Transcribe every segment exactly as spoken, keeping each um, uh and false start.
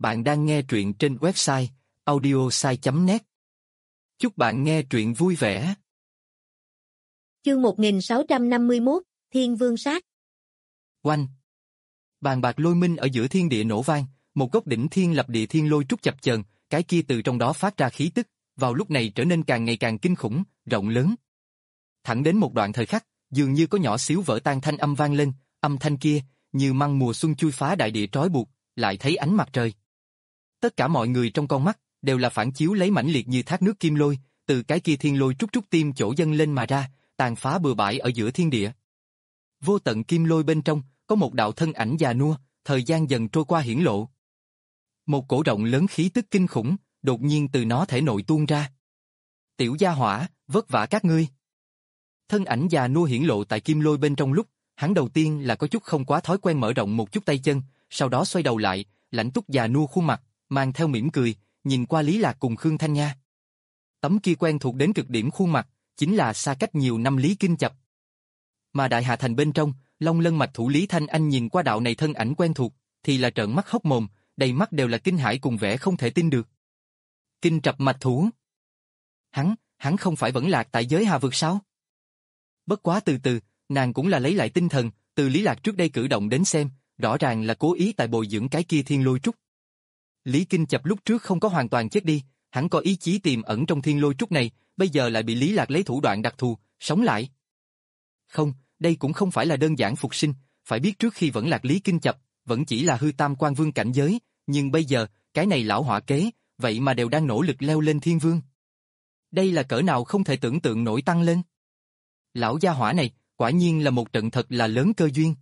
Bạn đang nghe truyện trên website audiosai chấm net. Chúc bạn nghe truyện vui vẻ. Chương một nghìn sáu trăm năm mươi mốt, Thiên Vương Sát. Oanh! Bàn bạc lôi minh ở giữa thiên địa nổ vang, một góc đỉnh thiên lập địa thiên lôi trúc chập chờn, cái kia từ trong đó phát ra khí tức, vào lúc này trở nên càng ngày càng kinh khủng, rộng lớn. Thẳng đến một đoạn thời khắc, dường như có nhỏ xíu vỡ tan thanh âm vang lên, âm thanh kia, như măng mùa xuân chui phá đại địa trói buộc, lại thấy ánh mặt trời. Tất cả mọi người trong con mắt đều là phản chiếu lấy mãnh liệt như thác nước kim lôi, từ cái kia thiên lôi trúc trúc tim chỗ dâng lên mà ra, tàn phá bừa bãi ở giữa thiên địa. Vô tận kim lôi bên trong có một đạo thân ảnh già nua, thời gian dần trôi qua hiển lộ. Một cổ rộng lớn khí tức kinh khủng, đột nhiên từ nó thể nội tuôn ra. Tiểu gia hỏa, vất vả các ngươi. Thân ảnh già nua hiển lộ tại kim lôi bên trong lúc, hắn đầu tiên là có chút không quá thói quen mở rộng một chút tay chân, sau đó xoay đầu lại, lãnh túc già nua khuôn mặt, mang theo mỉm cười, nhìn qua Lý Lạc cùng Khương Thanh Nha. Tấm kia quen thuộc đến cực điểm khuôn mặt, chính là xa cách nhiều năm Lý Kinh Chập. Mà Đại Hà Thành bên trong, Long Lân Mạch thủ Lý Thanh Anh nhìn qua đạo này thân ảnh quen thuộc, thì là trợn mắt hốc mồm, đầy mắt đều là kinh hãi cùng vẻ không thể tin được. Kinh Trập Mạch thủ. Hắn, hắn không phải vẫn lạc tại giới Hà vực sao? Bất quá từ từ, nàng cũng là lấy lại tinh thần, từ Lý Lạc trước đây cử động đến xem, rõ ràng là cố ý tại bồi dưỡng cái kia thiên lôi trúc. Lý Kinh Chập lúc trước không có hoàn toàn chết đi, hắn có ý chí tiềm ẩn trong thiên lôi trúc này, bây giờ lại bị Lý Lạc lấy thủ đoạn đặc thù, sống lại. Không, đây cũng không phải là đơn giản phục sinh, phải biết trước khi vẫn lạc Lý Kinh Chập, vẫn chỉ là hư tam quan vương cảnh giới, nhưng bây giờ, cái này lão hỏa kế, vậy mà đều đang nỗ lực leo lên thiên vương. Đây là cỡ nào không thể tưởng tượng nổi tăng lên. Lão gia hỏa này, quả nhiên là một trận thật là lớn cơ duyên.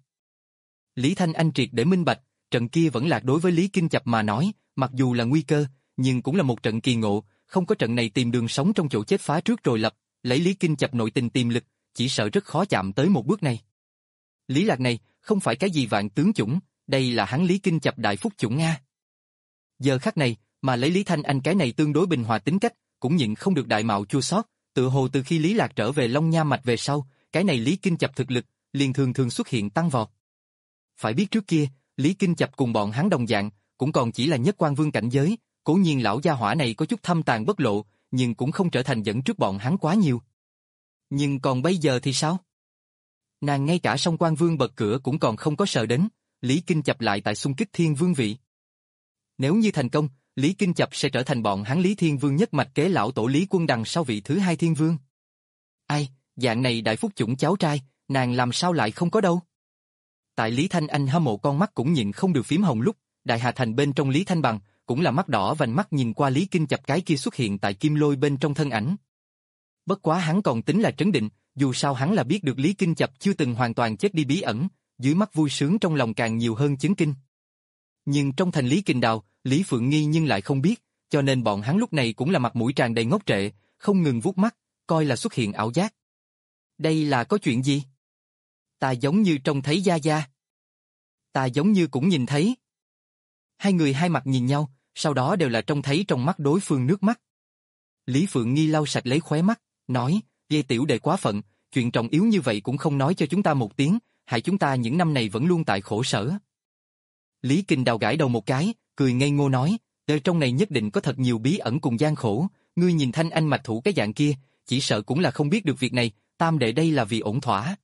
Lý Thanh Anh triệt để minh bạch, trận kia vẫn lạc đối với Lý Kinh Chập mà nói, mặc dù là nguy cơ, nhưng cũng là một trận kỳ ngộ, không có trận này tìm đường sống trong chỗ chết phá trước rồi lập, lấy Lý Kinh Chập nội tình tiềm lực, chỉ sợ rất khó chạm tới một bước này. Lý Lạc này, không phải cái gì vạn tướng chủng, đây là hắn Lý Kinh Chập đại phúc chủng Nga. Giờ khắc này, mà lấy Lý Thanh Anh cái này tương đối bình hòa tính cách, cũng nhịn không được đại mạo chua xót, tự hồ từ khi Lý Lạc trở về Long Nha Mạch về sau, cái này Lý Kinh Chập thực lực, liền thường thường xuất hiện tăng vọt. Phải biết trước kia, Lý Kinh Chập cùng bọn hắn đồng dạng, cũng còn chỉ là nhất quan vương cảnh giới, cố nhiên lão gia hỏa này có chút thâm tàn bất lộ, nhưng cũng không trở thành dẫn trước bọn hắn quá nhiều. Nhưng còn bây giờ thì sao? Nàng ngay cả song quan vương bật cửa cũng còn không có sợ đến, Lý Kinh Chập lại tại xung kích thiên vương vị. Nếu như thành công, Lý Kinh Chập sẽ trở thành bọn hắn Lý Thiên Vương nhất mạch kế lão tổ Lý Quân đằng sau vị thứ hai thiên vương. Ai, dạng này đại phúc chủng cháu trai, nàng làm sao lại không có đâu? Tại Lý Thanh Anh hâm mộ con mắt cũng nhịn không được phím hồng lúc, Đại Hà Thành bên trong Lý Thanh Bằng, cũng là mắt đỏ vành mắt nhìn qua Lý Kinh Chập cái kia xuất hiện tại kim lôi bên trong thân ảnh. Bất quá hắn còn tính là trấn định, dù sao hắn là biết được Lý Kinh Chập chưa từng hoàn toàn chết đi bí ẩn, dưới mắt vui sướng trong lòng càng nhiều hơn chấn kinh. Nhưng trong thành Lý Kình Đào, Lý Phượng Nghi nhưng lại không biết, cho nên bọn hắn lúc này cũng là mặt mũi tràn đầy ngốc trệ, không ngừng vuốt mắt, coi là xuất hiện ảo giác. Đây là có chuyện gì? Ta giống như trông thấy Gia Gia. Ta giống như cũng nhìn thấy. Hai người hai mặt nhìn nhau, sau đó đều là trông thấy trong mắt đối phương nước mắt. Lý Phượng Nghi lau sạch lấy khóe mắt, nói, Dê tiểu đệ quá phận, chuyện trọng yếu như vậy cũng không nói cho chúng ta một tiếng, hại chúng ta những năm này vẫn luôn tại khổ sở. Lý Kình Đào gãi đầu một cái, cười ngây ngô nói, ở trong này nhất định có thật nhiều bí ẩn cùng gian khổ, ngươi nhìn Thanh Anh mạch thủ cái dạng kia, chỉ sợ cũng là không biết được việc này, tam đệ đây là vì ổn thỏa.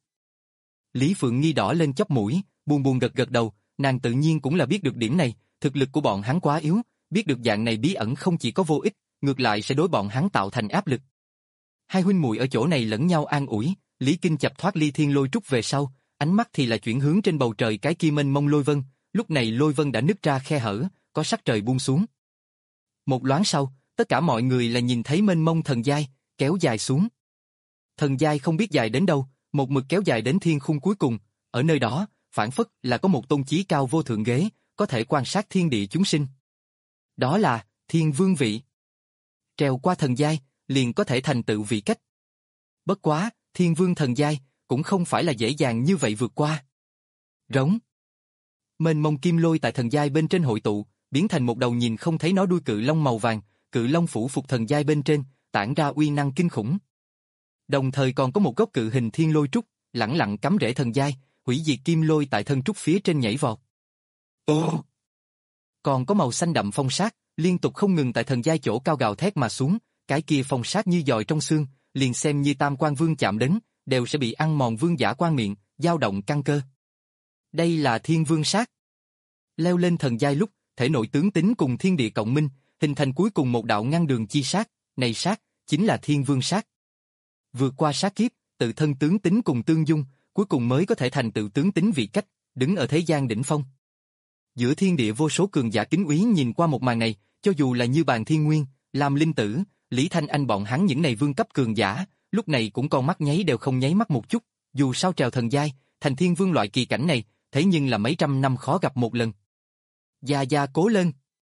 Lý Phượng Nghi đỏ lên chóp mũi, buồn buồn gật gật đầu, nàng tự nhiên cũng là biết được điểm này, thực lực của bọn hắn quá yếu, biết được dạng này bí ẩn không chỉ có vô ích, ngược lại sẽ đối bọn hắn tạo thành áp lực. Hai huynh muội ở chỗ này lẫn nhau an ủi, Lý Kinh Chập thoát ly thiên lôi trúc về sau, ánh mắt thì là chuyển hướng trên bầu trời cái kia mênh mông lôi vân, lúc này lôi vân đã nứt ra khe hở, có sắc trời buông xuống. Một loáng sau, tất cả mọi người là nhìn thấy mênh mông thần giai, kéo dài xuống. Thần giai không biết dài đến đâu, một mực kéo dài đến thiên khung cuối cùng, ở nơi đó, phảng phất là có một tôn chí cao vô thượng ghế, có thể quan sát thiên địa chúng sinh. Đó là thiên vương vị. Trèo qua thần giai, liền có thể thành tựu vị cách. Bất quá, thiên vương thần giai, cũng không phải là dễ dàng như vậy vượt qua. Rống. Mênh mông kim lôi tại thần giai bên trên hội tụ, biến thành một đầu nhìn không thấy nó đuôi cự long màu vàng, cự long phủ phục thần giai bên trên, tản ra uy năng kinh khủng. Đồng thời còn có một gốc cự hình thiên lôi trúc, lẳng lặng cắm rễ thần giai, hủy diệt kim lôi tại thân trúc phía trên nhảy vọt. Ô! Còn có màu xanh đậm phong sát, liên tục không ngừng tại thần giai chỗ cao gào thét mà xuống, cái kia phong sát như dòi trong xương, liền xem như tam quan vương chạm đến, đều sẽ bị ăn mòn vương giả quan miệng, dao động căn cơ. Đây là thiên vương sát. Leo lên thần giai lúc, thể nội tướng tính cùng thiên địa cộng minh, hình thành cuối cùng một đạo ngăn đường chi sát, này sát, chính là thiên vương sát. Vượt qua sát kiếp, tự thân tướng tính cùng tương dung, cuối cùng mới có thể thành tựu tướng tính vị cách, đứng ở thế gian đỉnh phong. Giữa thiên địa vô số cường giả kính úy nhìn qua một màn này, cho dù là như Bàn Thiên Nguyên, Lam Linh Tử, Lý Thanh Anh bọn hắn những này vương cấp cường giả, lúc này cũng con mắt nháy đều không nháy mắt một chút, dù sao trèo thần giai, thành thiên vương loại kỳ cảnh này, thế nhưng là mấy trăm năm khó gặp một lần. Gia Gia cố lên.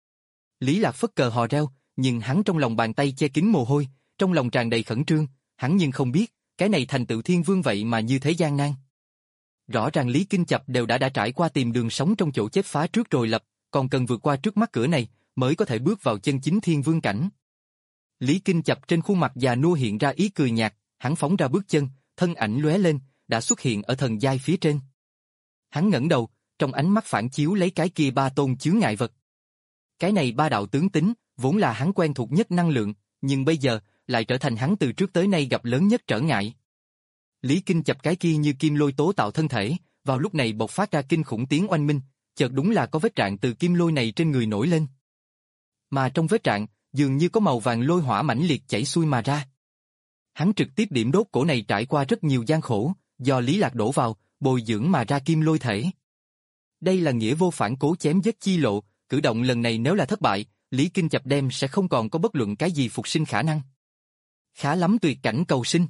Lý Lạc phất cờ hò reo, nhưng hắn trong lòng bàn tay che kín mồ hôi, trong lòng tràn đầy khẩn trương, hắn nhưng không biết, cái này thành tựu thiên vương vậy mà như thế gian nan. Rõ ràng Lý Kinh Chập đều đã đã trải qua tìm đường sống trong chỗ chết phá trước rồi lập, còn cần vượt qua trước mắt cửa này, mới có thể bước vào chân chính thiên vương cảnh. Lý Kinh Chập trên khuôn mặt già nua hiện ra ý cười nhạt, hắn phóng ra bước chân, thân ảnh lóe lên, đã xuất hiện ở thần giai phía trên. Hắn ngẩng đầu, trong ánh mắt phản chiếu lấy cái kia ba tôn chướng ngại vật. Cái này ba đạo tướng tính, vốn là hắn quen thuộc nhất năng lượng, nhưng bây giờ, lại trở thành hắn từ trước tới nay gặp lớn nhất trở ngại. Lý Kinh Chập cái kia như kim lôi tố tạo thân thể, vào lúc này bộc phát ra kinh khủng tiếng oanh minh, chợt đúng là có vết rạn từ kim lôi này trên người nổi lên. Mà trong vết rạn, dường như có màu vàng lôi hỏa mãnh liệt chảy xuôi mà ra. Hắn trực tiếp điểm đốt cổ này trải qua rất nhiều gian khổ, do Lý Lạc đổ vào, bồi dưỡng mà ra kim lôi thể. Đây là nghĩa vô phản cố chém giết chi lộ, cử động lần này nếu là thất bại, Lý Kinh Chập đem sẽ không còn có bất luận cái gì phục sinh khả năng. Khá lắm tuyệt cảnh cầu sinh.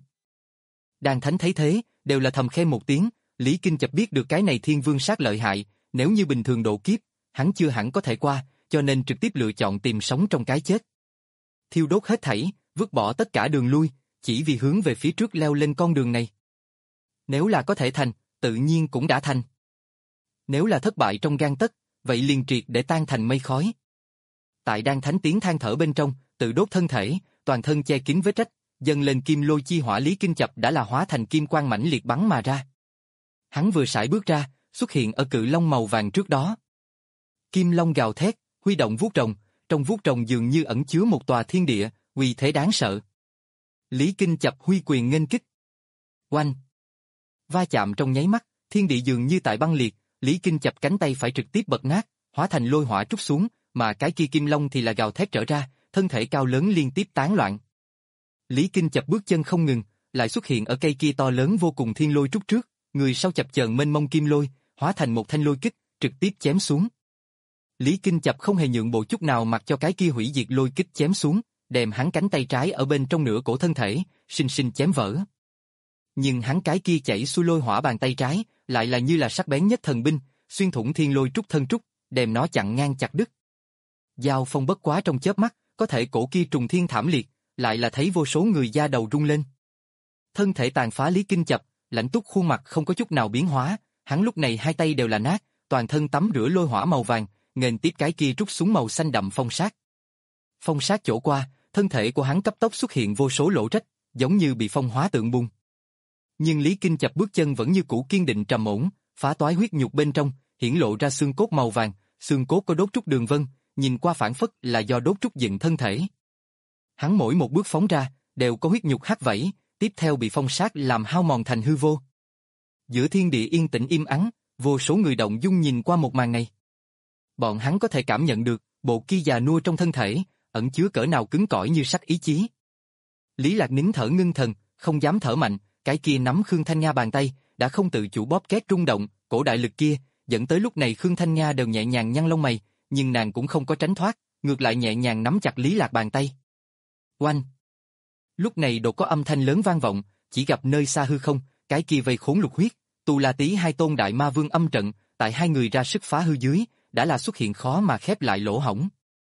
Đan Thánh thấy thế, đều là thầm khen một tiếng, Lý Kinh Chập biết được cái này thiên vương sát lợi hại, nếu như bình thường độ kiếp, hắn chưa hẳn có thể qua, cho nên trực tiếp lựa chọn tìm sống trong cái chết. Thiêu đốt hết thảy, vứt bỏ tất cả đường lui, chỉ vì hướng về phía trước leo lên con đường này. Nếu là có thể thành, tự nhiên cũng đã thành. Nếu là thất bại trong gang tấc, vậy liền triệt để tan thành mây khói. Tại Đan Thánh tiếng than thở bên trong, tự đốt thân thể, toàn thân che kín vết rách, dâng lên kim lôi chi hỏa Lý Kinh Chập đã là hóa thành kim quang mãnh liệt bắn mà ra. Hắn vừa sải bước ra, xuất hiện ở cự long màu vàng trước đó. Kim long gào thét, huy động vuốt rồng, trong vuốt rồng dường như ẩn chứa một tòa thiên địa, uy thế đáng sợ. Lý Kinh Chập huy quyền nghênh kích. Oanh! Va chạm trong nháy mắt, thiên địa dường như tại băng liệt, Lý Kinh Chập cánh tay phải trực tiếp bật nát, hóa thành lôi hỏa trút xuống, mà cái kia kim long thì là gào thét trở ra, thân thể cao lớn liên tiếp tán loạn. Lý Kinh Chập bước chân không ngừng, lại xuất hiện ở cây kia to lớn vô cùng thiên lôi trút trước, người sau chập chờn mênh mông kim lôi, hóa thành một thanh lôi kích, trực tiếp chém xuống. Lý Kinh Chập không hề nhượng bộ chút nào mặc cho cái kia hủy diệt lôi kích chém xuống, đem hắn cánh tay trái ở bên trong nửa cổ thân thể, sinh sinh chém vỡ. Nhưng hắn cái kia chảy xuôi lôi hỏa bàn tay trái, lại là như là sắc bén nhất thần binh, xuyên thủng thiên lôi trúc thân trúc, đem nó chặn ngang chặt đứt. Giao phong bất quá trong chớp mắt, có thể cổ kia trùng thiên thảm liệt, lại là thấy vô số người da đầu rung lên. Thân thể tàn phá Lý Kinh Chập, lãnh túc khuôn mặt không có chút nào biến hóa, hắn lúc này hai tay đều là nát, toàn thân tắm rửa lôi hỏa màu vàng, nghênh tiếp cái kia trút xuống màu xanh đậm phong sát. Phong sát chỗ qua, thân thể của hắn cấp tốc xuất hiện vô số lỗ rách, giống như bị phong hóa tượng bùn. Nhưng Lý Kinh Chập bước chân vẫn như cũ kiên định trầm ổn, phá toái huyết nhục bên trong, hiển lộ ra xương cốt màu vàng, xương cốt có đốt trúc đường vân, nhìn qua phản phất là do đốt trúc dựng thân thể. Hắn mỗi một bước phóng ra, đều có huyết nhục hắt vẫy, tiếp theo bị phong sát làm hao mòn thành hư vô. Giữa thiên địa yên tĩnh im ắng, vô số người động dung nhìn qua một màn này. Bọn hắn có thể cảm nhận được, bộ kia già nua trong thân thể, ẩn chứa cỡ nào cứng cỏi như sắt ý chí. Lý Lạc nín thở ngưng thần, không dám thở mạnh, cái kia nắm Khương Thanh Nga bàn tay, đã không tự chủ bóp két rung động, cổ đại lực kia, dẫn tới lúc này Khương Thanh Nga đều nhẹ nhàng nhăn lông mày, nhưng nàng cũng không có tránh thoát, ngược lại nhẹ nhàng nắm chặt Lý Lạc bàn tay. Oanh! Lúc này đột có âm thanh lớn vang vọng, chỉ gặp nơi xa hư không, cái kia vây khốn lục huyết, Tu La Tý hai tôn đại ma vương âm trận, tại hai người ra sức phá hư dưới, đã là xuất hiện khó mà khép lại lỗ hổng.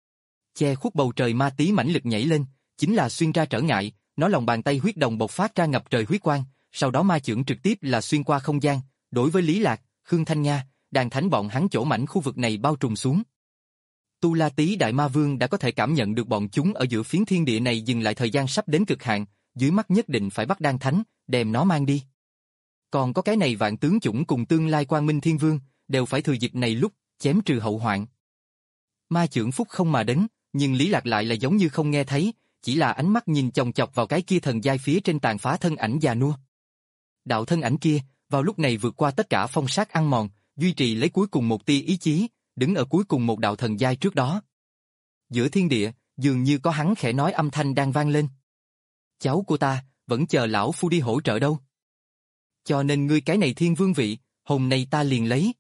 Che khuất bầu trời ma tí mãnh lực nhảy lên, chính là xuyên ra trở ngại, nó lòng bàn tay huyết đồng bộc phát ra ngập trời huyết quang, sau đó ma chưởng trực tiếp là xuyên qua không gian, đối với Lý Lạc, Khương Thanh Nga, Đàn Thánh bọn hắn chỗ mảnh khu vực này bao trùm xuống. Tu La Tý đại ma vương đã có thể cảm nhận được bọn chúng ở giữa phiến thiên địa này dừng lại thời gian sắp đến cực hạn, dưới mắt nhất định phải bắt Đan Thánh, đem nó mang đi. Còn có cái này vạn tướng chủng cùng tương lai quang minh thiên vương, đều phải thừa dịp này lúc chém trừ hậu hoạn. Ma chưởng phúc không mà đến, nhưng Lý Lạc lại là giống như không nghe thấy, chỉ là ánh mắt nhìn chòng chọc vào cái kia thần giai phía trên tàn phá thân ảnh già nua. Đạo thân ảnh kia, vào lúc này vượt qua tất cả phong sát ăn mòn, duy trì lấy cuối cùng một tia ý chí, đứng ở cuối cùng một đạo thần giai trước đó. Giữa thiên địa, dường như có hắn khẽ nói âm thanh đang vang lên. Cháu của ta, vẫn chờ lão phu đi hỗ trợ đâu. Cho nên ngươi cái này thiên vương vị, hôm nay ta liền lấy.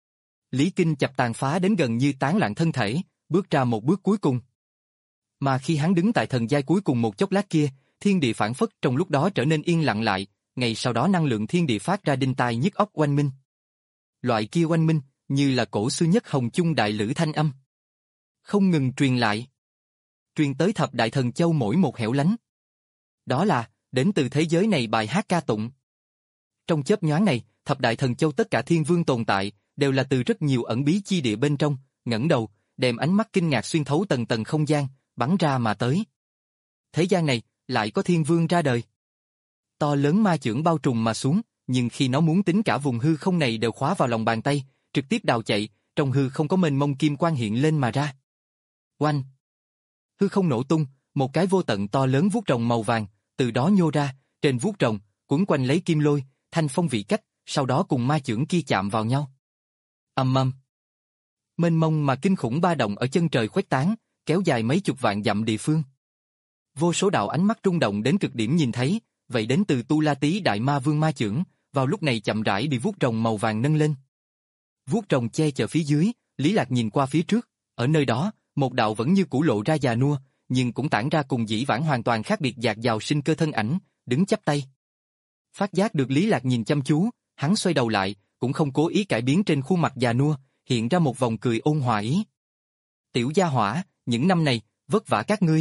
Lý Kinh chập tàn phá đến gần như tán loạn thân thể, bước ra một bước cuối cùng. Mà khi hắn đứng tại thần giai cuối cùng một chốc lát kia, thiên địa phản phất trong lúc đó trở nên yên lặng lại, ngay sau đó năng lượng thiên địa phát ra đinh tai nhức óc oanh minh. Loại kia oanh minh, như là cổ xưa nhất hồng chung đại lữ thanh âm. Không ngừng truyền lại. Truyền tới thập đại thần châu mỗi một hẻo lánh. Đó là, đến từ thế giới này bài hát ca tụng. Trong chớp nhoáng này, thập đại thần châu tất cả thiên vương tồn tại, đều là từ rất nhiều ẩn bí chi địa bên trong, ngẩng đầu, đem ánh mắt kinh ngạc xuyên thấu tầng tầng không gian, bắn ra mà tới. Thế gian này, lại có thiên vương ra đời. To lớn ma chưởng bao trùm mà xuống, nhưng khi nó muốn tính cả vùng hư không này đều khóa vào lòng bàn tay, trực tiếp đào chạy, trong hư không có mênh mông kim quang hiện lên mà ra. Oanh! Hư không nổ tung, một cái vô tận to lớn vuốt rồng màu vàng, từ đó nhô ra, trên vuốt rồng, quấn quanh lấy kim lôi, thanh phong vị cách, sau đó cùng ma chưởng kia chạm vào nhau. Ầm ầm. Mênh mông mà kinh khủng ba động ở chân trời khuếch tán, kéo dài mấy chục vạn dặm địa phương. Vô số đạo ánh mắt rung động đến cực điểm nhìn thấy, vậy đến từ Tu La Tý Đại Ma Vương ma chưởng, vào lúc này chậm rãi bị vuốt rồng màu vàng nâng lên. Vuốt rồng che chở phía dưới, Lý Lạc nhìn qua phía trước, ở nơi đó, một đạo vẫn như cũ lộ ra già nua, nhưng cũng tản ra cùng dĩ vãng hoàn toàn khác biệt dạt dào sinh cơ thân ảnh, đứng chắp tay. Phát giác được Lý Lạc nhìn chăm chú, hắn xoay đầu lại, cũng không cố ý cải biến trên khuôn mặt già nua, hiện ra một vòng cười ôn hòa ý. Tiểu gia hỏa, những năm này, vất vả các ngươi.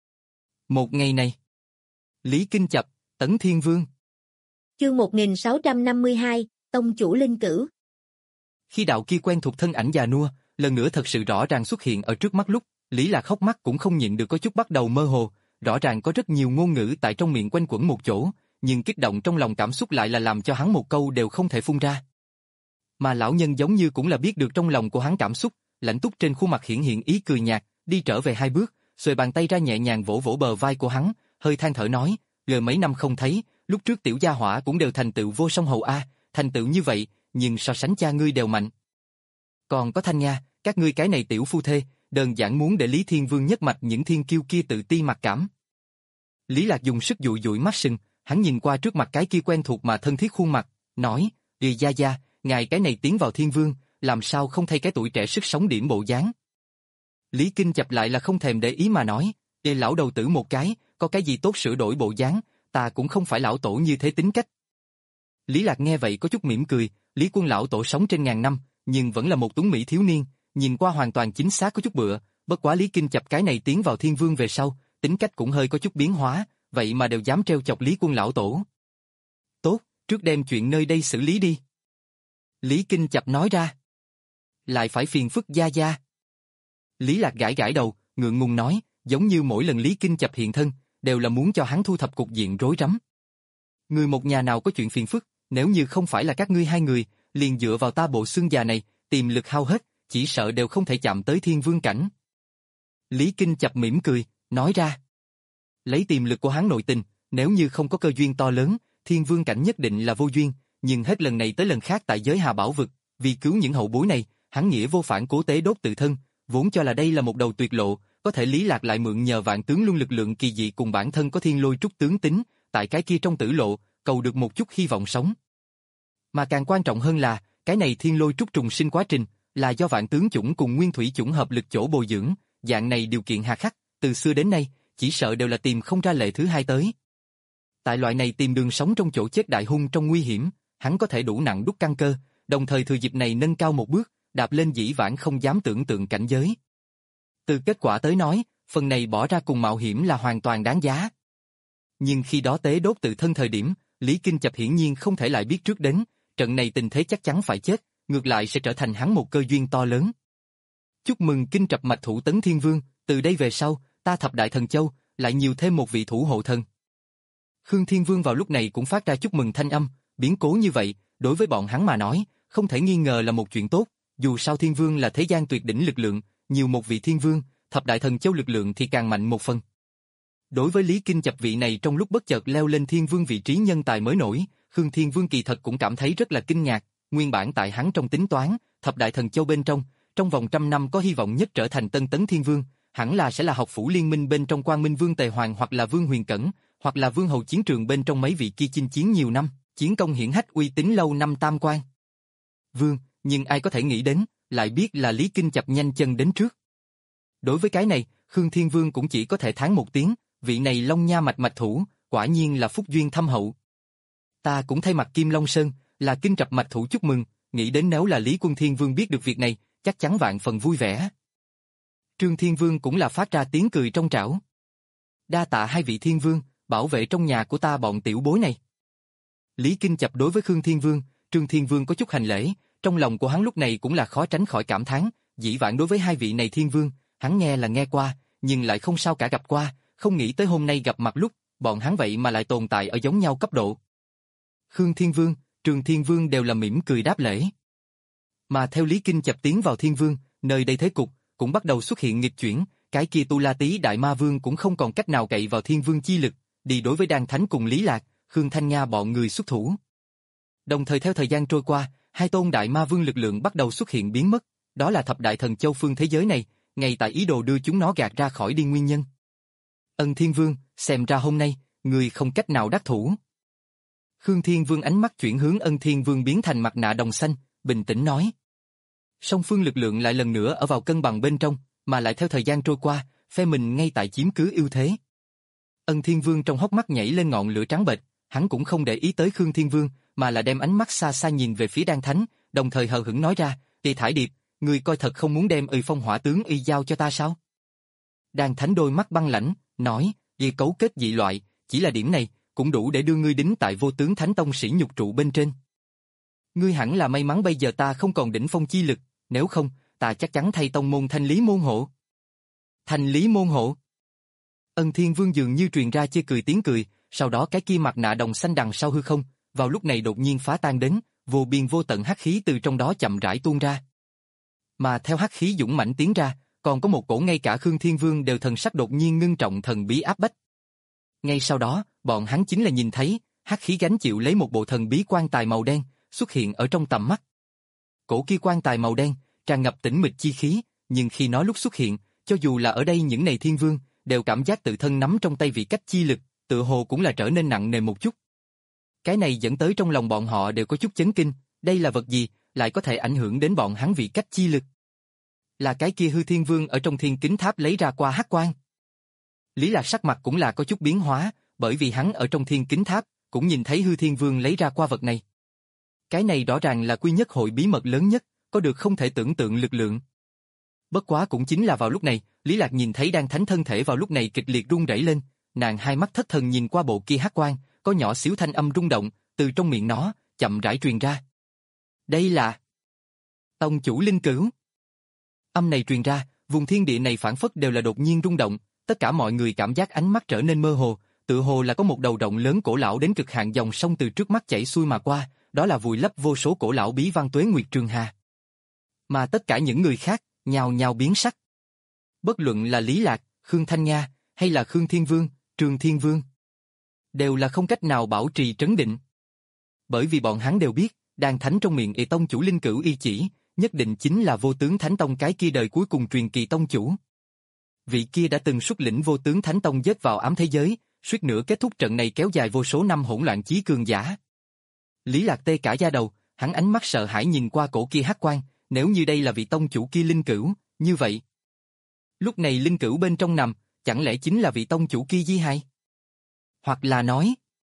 Một ngày này, Lý Kinh chập, Tấn Thiên Vương. Chương một nghìn sáu trăm năm mươi hai, Tông chủ linh cửu. Khi đạo kia quen thuộc thân ảnh già nua, lần nữa thật sự rõ ràng xuất hiện ở trước mắt lúc, Lý Lạc hốc mắt cũng không nhịn được có chút bắt đầu mơ hồ, rõ ràng có rất nhiều ngôn ngữ tại trong miệng quanh quẩn một chỗ, nhưng kích động trong lòng cảm xúc lại là làm cho hắn một câu đều không thể phun ra. Mà lão nhân giống như cũng là biết được trong lòng của hắn cảm xúc, lãnh túc trên khuôn mặt hiển hiện ý cười nhạt, đi trở về hai bước, xuề bàn tay ra nhẹ nhàng vỗ vỗ bờ vai của hắn, hơi than thở nói, gần mấy năm không thấy, lúc trước tiểu gia hỏa cũng đều thành tựu vô song hầu a, thành tựu như vậy, nhưng so sánh cha ngươi đều mạnh. Còn có Thanh Nha, các ngươi cái này tiểu phu thê, đơn giản muốn để Lý Thiên Vương nhất mạch những thiên kiêu kia tự ti mặc cảm. Lý Lạc dùng sức dụi dụi mắt sừng, hắn nhìn qua trước mặt cái kia quen thuộc mà thân thiết khuôn mặt, nói, Rì gia gia, ngài cái này tiến vào Thiên Vương, làm sao không thay cái tuổi trẻ sức sống điểm bộ dáng. Lý Kinh chập lại là không thèm để ý mà nói, Ê lão đầu tử một cái, có cái gì tốt sửa đổi bộ dáng, ta cũng không phải lão tổ như thế tính cách. Lý Lạc nghe vậy có chút mỉm cười, Lý Quân lão tổ sống trên ngàn năm, nhưng vẫn là một tuấn mỹ thiếu niên, nhìn qua hoàn toàn chính xác có chút bựa, bất quá Lý Kinh chập cái này tiến vào Thiên Vương về sau, tính cách cũng hơi có chút biến hóa, vậy mà đều dám treo chọc Lý Quân lão tổ. Tốt, trước đem chuyện nơi đây xử lý đi. Lý Kinh chập nói ra. Lại phải phiền phức gia gia. Lý Lạc gãi gãi đầu, ngượng ngùng nói, giống như mỗi lần Lý Kinh chập hiện thân, đều là muốn cho hắn thu thập cục diện rối rắm. Người một nhà nào có chuyện phiền phức, nếu như không phải là các ngươi hai người, liền dựa vào ta bộ xương già này, tiềm lực hao hết, chỉ sợ đều không thể chạm tới Thiên Vương cảnh. Lý Kinh chập mỉm cười, nói ra. Lấy tiềm lực của hắn nội tình, nếu như không có cơ duyên to lớn, Thiên Vương cảnh nhất định là vô duyên, nhưng hết lần này tới lần khác tại giới Hà Bảo vực, vì cứu những hậu bối này, hắn nghĩa vô phản cố tế đốt tự thân, vốn cho là đây là một đầu tuyệt lộ, có thể Lý Lạc lại mượn nhờ vạn tướng luân lực lượng kỳ dị cùng bản thân có thiên lôi trúc tướng tính, tại cái kia trong tử lộ, cầu được một chút hy vọng sống. Mà càng quan trọng hơn là, cái này thiên lôi trúc trùng sinh quá trình, là do vạn tướng chủng cùng nguyên thủy chủng hợp lực chỗ bồi dưỡng, dạng này điều kiện hà khắc, từ xưa đến nay, chỉ sợ đều là tìm không ra lệ thứ hai tới. Tại loại này tìm đường sống trong chỗ chết đại hung trong nguy hiểm, hắn có thể đủ nặng đúc căn cơ, đồng thời thừa dịp này nâng cao một bước, đạp lên dĩ vãng không dám tưởng tượng cảnh giới. Từ kết quả tới nói, phần này bỏ ra cùng mạo hiểm là hoàn toàn đáng giá. Nhưng khi đó tế đốt tự thân thời điểm, Lý Kinh chập hiển nhiên không thể lại biết trước đến, trận này tình thế chắc chắn phải chết, ngược lại sẽ trở thành hắn một cơ duyên to lớn. Chúc mừng Kinh chập mạch thủ Tấn Thiên Vương, từ đây về sau, ta thập đại thần châu, lại nhiều thêm một vị thủ hộ thần. Khương Thiên Vương vào lúc này cũng phát ra chúc mừng thanh âm, biến cố như vậy, đối với bọn hắn mà nói, không thể nghi ngờ là một chuyện tốt, dù sao Thiên Vương là thế gian tuyệt đỉnh lực lượng, nhiều một vị thiên vương, thập đại thần châu lực lượng thì càng mạnh một phần. Đối với Lý Kinh Chập vị này trong lúc bất chợt leo lên thiên vương vị trí nhân tài mới nổi, Khương Thiên Vương kỳ thật cũng cảm thấy rất là kinh ngạc, nguyên bản tại hắn trong tính toán, thập đại thần châu bên trong, trong vòng trăm năm có hy vọng nhất trở thành tân tấn thiên vương, hẳn là sẽ là học phủ liên minh bên trong Quang Minh Vương Tề Hoàng hoặc là Vương Huyền Cẩn, hoặc là Vương Hầu chiến trường bên trong mấy vị kia chinh chiến nhiều năm, chiến công hiển hách uy tín lâu năm tam quan. Vương, nhưng ai có thể nghĩ đến, lại biết là Lý Kinh Chập nhanh chân đến trước. Đối với cái này, Khương Thiên Vương cũng chỉ có thể thán một tiếng, vị này Long Nha mạch mạch thủ, quả nhiên là phúc duyên thâm hậu. Ta cũng thay mặt Kim Long Sơn, là Kinh Chập mạch thủ chúc mừng, nghĩ đến nếu là Lý Quân Thiên Vương biết được việc này, chắc chắn vạn phần vui vẻ. Trương Thiên Vương cũng là phát ra tiếng cười trong trảo. Đa tạ hai vị thiên vương, bảo vệ trong nhà của ta bọn tiểu bối này. Lý Kinh Chập đối với Khương Thiên Vương, Trương Thiên Vương có chút hành lễ, trong lòng của hắn lúc này cũng là khó tránh khỏi cảm thán, dĩ vãng đối với hai vị này thiên vương, hắn nghe là nghe qua, nhưng lại không sao cả gặp qua, không nghĩ tới hôm nay gặp mặt lúc, bọn hắn vậy mà lại tồn tại ở giống nhau cấp độ. Khương Thiên Vương, Trương Thiên Vương đều là mỉm cười đáp lễ. Mà theo Lý Kinh Chập tiến vào Thiên Vương, nơi đây thế cục cũng bắt đầu xuất hiện nghịch chuyển, cái kia Tu La Tý Đại Ma Vương cũng không còn cách nào cậy vào Thiên Vương chi lực, đi đối với Đan Thánh cùng Lý Lạc, Khương Thanh Nga bọn người xuất thủ. Đồng thời theo thời gian trôi qua, hai tôn Đại Ma Vương lực lượng bắt đầu xuất hiện biến mất, đó là thập đại thần châu phương thế giới này, ngay tại ý đồ đưa chúng nó gạt ra khỏi đi nguyên nhân. Ân Thiên Vương, xem ra hôm nay, người không cách nào đắc thủ. Khương Thiên Vương ánh mắt chuyển hướng Ân Thiên Vương biến thành mặt nạ đồng xanh, bình tĩnh nói. Song phương lực lượng lại lần nữa ở vào cân bằng bên trong, mà lại theo thời gian trôi qua, phe mình ngay tại chiếm cứ ưu thế. Ân Thiên Vương trong hốc mắt nhảy lên ngọn lửa trắng bệch, hắn cũng không để ý tới Khương Thiên Vương, mà là đem ánh mắt xa xa nhìn về phía Đan Thánh, đồng thời hờ hững nói ra, "Tỳ Thải Điệp, ngươi coi thật không muốn đem Y Phong Hỏa tướng y giao cho ta sao?" Đan Thánh đôi mắt băng lãnh, nói, "Y cấu kết dị loại, chỉ là điểm này, cũng đủ để đưa ngươi đính tại Vô Tướng Thánh Tông sĩ nhục trụ bên trên. Ngươi hẳn là may mắn bây giờ ta không còn đỉnh phong chi lực, nếu không, ta chắc chắn thay tông môn thanh lý môn hộ." Thanh lý môn hộ? Ân Thiên Vương dường như truyền ra chê cười tiếng cười, sau đó cái kia mặt nạ đồng xanh đằng sau hư không, vào lúc này đột nhiên phá tan đến, vô biên vô tận hắc khí từ trong đó chậm rãi tuôn ra. Mà theo hắc khí dũng mãnh tiến ra, còn có một cổ ngay cả Khương Thiên Vương đều thần sắc đột nhiên ngưng trọng thần bí áp bách. Ngay sau đó, bọn hắn chính là nhìn thấy, hắc khí gánh chịu lấy một bộ thần bí quan tài màu đen, xuất hiện ở trong tầm mắt. Cổ kia quan tài màu đen, tràn ngập tĩnh mịch chi khí, nhưng khi nó lúc xuất hiện, cho dù là ở đây những này thiên vương, đều cảm giác tự thân nắm trong tay vị cách chi lực, tự hồ cũng là trở nên nặng nề một chút. Cái này dẫn tới trong lòng bọn họ đều có chút chấn kinh, đây là vật gì, lại có thể ảnh hưởng đến bọn hắn vị cách chi lực. Là cái kia hư thiên vương ở trong thiên kính tháp lấy ra qua hắc quang. Lý Lạc sắc mặt cũng là có chút biến hóa, bởi vì hắn ở trong thiên kính tháp, cũng nhìn thấy hư thiên vương lấy ra qua vật này. Cái này rõ ràng là quy nhất hội bí mật lớn nhất, có được không thể tưởng tượng lực lượng. Bất quá cũng chính là vào lúc này, Lý Lạc nhìn thấy Đan Thánh thân thể vào lúc này kịch liệt rung rẩy lên, nàng hai mắt thất thần nhìn qua bộ kia hắc quang, có nhỏ xíu thanh âm rung động, từ trong miệng nó, chậm rãi truyền ra. Đây là Tông chủ linh cửu. Âm này truyền ra, vùng thiên địa này phản phất đều là đột nhiên rung động, tất cả mọi người cảm giác ánh mắt trở nên mơ hồ, tự hồ là có một đầu rộng lớn cổ lão đến cực hạn dòng sông từ trước mắt chảy xuôi mà qua, đó là vùi lấp vô số cổ lão bí văn tuế nguyệt trường hà. Mà tất cả những người khác, nhào nhào biến sắc. Bất luận là Lý Lạc, Khương Thanh Nga, hay là Khương Thiên Vương, Trương Thiên Vương, đều là không cách nào bảo trì trấn định. Bởi vì bọn hắn đều biết, Đan Thánh trong miệng y tông chủ linh cửu y chỉ, nhất định chính là Vô Tướng Thánh Tông cái kia đời cuối cùng truyền kỳ tông chủ. Vị kia đã từng xuất lĩnh Vô Tướng Thánh Tông giết vào ám thế giới, suýt nữa kết thúc trận này kéo dài vô số năm hỗn loạn chí cường giả. Lý Lạc tê cả da đầu, hắn ánh mắt sợ hãi nhìn qua cổ kia hắc quang, nếu như đây là vị tông chủ kia linh cửu, như vậy. Lúc này linh cửu bên trong nằm, chẳng lẽ chính là vị tông chủ kia Di Hai? Hoặc là nói,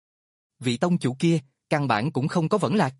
vị tông chủ kia, căn bản cũng không có vẫn lạc,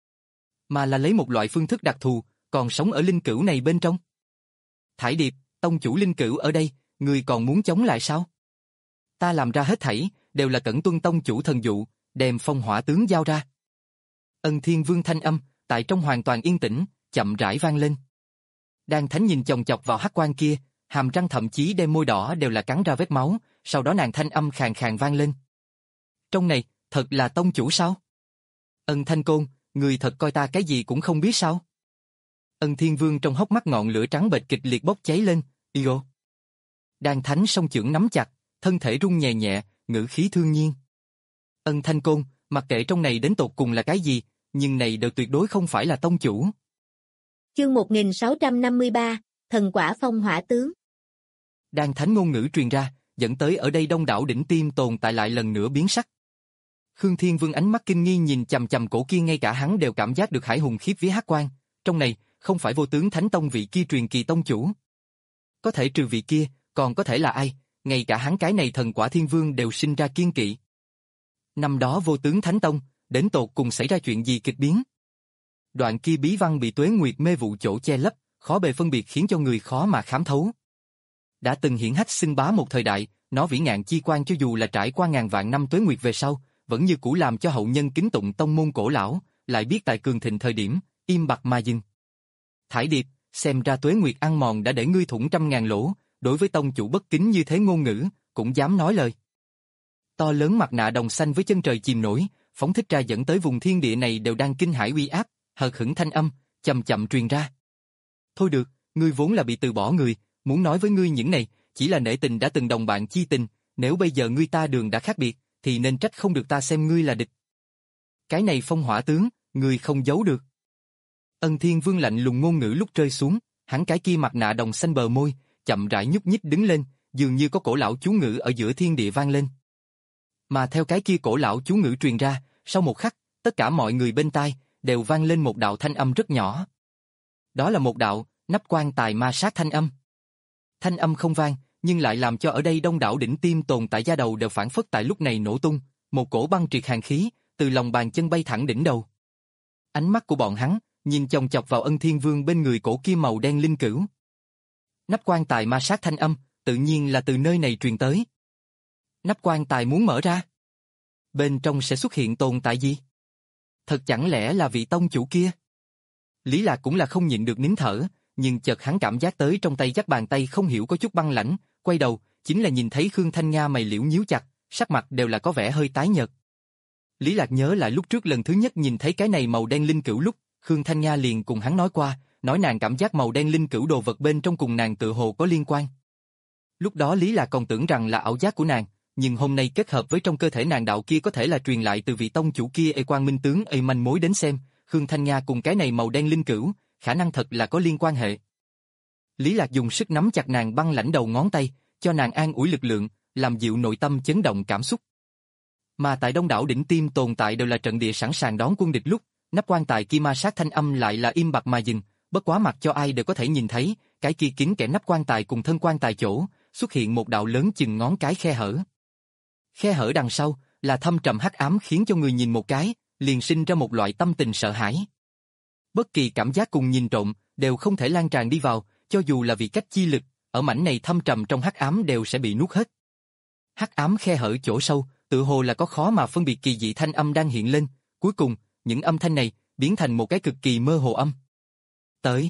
mà là lấy một loại phương thức đặc thù, còn sống ở linh cửu này bên trong. Thải Điệp, tông chủ linh cửu ở đây, người còn muốn chống lại sao? Ta làm ra hết thảy, đều là cẩn tuân tông chủ thần dụ, đem phong hỏa tướng giao ra. Ân Thiên Vương thanh âm, tại trong hoàn toàn yên tĩnh, chậm rãi vang lên. Đan Thánh nhìn chòng chọc vào hắc quang kia, hàm răng thậm chí đem môi đỏ đều là cắn ra vết máu, sau đó nàng thanh âm khàn khàn vang lên. Trong này, thật là tông chủ sao? Ân Thanh Côn, người thật coi ta cái gì cũng không biết sao? Ân Thiên Vương trong hốc mắt ngọn lửa trắng bệch kịch liệt bốc cháy lên, "Iyo." Đan Thánh song chưởng nắm chặt, thân thể rung nhẹ nhẹ, ngữ khí thương nhiên. "Ân Thanh Côn, mặc kệ trong này đến tột cùng là cái gì, nhưng này đều tuyệt đối không phải là tông chủ." Chương một nghìn sáu trăm năm mươi ba, Thần quả phong hỏa tướng. Đan Thánh ngôn ngữ truyền ra, dẫn tới ở đây đông đảo đỉnh tiêm tồn tại lại lần nữa biến sắc. Khương Thiên Vương ánh mắt kinh nghi nhìn chằm chằm cổ kia, ngay cả hắn đều cảm giác được hải hùng khiếp vía hắc quan, trong này không phải Vô Tướng Thánh Tông vị kia truyền kỳ tông chủ. Có thể trừ vị kia, còn có thể là ai, ngay cả hắn cái này Thần quả Thiên Vương đều sinh ra kiên kỵ. Năm đó Vô Tướng Thánh Tông, đến tột cùng xảy ra chuyện gì kịch biến? Đoạn kia bí văn bị Tuế Nguyệt mê vụ chỗ che lấp, khó bề phân biệt khiến cho người khó mà khám thấu. Đã từng hiển hách xưng bá một thời đại, nó vĩ ngạn chi quan cho dù là trải qua ngàn vạn năm Tuế Nguyệt về sau, vẫn như cũ làm cho hậu nhân kính tụng tông môn cổ lão, lại biết tại cường thịnh thời điểm, im bặt mà dừng. Thải Điệp, xem ra Tuế Nguyệt ăn mòn đã để ngươi thủng trăm ngàn lỗ, đối với tông chủ bất kính như thế ngôn ngữ, cũng dám nói lời. To lớn mặt nạ đồng xanh với chân trời chìm nổi, phóng thích ra dẫn tới vùng thiên địa này đều đang kinh hãi uy áp, hờ hững thanh âm, chậm chậm truyền ra. Thôi được, ngươi vốn là bị từ bỏ người, muốn nói với ngươi những này, chỉ là nể tình đã từng đồng bạn chi tình, nếu bây giờ ngươi ta đường đã khác biệt, thì nên trách không được ta xem ngươi là địch. Cái này phong hỏa tướng, ngươi không giấu được. Ân Thiên Vương lạnh lùng ngôn ngữ lúc rơi xuống, hắn cái kia mặt nạ đồng xanh bờ môi, chậm rãi nhúc nhích đứng lên, dường như có cổ lão chú ngữ ở giữa thiên địa vang lên. Mà theo cái kia cổ lão chú ngữ truyền ra, sau một khắc, tất cả mọi người bên tai đều vang lên một đạo thanh âm rất nhỏ. Đó là một đạo nắp quan tài ma sát thanh âm. Thanh âm không vang, nhưng lại làm cho ở đây đông đảo đỉnh tiêm tồn tại da đầu đều phản phất tại lúc này nổ tung, một cổ băng triệt hàn khí từ lòng bàn chân bay thẳng đỉnh đầu. Ánh mắt của bọn hắn nhìn chòng chọc vào Ân Thiên Vương bên người cổ kia màu đen linh cữu. Nắp quan tài ma sát thanh âm, tự nhiên là từ nơi này truyền tới. Nắp quan tài muốn mở ra, bên trong sẽ xuất hiện tồn tại gì? Thật chẳng lẽ là vị tông chủ kia? Lý Lạc cũng là không nhịn được nín thở, nhưng chợt hắn cảm giác tới trong tay dắt bàn tay không hiểu có chút băng lãnh, quay đầu, chính là nhìn thấy Khương Thanh Nga mày liễu nhíu chặt, sắc mặt đều là có vẻ hơi tái nhợt. Lý Lạc nhớ lại lúc trước lần thứ nhất nhìn thấy cái này màu đen linh cữu lúc, Khương Thanh Nga liền cùng hắn nói qua, nói nàng cảm giác màu đen linh cữu đồ vật bên trong cùng nàng tự hồ có liên quan. Lúc đó Lý Lạc còn tưởng rằng là ảo giác của nàng, nhưng hôm nay kết hợp với trong cơ thể nàng đạo kia có thể là truyền lại từ vị tông chủ kia, ê Quang Minh tướng ê manh mối đến xem, Khương Thanh Nga cùng cái này màu đen linh cữu, khả năng thật là có liên quan hệ. Lý Lạc dùng sức nắm chặt nàng băng lãnh đầu ngón tay, cho nàng an ủi lực lượng, làm dịu nội tâm chấn động cảm xúc. Mà tại đông đảo đỉnh tiêm tồn tại đều là trận địa sẵn sàng đón quân địch lúc, nắp quan tài kia ma sát thanh âm lại là im bặt mà dừng, bất quá mặc cho ai đều có thể nhìn thấy, cái kia kín kẽ nắp quan tài cùng thân quan tài chỗ, xuất hiện một đạo lớn chừng ngón cái khe hở. Khe hở đằng sau là thâm trầm hắc ám, khiến cho người nhìn một cái, liền sinh ra một loại tâm tình sợ hãi. Bất kỳ cảm giác cùng nhìn trộm đều không thể lan tràn đi vào, cho dù là vì cách chi lực, ở mảnh này thâm trầm trong hắc ám đều sẽ bị nuốt hết. Hắc ám khe hở chỗ sâu, tự hồ là có khó mà phân biệt kỳ dị thanh âm đang hiện lên, cuối cùng, những âm thanh này biến thành một cái cực kỳ mơ hồ âm. Tới.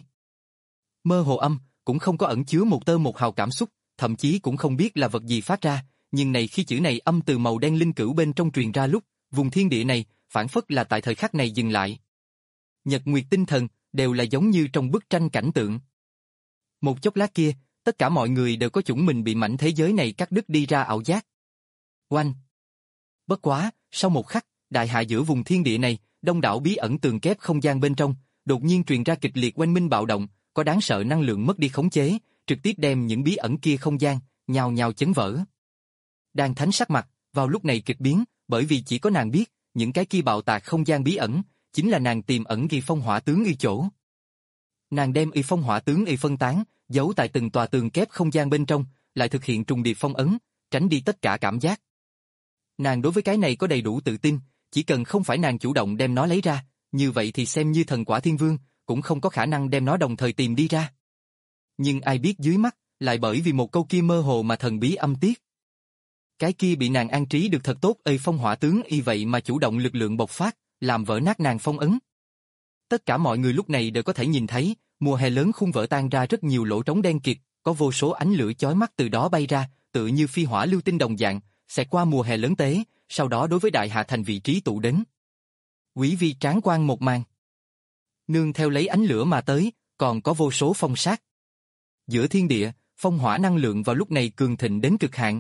Mơ hồ âm cũng không có ẩn chứa một tơ một hào cảm xúc, thậm chí cũng không biết là vật gì phát ra, nhưng này khi chữ này âm từ màu đen linh cữu bên trong truyền ra lúc, vùng thiên địa này phản phất là tại thời khắc này dừng lại. Nhật nguyệt tinh thần đều là giống như trong bức tranh cảnh tượng. Một chốc lát kia, tất cả mọi người đều có chủng mình bị mảnh thế giới này cắt đứt đi ra ảo giác. Oanh! Bất quá, sau một khắc, đại hạ giữa vùng thiên địa này, đông đảo bí ẩn tường kép không gian bên trong, đột nhiên truyền ra kịch liệt oanh minh bạo động, có đáng sợ năng lượng mất đi khống chế, trực tiếp đem những bí ẩn kia không gian nhào nhào chấn vỡ. Đan Thánh sắc mặt vào lúc này kịch biến, bởi vì chỉ có nàng biết, những cái kia bạo tạc không gian bí ẩn chính là nàng tiềm ẩn ghi phong hỏa tướng y chỗ. Nàng đem y phong hỏa tướng y phân tán, giấu tại từng tòa tường kép không gian bên trong, lại thực hiện trùng điệp phong ấn, tránh đi tất cả cảm giác. Nàng đối với cái này có đầy đủ tự tin, chỉ cần không phải nàng chủ động đem nó lấy ra, như vậy thì xem như thần quả thiên vương, cũng không có khả năng đem nó đồng thời tìm đi ra. Nhưng ai biết dưới mắt, lại bởi vì một câu kia mơ hồ mà thần bí âm tiết. Cái kia bị nàng an trí được thật tốt ê phong hỏa tướng y vậy mà chủ động lực lượng bộc phát, làm vỡ nát nàng phong ấn. Tất cả mọi người lúc này đều có thể nhìn thấy, mùa hè lớn khung vỡ tan ra rất nhiều lỗ trống đen kịt, có vô số ánh lửa chói mắt từ đó bay ra, tựa như phi hỏa lưu tinh đồng dạng, sẽ qua mùa hè lớn tế, sau đó đối với đại hạ thành vị trí tụ đến. Quý vi tráng quan một màn. Nương theo lấy ánh lửa mà tới, còn có vô số phong sát. Giữa thiên địa, phong hỏa năng lượng vào lúc này cường thịnh đến cực hạn.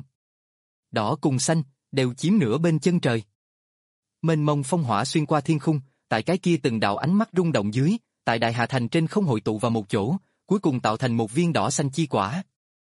Đỏ cùng xanh, đều chiếm nửa bên chân trời. Mênh mông phong hỏa xuyên qua thiên khung, tại cái kia từng đạo ánh mắt rung động dưới, tại Đại Hà Thành trên không hội tụ vào một chỗ, cuối cùng tạo thành một viên đỏ xanh chi quả.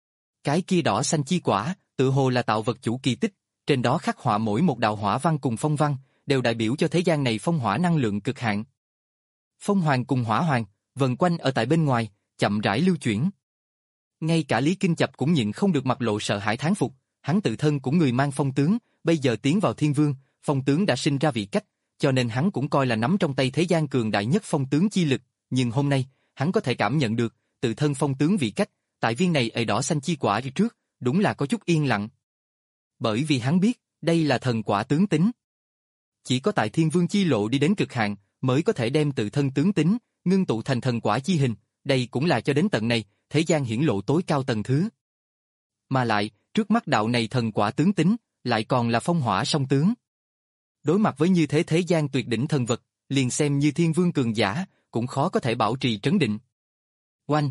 Cái kia đỏ xanh chi quả, tự hồ là tạo vật chủ kỳ tích, trên đó khắc họa mỗi một đạo hỏa văn cùng phong văn, đều đại biểu cho thế gian này phong hỏa năng lượng cực hạn. Phong hoàng cùng hỏa hoàng, vần quanh ở tại bên ngoài, chậm rãi lưu chuyển. Ngay cả Lý Kinh Chập cũng nhịn không được mặt lộ sợ hãi thán phục, hắn tự thân cũng người mang phong tướng, bây giờ tiến vào thiên vương, phong tướng đã sinh ra vị cách, cho nên hắn cũng coi là nắm trong tay thế gian cường đại nhất phong tướng chi lực, nhưng hôm nay, hắn có thể cảm nhận được, tự thân phong tướng vị cách, tại viên này ề đỏ xanh chi quả đi trước, đúng là có chút yên lặng. Bởi vì hắn biết, đây là thần quả tướng tính. Chỉ có tại thiên vương chi lộ đi đến cực hạn, mới có thể đem tự thân tướng tính, ngưng tụ thành thần quả chi hình, đây cũng là cho đến tận này, thế gian hiển lộ tối cao tầng thứ. Mà lại, trước mắt đạo này thần quả tướng tính, lại còn là phong hỏa song tướng. Đối mặt với như thế thế gian tuyệt đỉnh thần vật, liền xem như thiên vương cường giả, cũng khó có thể bảo trì trấn định. Oanh!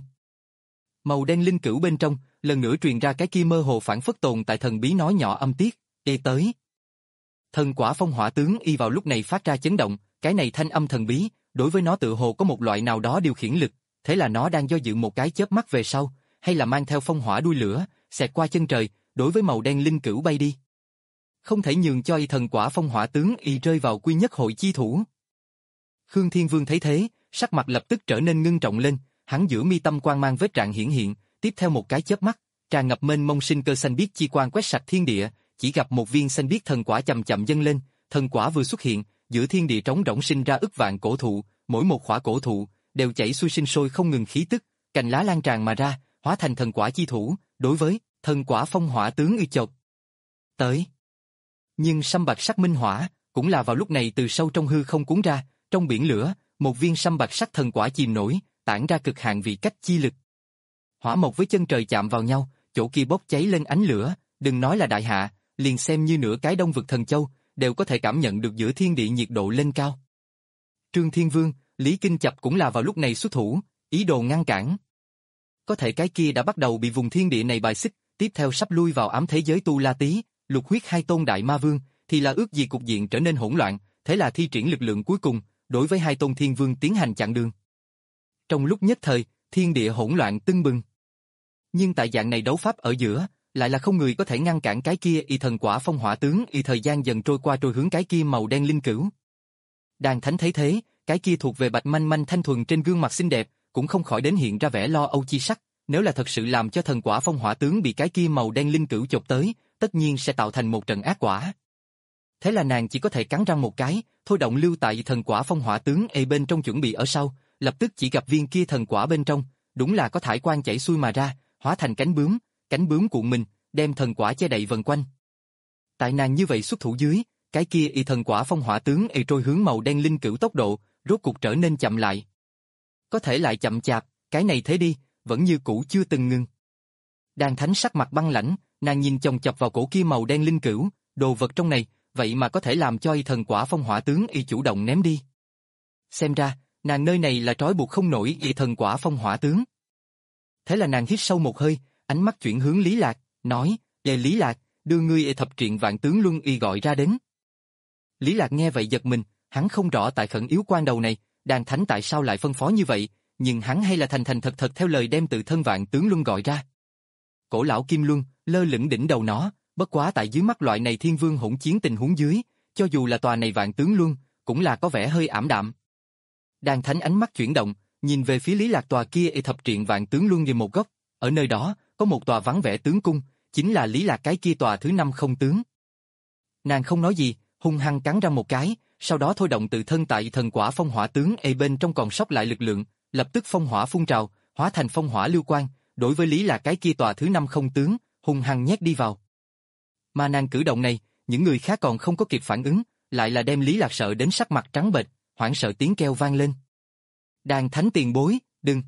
Màu đen linh cửu bên trong, lần nữa truyền ra cái kia mơ hồ phản phất tồn tại thần bí nói nhỏ âm tiết, ê tới. Thần quả phong hỏa tướng y vào lúc này phát ra chấn động, cái này thanh âm thần bí, đối với nó tự hồ có một loại nào đó điều khiển lực, thế là nó đang do dự một cái chớp mắt về sau, hay là mang theo phong hỏa đuôi lửa, xẹt qua chân trời, đối với màu đen linh cửu bay đi. Không thể nhường cho y thần quả phong hỏa tướng y rơi vào quy nhất hội chi thủ. Khương Thiên Vương thấy thế, sắc mặt lập tức trở nên ngưng trọng lên, hắn giữa mi tâm quang mang vết rạn hiển hiện, tiếp theo một cái chớp mắt, tràn ngập mênh mông sinh cơ xanh biếc chi quang quét sạch thiên địa, chỉ gặp một viên xanh biếc thần quả chậm chậm dâng lên, thần quả vừa xuất hiện, giữa thiên địa trống rỗng sinh ra ức vạn cổ thụ, mỗi một khỏa cổ thụ đều chảy xuôi sinh sôi không ngừng khí tức, cành lá lan tràn mà ra, hóa thành thần quả chi thủ, đối với thần quả phong hỏa tướng uy chộp tới. Nhưng sâm bạch sắc minh hỏa, cũng là vào lúc này từ sâu trong hư không cuốn ra, trong biển lửa, một viên sâm bạch sắc thần quả chìm nổi, tản ra cực hạn vị cách chi lực. Hỏa mộc với chân trời chạm vào nhau, chỗ kia bốc cháy lên ánh lửa, đừng nói là đại hạ, liền xem như nửa cái đông vực thần châu, đều có thể cảm nhận được giữa thiên địa nhiệt độ lên cao. Trương Thiên Vương, Lý Kinh Chập cũng là vào lúc này xuất thủ, ý đồ ngăn cản. Có thể cái kia đã bắt đầu bị vùng thiên địa này bài xích, tiếp theo sắp lui vào ám thế giới Tu La Tý, lục huyết hai tôn đại ma vương, thì là ước gì cục diện trở nên hỗn loạn, thế là thi triển lực lượng cuối cùng, đối với hai tôn thiên vương tiến hành chặn đường. Trong lúc nhất thời, thiên địa hỗn loạn tưng bừng. Nhưng tại dạng này đấu pháp ở giữa, lại là không người có thể ngăn cản cái kia y thần quả phong hỏa tướng y thời gian dần trôi qua trôi hướng cái kia màu đen linh cửu. Đàn Thánh thấy thế, cái kia thuộc về bạch manh manh thanh thuần trên gương mặt xinh đẹp, cũng không khỏi đến hiện ra vẻ lo âu chi sắc, nếu là thật sự làm cho thần quả phong hỏa tướng bị cái kia màu đen linh cửu chộp tới, tất nhiên sẽ tạo thành một trận ác quả. Thế là nàng chỉ có thể cắn răng một cái, thôi động lưu tại thần quả phong hỏa tướng e bên trong chuẩn bị ở sau, lập tức chỉ gặp viên kia thần quả bên trong, đúng là có thải quang chảy xuôi mà ra, hóa thành cánh bướm, cánh bướm cuộn mình, đem thần quả che đậy vần quanh. Tại nàng như vậy xuất thủ dưới, cái kia y thần quả phong hỏa tướng e trôi hướng màu đen linh cửu tốc độ, rốt cục trở nên chậm lại. Có thể lại chậm chạp, cái này thế đi, vẫn như cũ chưa từng ngừng. Đàn Thánh sắc mặt băng lãnh, nàng nhìn chồng chập vào cổ kia màu đen linh cửu, đồ vật trong này, vậy mà có thể làm cho y thần quả phong hỏa tướng y chủ động ném đi. Xem ra, nàng nơi này là trói buộc không nổi y thần quả phong hỏa tướng. Thế là nàng hít sâu một hơi, ánh mắt chuyển hướng Lý Lạc, nói, "Ê Lý Lạc, đưa ngươi y thập triện vạn tướng luân y gọi ra đến." Lý Lạc nghe vậy giật mình, hắn không rõ tại khẩn yếu quan đầu này, Đàn Thánh tại sao lại phân phó như vậy, nhưng hắn hay là thành thành thật thật theo lời đem tự thân vạn tướng luân gọi ra. Cổ lão kim luân, lơ lửng đỉnh đầu nó, bất quá tại dưới mắt loại này thiên vương hỗn chiến tình huống dưới, cho dù là tòa này vạn tướng luân, cũng là có vẻ hơi ảm đạm. Đàn Thánh ánh mắt chuyển động, nhìn về phía Lý Lạc tòa kia y thập triện vạn tướng luân như một góc, ở nơi đó, có một tòa vắng vẻ tướng cung, chính là Lý Lạc cái kia tòa thứ năm không tướng. Nàng không nói gì, hung hăng cắn răng một cái, sau đó thôi động tự thân tại thần quả phong hỏa tướng e bên trong còn sót lại lực lượng, lập tức phong hỏa phun trào, hóa thành phong hỏa lưu quang, đối với Lý Lạc cái kia tòa thứ năm không tướng, hung hăng nhét đi vào. Mà nàng cử động này, những người khác còn không có kịp phản ứng, lại là đem Lý Lạc sợ đến sắc mặt trắng bệch, hoảng sợ tiếng kêu vang lên. Đàn Thánh tiền bối, đừng!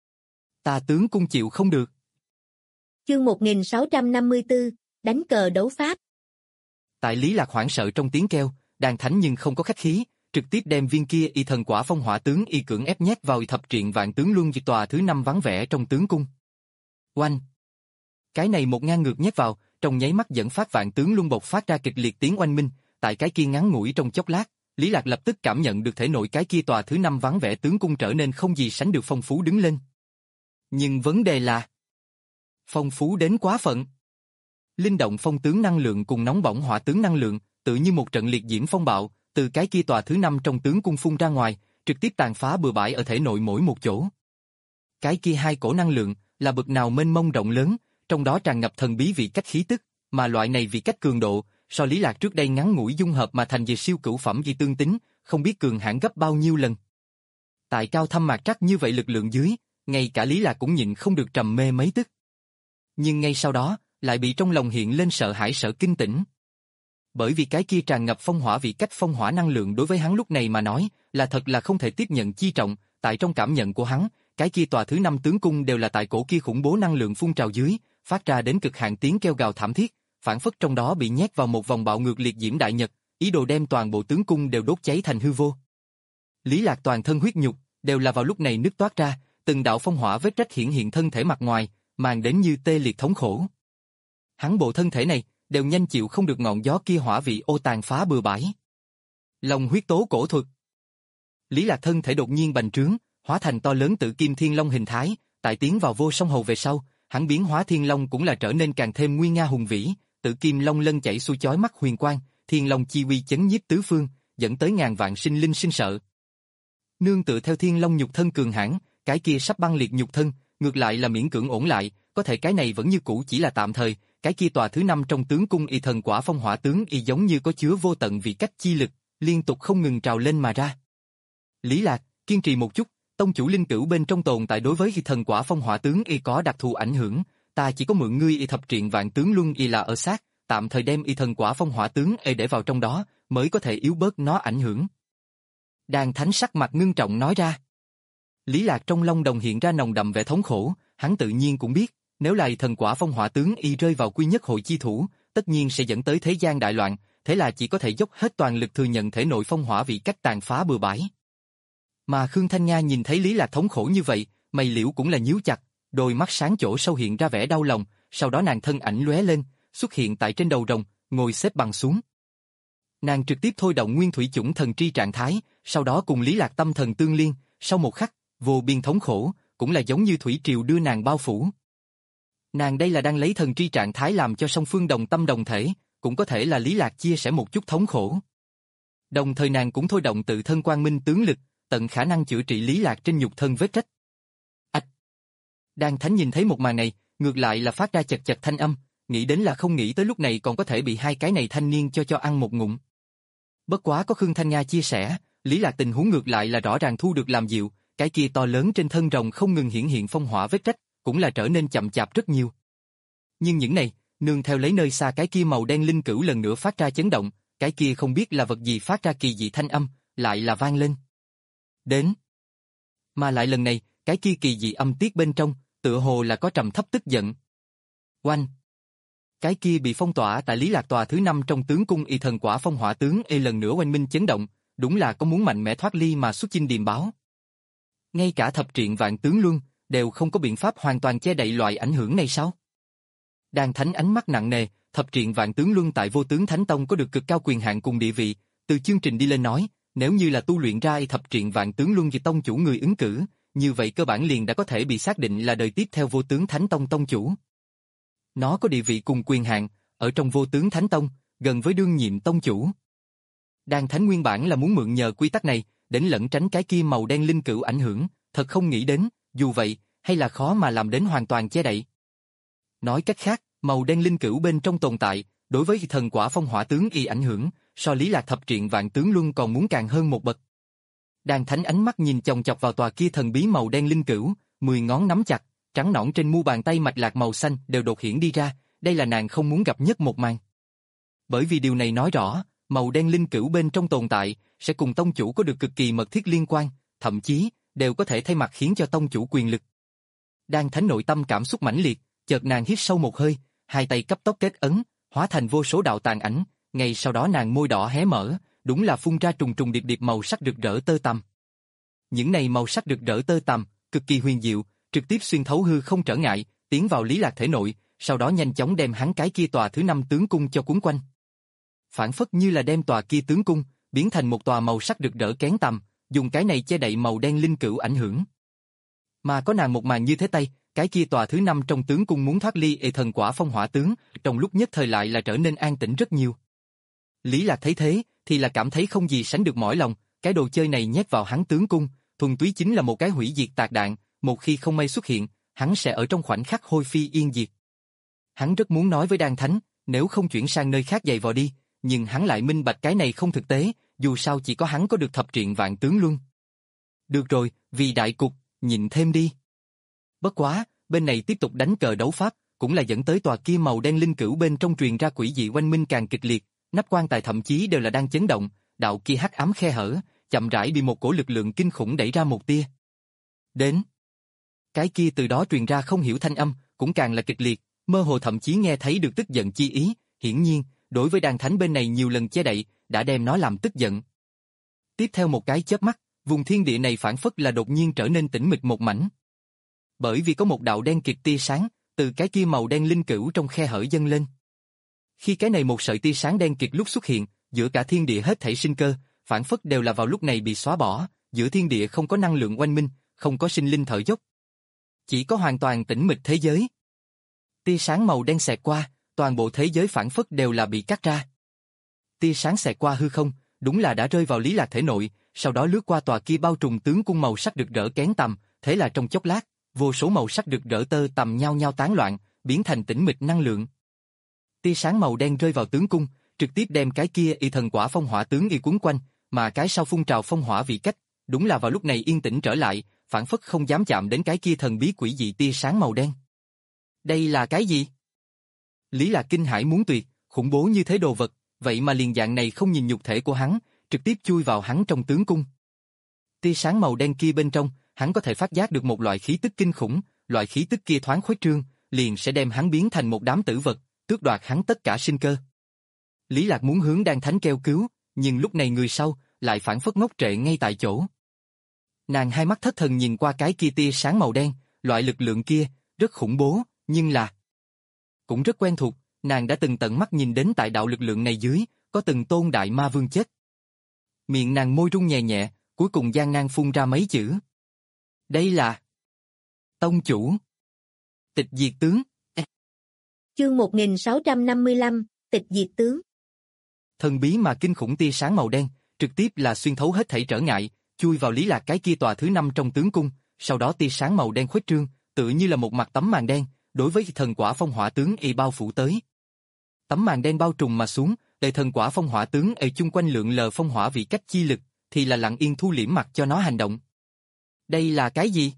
Ta tướng cung chịu không được. Chương một nghìn sáu trăm năm mươi tư, đánh cờ đấu pháp. Tại Lý Lạc hoảng sợ trong tiếng kêu, Đàn Thánh nhưng không có khách khí, trực tiếp đem viên kia y thần quả phong hỏa tướng y cưỡng ép nhét vào thập truyện vạn tướng luân di tòa thứ năm vắng vẻ trong tướng cung. Oanh! Cái này một ngang ngược nhét vào, trong nháy mắt dẫn phát vạn tướng luân bộc phát ra kịch liệt tiếng oanh minh, tại cái kia ngắn ngủi trong chốc lát, Lý Lạc lập tức cảm nhận được thể nội cái kia tòa thứ năm vắng vẻ tướng cung trở nên không gì sánh được phong phú đứng lên. Nhưng vấn đề là phong phú đến quá phận. Linh động phong tướng năng lượng cùng nóng bỏng hỏa tướng năng lượng, tự như một trận liệt diễm phong bạo, từ cái kia tòa thứ năm trong tướng cung phun ra ngoài, trực tiếp tàn phá bừa bãi ở thể nội mỗi một chỗ. Cái kia hai cổ năng lượng là bực nào mênh mông rộng lớn, trong đó tràn ngập thần bí vị cách khí tức, mà loại này vị cách cường độ, so Lý Lạc trước đây ngắn ngủi dung hợp mà thành về siêu cửu phẩm gì tương tính, không biết cường hãn gấp bao nhiêu lần. Tại cao thâm mạc trắc như vậy lực lượng dưới, ngay cả Lý Lạc cũng nhịn không được trầm mê mấy tức. Nhưng ngay sau đó, lại bị trong lòng hiện lên sợ hãi sợ kinh tỉnh. Bởi vì cái kia tràn ngập phong hỏa vị cách phong hỏa năng lượng đối với hắn lúc này mà nói, là thật là không thể tiếp nhận chi trọng, tại trong cảm nhận của hắn, cái kia tòa thứ năm tướng cung đều là tại cổ kia khủng bố năng lượng phun trào dưới, phát ra đến cực hạn tiếng kêu gào thảm thiết, phản phất trong đó bị nhét vào một vòng bạo ngược liệt diễm đại nhật, ý đồ đem toàn bộ tướng cung đều đốt cháy thành hư vô. Lý Lạc toàn thân huyết nhục, đều là vào lúc này nứt toát ra, từng đạo phong hỏa vết rách hiện hiện thân thể mặt ngoài, màn đến như tê liệt thống khổ. Hắn bộ thân thể này, đều nhanh chịu không được ngọn gió kia hỏa vị ô tàn phá bừa bãi. Long huyết tố cổ thuật. Lý Lạc thân thể đột nhiên bành trướng, hóa thành to lớn tự kim thiên long hình thái, tại tiến vào vô song hầu về sau, hắn biến hóa thiên long cũng là trở nên càng thêm nguy nga hùng vĩ, tự kim long lân chảy xuôi chói mắt huyền quang, thiên long chi uy chấn nhiếp tứ phương, dẫn tới ngàn vạn sinh linh sinh sợ. Nương tựa theo thiên long nhục thân cường hãn, cái kia sắp băng liệt nhục thân, ngược lại là miễn cưỡng ổn lại, có thể cái này vẫn như cũ chỉ là tạm thời, cái kia tòa thứ năm trong tướng cung y thần quả phong hỏa tướng y giống như có chứa vô tận vị cách chi lực, liên tục không ngừng trào lên mà ra. Lý Lạc, kiên trì một chút, tông chủ linh cửu bên trong tồn tại đối với y thần quả phong hỏa tướng y có đặc thù ảnh hưởng, ta chỉ có mượn ngươi y thập truyện vạn tướng luân y là ở sát, tạm thời đem y thần quả phong hỏa tướng y để vào trong đó, mới có thể yếu bớt nó ảnh hưởng. Đan Thánh sắc mặt ngưng trọng nói ra. Lý Lạc trong long đồng hiện ra nồng đậm vẻ thống khổ, hắn tự nhiên cũng biết, nếu là y thần quả phong hỏa tướng y rơi vào quy nhất hội chi thủ, tất nhiên sẽ dẫn tới thế gian đại loạn, thế là chỉ có thể dốc hết toàn lực thừa nhận thể nội phong hỏa vị cách tàn phá bừa bãi. Mà Khương Thanh Nga nhìn thấy Lý Lạc thống khổ như vậy, mày liễu cũng là nhíu chặt, đôi mắt sáng chỗ sâu hiện ra vẻ đau lòng, sau đó nàng thân ảnh lóe lên, xuất hiện tại trên đầu rồng, ngồi xếp bằng xuống. Nàng trực tiếp thôi động nguyên thủy chủng thần tri trạng thái, sau đó cùng Lý Lạc tâm thần tương liên, sau một khắc, vô biên thống khổ, cũng là giống như thủy triều đưa nàng bao phủ. Nàng đây là đang lấy thần tri trạng thái làm cho song phương đồng tâm đồng thể, cũng có thể là Lý Lạc chia sẻ một chút thống khổ. Đồng thời nàng cũng thôi động tự thân quang minh tướng lực, tận khả năng chữa trị Lý Lạc trên nhục thân vết rách. Ách! Đan Thánh nhìn thấy một màn này, ngược lại là phát ra chật chật thanh âm, nghĩ đến là không nghĩ tới lúc này còn có thể bị hai cái này thanh niên cho cho ăn một ngụm. Bất quá có Khương Thanh Nga chia sẻ, Lý Lạc tình huống ngược lại là rõ ràng thu được làm dịu, cái kia to lớn trên thân rồng không ngừng hiển hiện phong hỏa vết rách, cũng là trở nên chậm chạp rất nhiều. Nhưng những này, nương theo lấy nơi xa cái kia màu đen linh cửu lần nữa phát ra chấn động, cái kia không biết là vật gì phát ra kỳ dị thanh âm, lại là vang lên. Đến. Mà lại lần này, cái kia kỳ dị âm tiết bên trong, tựa hồ là có trầm thấp tức giận. Oanh. Cái kia bị phong tỏa tại Lý Lạc tòa thứ năm trong tướng cung y thần quả phong hỏa tướng y lần nữa oanh minh chấn động, đúng là có muốn mạnh mẽ thoát ly mà xuất chinh điềm báo. Ngay cả thập truyện vạn tướng luân đều không có biện pháp hoàn toàn che đậy loại ảnh hưởng này sao? Đan Thánh ánh mắt nặng nề, thập truyện vạn tướng luân tại Vô Tướng Thánh Tông có được cực cao quyền hạn cùng địa vị, từ chương trình đi lên nói, nếu như là tu luyện ra thập truyện vạn tướng luân vì tông chủ người ứng cử, như vậy cơ bản liền đã có thể bị xác định là đời tiếp theo Vô Tướng Thánh Tông tông chủ. Nó có địa vị cùng quyền hạn, ở trong Vô Tướng Thánh Tông, gần với đương nhiệm tông chủ. Đan Thánh nguyên bản là muốn mượn nhờ quy tắc này, đến lẩn tránh cái kia màu đen linh cửu ảnh hưởng, thật không nghĩ đến, dù vậy, hay là khó mà làm đến hoàn toàn che đậy. Nói cách khác, màu đen linh cửu bên trong tồn tại, đối với thần quả phong hỏa tướng y ảnh hưởng, so Lý Lạc thập truyện vạn tướng luân còn muốn càng hơn một bậc. Đan Thánh ánh mắt nhìn chòng chọc vào tòa kia thần bí màu đen linh cửu, mười ngón nắm chặt, trắng nõn trên mu bàn tay mạch lạc màu xanh đều đột hiển đi ra, đây là nàng không muốn gặp nhất một màn. Bởi vì điều này nói rõ, màu đen linh cửu bên trong tồn tại, sẽ cùng tông chủ có được cực kỳ mật thiết liên quan, thậm chí, đều có thể thay mặt khiến cho tông chủ quyền lực. Đan Thánh nội tâm cảm xúc mãnh liệt, chợt nàng hít sâu một hơi, hai tay cấp tốc kết ấn, hóa thành vô số đạo tàn ảnh, ngay sau đó nàng môi đỏ hé mở, đúng là phun ra trùng trùng điệp điệp màu sắc rực rỡ tơ tằm. Những này màu sắc rực rỡ tơ tằm, cực kỳ huyền diệu, trực tiếp xuyên thấu hư không trở ngại, tiến vào Lý Lạc thể nội, sau đó nhanh chóng đem hắn cái kia tòa thứ năm tướng cung cho cuốn quanh. Phản phất như là đem tòa kia tướng cung biến thành một tòa màu sắc rực rỡ kén tằm, dùng cái này che đậy màu đen linh cữu ảnh hưởng. Mà có nàng một màn như thế tay, cái kia tòa thứ năm trong tướng cung muốn thoát ly ê thần quả phong hỏa tướng, trong lúc nhất thời lại là trở nên an tĩnh rất nhiều. Lý Lạc thấy thế, thì là cảm thấy không gì sánh được mỏi lòng, cái đồ chơi này nhét vào hắn tướng cung, thuần túy chính là một cái hủy diệt tạc đạn, một khi không may xuất hiện, hắn sẽ ở trong khoảnh khắc hôi phi yên diệt. Hắn rất muốn nói với Đan Thánh, nếu không chuyển sang nơi khác giày vò đi, nhưng hắn lại minh bạch cái này không thực tế, dù sao chỉ có hắn có được thập triện vạn tướng luân. Được rồi, vì đại cục, nhịn thêm đi. Bất quá, bên này tiếp tục đánh cờ đấu pháp, cũng là dẫn tới tòa kia màu đen linh cữu bên trong truyền ra quỷ dị oanh minh càng kịch liệt, nắp quan tài thậm chí đều là đang chấn động, đạo kia hắc ám khe hở, chậm rãi bị một cổ lực lượng kinh khủng đẩy ra một tia. Đến. Cái kia từ đó truyền ra không hiểu thanh âm, cũng càng là kịch liệt, mơ hồ thậm chí nghe thấy được tức giận chi ý, hiển nhiên, đối với Đan Thánh bên này nhiều lần che đậy, đã đem nó làm tức giận. Tiếp theo một cái chớp mắt, vùng thiên địa này phản phất là đột nhiên trở nên tĩnh mịch một mảnh. Bởi vì có một đạo đen kịt tia sáng, từ cái kia màu đen linh cữu trong khe hở dâng lên. Khi cái này một sợi tia sáng đen kịt lúc xuất hiện, giữa cả thiên địa hết thảy sinh cơ, phản phất đều là vào lúc này bị xóa bỏ, giữa thiên địa không có năng lượng oanh minh, không có sinh linh thở dốc. Chỉ có hoàn toàn tĩnh mịch thế giới. Tia sáng màu đen xẹt qua, toàn bộ thế giới phản phất đều là bị cắt ra. Tia sáng xẹt qua hư không, đúng là đã rơi vào Lý Lạc thể nội, sau đó lướt qua tòa kia bao trùm tướng cung màu sắc rực rỡ kén tầm, thế là trong chốc lát, vô số màu sắc rực rỡ tơ tầm nhau nhau tán loạn, biến thành tĩnh mịch năng lượng. Tia sáng màu đen rơi vào tướng cung, trực tiếp đem cái kia y thần quả phong hỏa tướng y cuốn quanh, mà cái sau phun trào phong hỏa vị cách, đúng là vào lúc này yên tĩnh trở lại, phản phất không dám chạm đến cái kia thần bí quỷ dị tia sáng màu đen. Đây là cái gì? Lý Lạc kinh hãi muốn tuyệt, khủng bố như thế đồ vật, vậy mà liền dạng này không nhìn nhục thể của hắn, trực tiếp chui vào hắn trong tướng cung. Tia sáng màu đen kia bên trong, hắn có thể phát giác được một loại khí tức kinh khủng, loại khí tức kia thoáng khuếch trương, liền sẽ đem hắn biến thành một đám tử vật, tước đoạt hắn tất cả sinh cơ. Lý Lạc muốn hướng Đan Thánh kêu cứu, nhưng lúc này người sau lại phản phất ngốc trệ ngay tại chỗ. Nàng hai mắt thất thần nhìn qua cái kia tia sáng màu đen, loại lực lượng kia rất khủng bố, nhưng là cũng rất quen thuộc, nàng đã từng tận mắt nhìn đến tại đạo lực lượng này dưới, có từng tôn đại ma vương chết. Miệng nàng môi run nhẹ nhẹ, cuối cùng gian nan phun ra mấy chữ. Đây là Tông chủ. Tịch diệt tướng. Chương một nghìn sáu trăm năm mươi lăm, Tịch diệt tướng. Thần bí mà kinh khủng tia sáng màu đen, trực tiếp là xuyên thấu hết thảy trở ngại, chui vào Lý Lạc cái kia tòa thứ năm trong tướng cung, sau đó tia sáng màu đen khuếch trương, tựa như là một mặt tấm màn đen, đối với thần quả phong hỏa tướng y bao phủ tới. Tấm màn đen bao trùm mà xuống, để thần quả phong hỏa tướng y chung quanh lượng lờ phong hỏa vị cách chi lực, thì là lặng yên thu liễm mặt cho nó hành động. Đây là cái gì?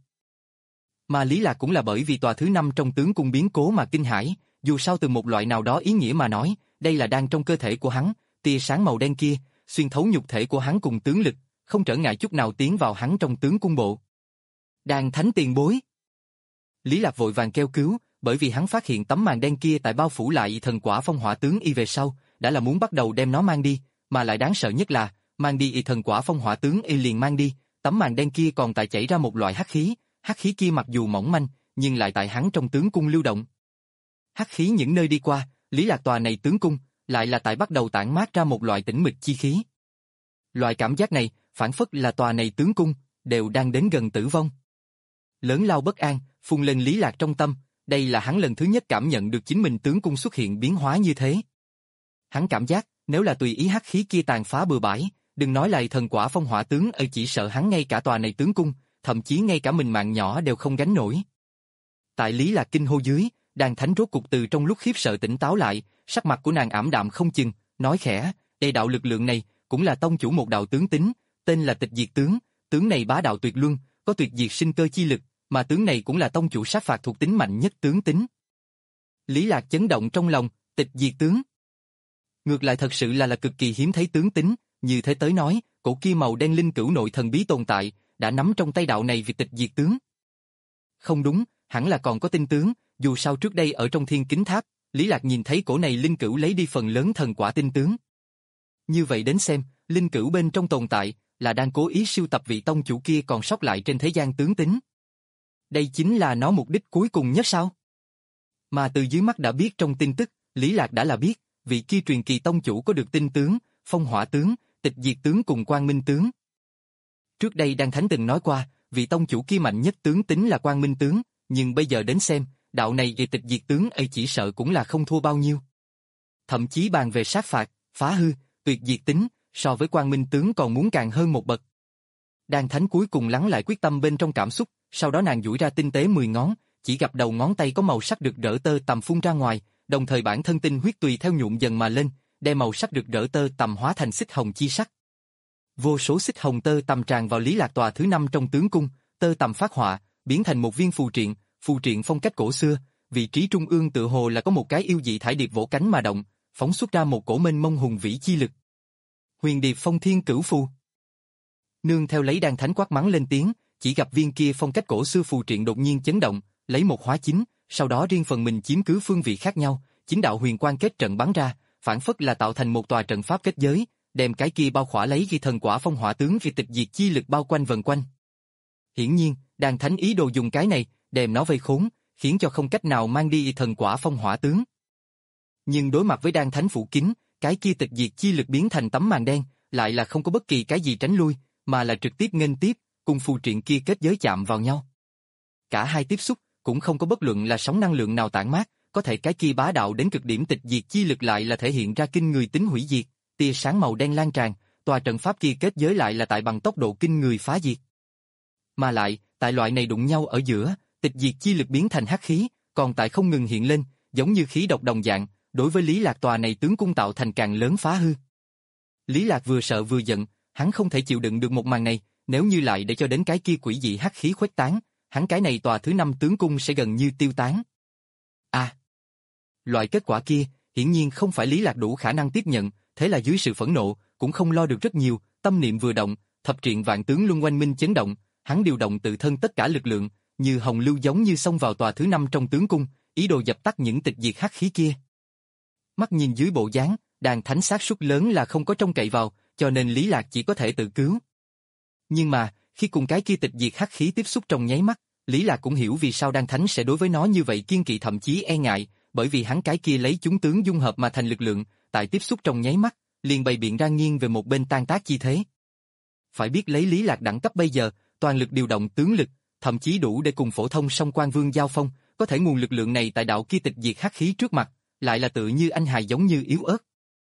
Mà Lý Lạc cũng là bởi vì tòa thứ năm trong tướng cung biến cố mà kinh hãi, dù sao từ một loại nào đó ý nghĩa mà nói, đây là đang trong cơ thể của hắn, tia sáng màu đen kia, xuyên thấu nhục thể của hắn cùng tướng lực, không trở ngại chút nào tiến vào hắn trong tướng cung bộ. Đan Thánh tiền bối. Lý Lạc vội vàng kêu cứu, bởi vì hắn phát hiện tấm màn đen kia tại bao phủ lại thần quả phong hỏa tướng y về sau, đã là muốn bắt đầu đem nó mang đi, mà lại đáng sợ nhất là, mang đi y thần quả phong hỏa tướng y liền mang đi, tấm màn đen kia còn tại chảy ra một loại hắc khí, hắc khí kia mặc dù mỏng manh, nhưng lại tại hắn trong tướng cung lưu động. Hắc khí những nơi đi qua, Lý Lạc tòa này tướng cung, lại là tại bắt đầu tản mát ra một loại tĩnh mịch chi khí. Loại cảm giác này, phản phất là tòa này tướng cung, đều đang đến gần tử vong. Lớn lao bất an, phun lên Lý Lạc trong tâm, đây là hắn lần thứ nhất cảm nhận được chính mình tướng cung xuất hiện biến hóa như thế. Hắn cảm giác, nếu là tùy ý hắc khí kia tàn phá bừa bãi, đừng nói là thần quả phong hỏa tướng ở chỉ sợ hắn ngay cả tòa này tướng cung, thậm chí ngay cả mình mạng nhỏ đều không gánh nổi. Tại Lý Lạc kinh hô dưới, Đan Thánh rốt cục từ trong lúc khiếp sợ tỉnh táo lại, sắc mặt của nàng ảm đạm không chừng, nói khẽ, đây đạo lực lượng này, cũng là tông chủ một đạo tướng tính, tên là Tịch Diệt tướng, tướng này bá đạo tuyệt luân, có tuyệt diệt sinh cơ chi lực, mà tướng này cũng là tông chủ sát phạt thuộc tính mạnh nhất tướng tính. Lý Lạc chấn động trong lòng, Tịch Diệt tướng. Ngược lại thật sự là là cực kỳ hiếm thấy tướng tính, như thế tới nói, cổ kia màu đen linh cửu nội thần bí tồn tại, đã nắm trong tay đạo này vì Tịch Diệt tướng. Không đúng, hẳn là còn có tinh tướng, dù sao trước đây ở trong Thiên Kính Tháp, Lý Lạc nhìn thấy cổ này linh cửu lấy đi phần lớn thần quả tinh tướng. Như vậy đến xem, linh cữu bên trong tồn tại, là đang cố ý sưu tập vị tông chủ kia còn sót lại trên thế gian tướng tính. Đây chính là nó mục đích cuối cùng nhất sao? Mà từ dưới mắt đã biết trong tin tức, Lý Lạc đã là biết, vị kia truyền kỳ tông chủ có được tinh tướng, phong hỏa tướng, tịch diệt tướng cùng quang minh tướng. Trước đây Đan Thánh từng nói qua, vị tông chủ kia mạnh nhất tướng tính là quang minh tướng, nhưng bây giờ đến xem, đạo này về tịch diệt tướng ấy chỉ sợ cũng là không thua bao nhiêu. Thậm chí bàn về sát phạt, phá hư, tuyệt diệt tính, so với quang minh tướng còn muốn càng hơn một bậc. Đan Thánh cuối cùng lắng lại quyết tâm bên trong cảm xúc, sau đó nàng duỗi ra tinh tế mười ngón, chỉ gặp đầu ngón tay có màu sắc rực rỡ tơ tằm phun ra ngoài, đồng thời bản thân tinh huyết tùy theo nhuộm dần mà lên, đem màu sắc rực rỡ tơ tằm hóa thành xích hồng chi sắc. Vô số xích hồng tơ tằm tràn vào Lý Lạc tòa thứ năm trong tướng cung, tơ tằm phát họa, biến thành một viên phù triện, phù triện phong cách cổ xưa, vị trí trung ương tựa hồ là có một cái yêu dị thải điệp vỗ cánh mà động, phóng xuất ra một cổ mênh mông hùng vĩ chi lực. Huyền điệp phong thiên cửu phù. Nương theo lấy Đan Thánh quát mắng lên tiếng, chỉ gặp viên kia phong cách cổ xưa phù triện đột nhiên chấn động, lấy một hóa chín, sau đó riêng phần mình chiếm cứ phương vị khác nhau, chính đạo huyền quang kết trận bắn ra, phản phất là tạo thành một tòa trận pháp kết giới, đem cái kia bao khỏa lấy ghi thần quả phong hỏa tướng vì tịch diệt chi lực bao quanh vần quanh. Hiển nhiên, Đan Thánh ý đồ dùng cái này, đem nó vây khốn, khiến cho không cách nào mang đi thần quả phong hỏa tướng. Nhưng đối mặt với Đan Thánh phủ kín, cái kia tịch diệt chi lực biến thành tấm màn đen, lại là không có bất kỳ cái gì tránh lui, mà là trực tiếp nghênh tiếp, cùng phù triện kia kết giới chạm vào nhau. Cả hai tiếp xúc, cũng không có bất luận là sóng năng lượng nào tản mát, có thể cái kia bá đạo đến cực điểm tịch diệt chi lực lại là thể hiện ra kinh người tính hủy diệt, tia sáng màu đen lan tràn, tòa trận pháp kia kết giới lại là tại bằng tốc độ kinh người phá diệt. Mà lại, tại loại này đụng nhau ở giữa, tịch diệt chi lực biến thành hắc khí, còn tại không ngừng hiện lên, giống như khí độc đồng dạng, đối với Lý Lạc tòa này tướng cung tạo thành càng lớn phá hư. Lý Lạc vừa sợ vừa giận, hắn không thể chịu đựng được một màn này, nếu như lại để cho đến cái kia quỷ dị hắc khí khuếch tán, hắn cái này tòa thứ năm tướng cung sẽ gần như tiêu tán. À, loại kết quả kia, hiển nhiên không phải Lý Lạc đủ khả năng tiếp nhận, thế là dưới sự phẫn nộ, cũng không lo được rất nhiều, tâm niệm vừa động, thập triện vạn tướng luân quanh minh chấn động, hắn điều động tự thân tất cả lực lượng, như hồng lưu giống như xông vào tòa thứ năm trong tướng cung, ý đồ dập tắt những tịch diệt hắc khí kia. Mắt nhìn dưới bộ dáng, Đan Thánh xác suất lớn là không có trông cậy vào, cho nên Lý Lạc chỉ có thể tự cứu. Nhưng mà, khi cùng cái kia tịch diệt hắc khí tiếp xúc trong nháy mắt, Lý Lạc cũng hiểu vì sao Đan Thánh sẽ đối với nó như vậy kiên kỵ thậm chí e ngại, bởi vì hắn cái kia lấy chúng tướng dung hợp mà thành lực lượng, tại tiếp xúc trong nháy mắt, liền bày biện ra nghiêng về một bên tan tác chi thế. Phải biết lấy Lý Lạc đẳng cấp bây giờ, toàn lực điều động tướng lực, thậm chí đủ để cùng phổ thông song quan vương giao phong, có thể nguồn lực lượng này tại đạo kia tịch diệt hắc khí trước mặt, lại là tự như anh hài giống như yếu ớt.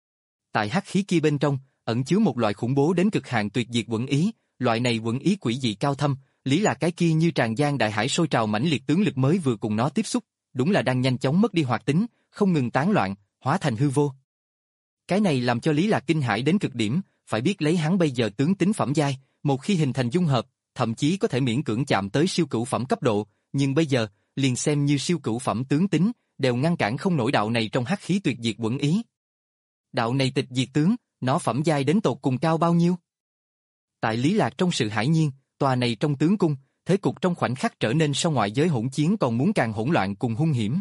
Tại hắc khí kia bên trong, ẩn chứa một loại khủng bố đến cực hạn tuyệt diệt quẩn ý, loại này quẩn ý quỷ dị cao thâm, Lý Lạc cái kia như tràn gian đại hải sôi trào mãnh liệt tướng lực mới vừa cùng nó tiếp xúc, đúng là đang nhanh chóng mất đi hoạt tính, không ngừng tán loạn, hóa thành hư vô. Cái này làm cho Lý Lạc kinh hãi đến cực điểm, phải biết lấy hắn bây giờ tướng tính phẩm giai, một khi hình thành dung hợp, thậm chí có thể miễn cưỡng chạm tới siêu cửu phẩm cấp độ, nhưng bây giờ, liền xem như siêu cửu phẩm tướng tính, đều ngăn cản không nổi đạo này trong hắc khí tuyệt diệt quẩn ý. Đạo này tịch diệt tướng, nó phẩm giai đến tột cùng cao bao nhiêu? Tại Lý Lạc trong sự hải nhiên, tòa này trong tướng cung, thế cục trong khoảnh khắc trở nên so ngoại giới hỗn chiến còn muốn càng hỗn loạn cùng hung hiểm.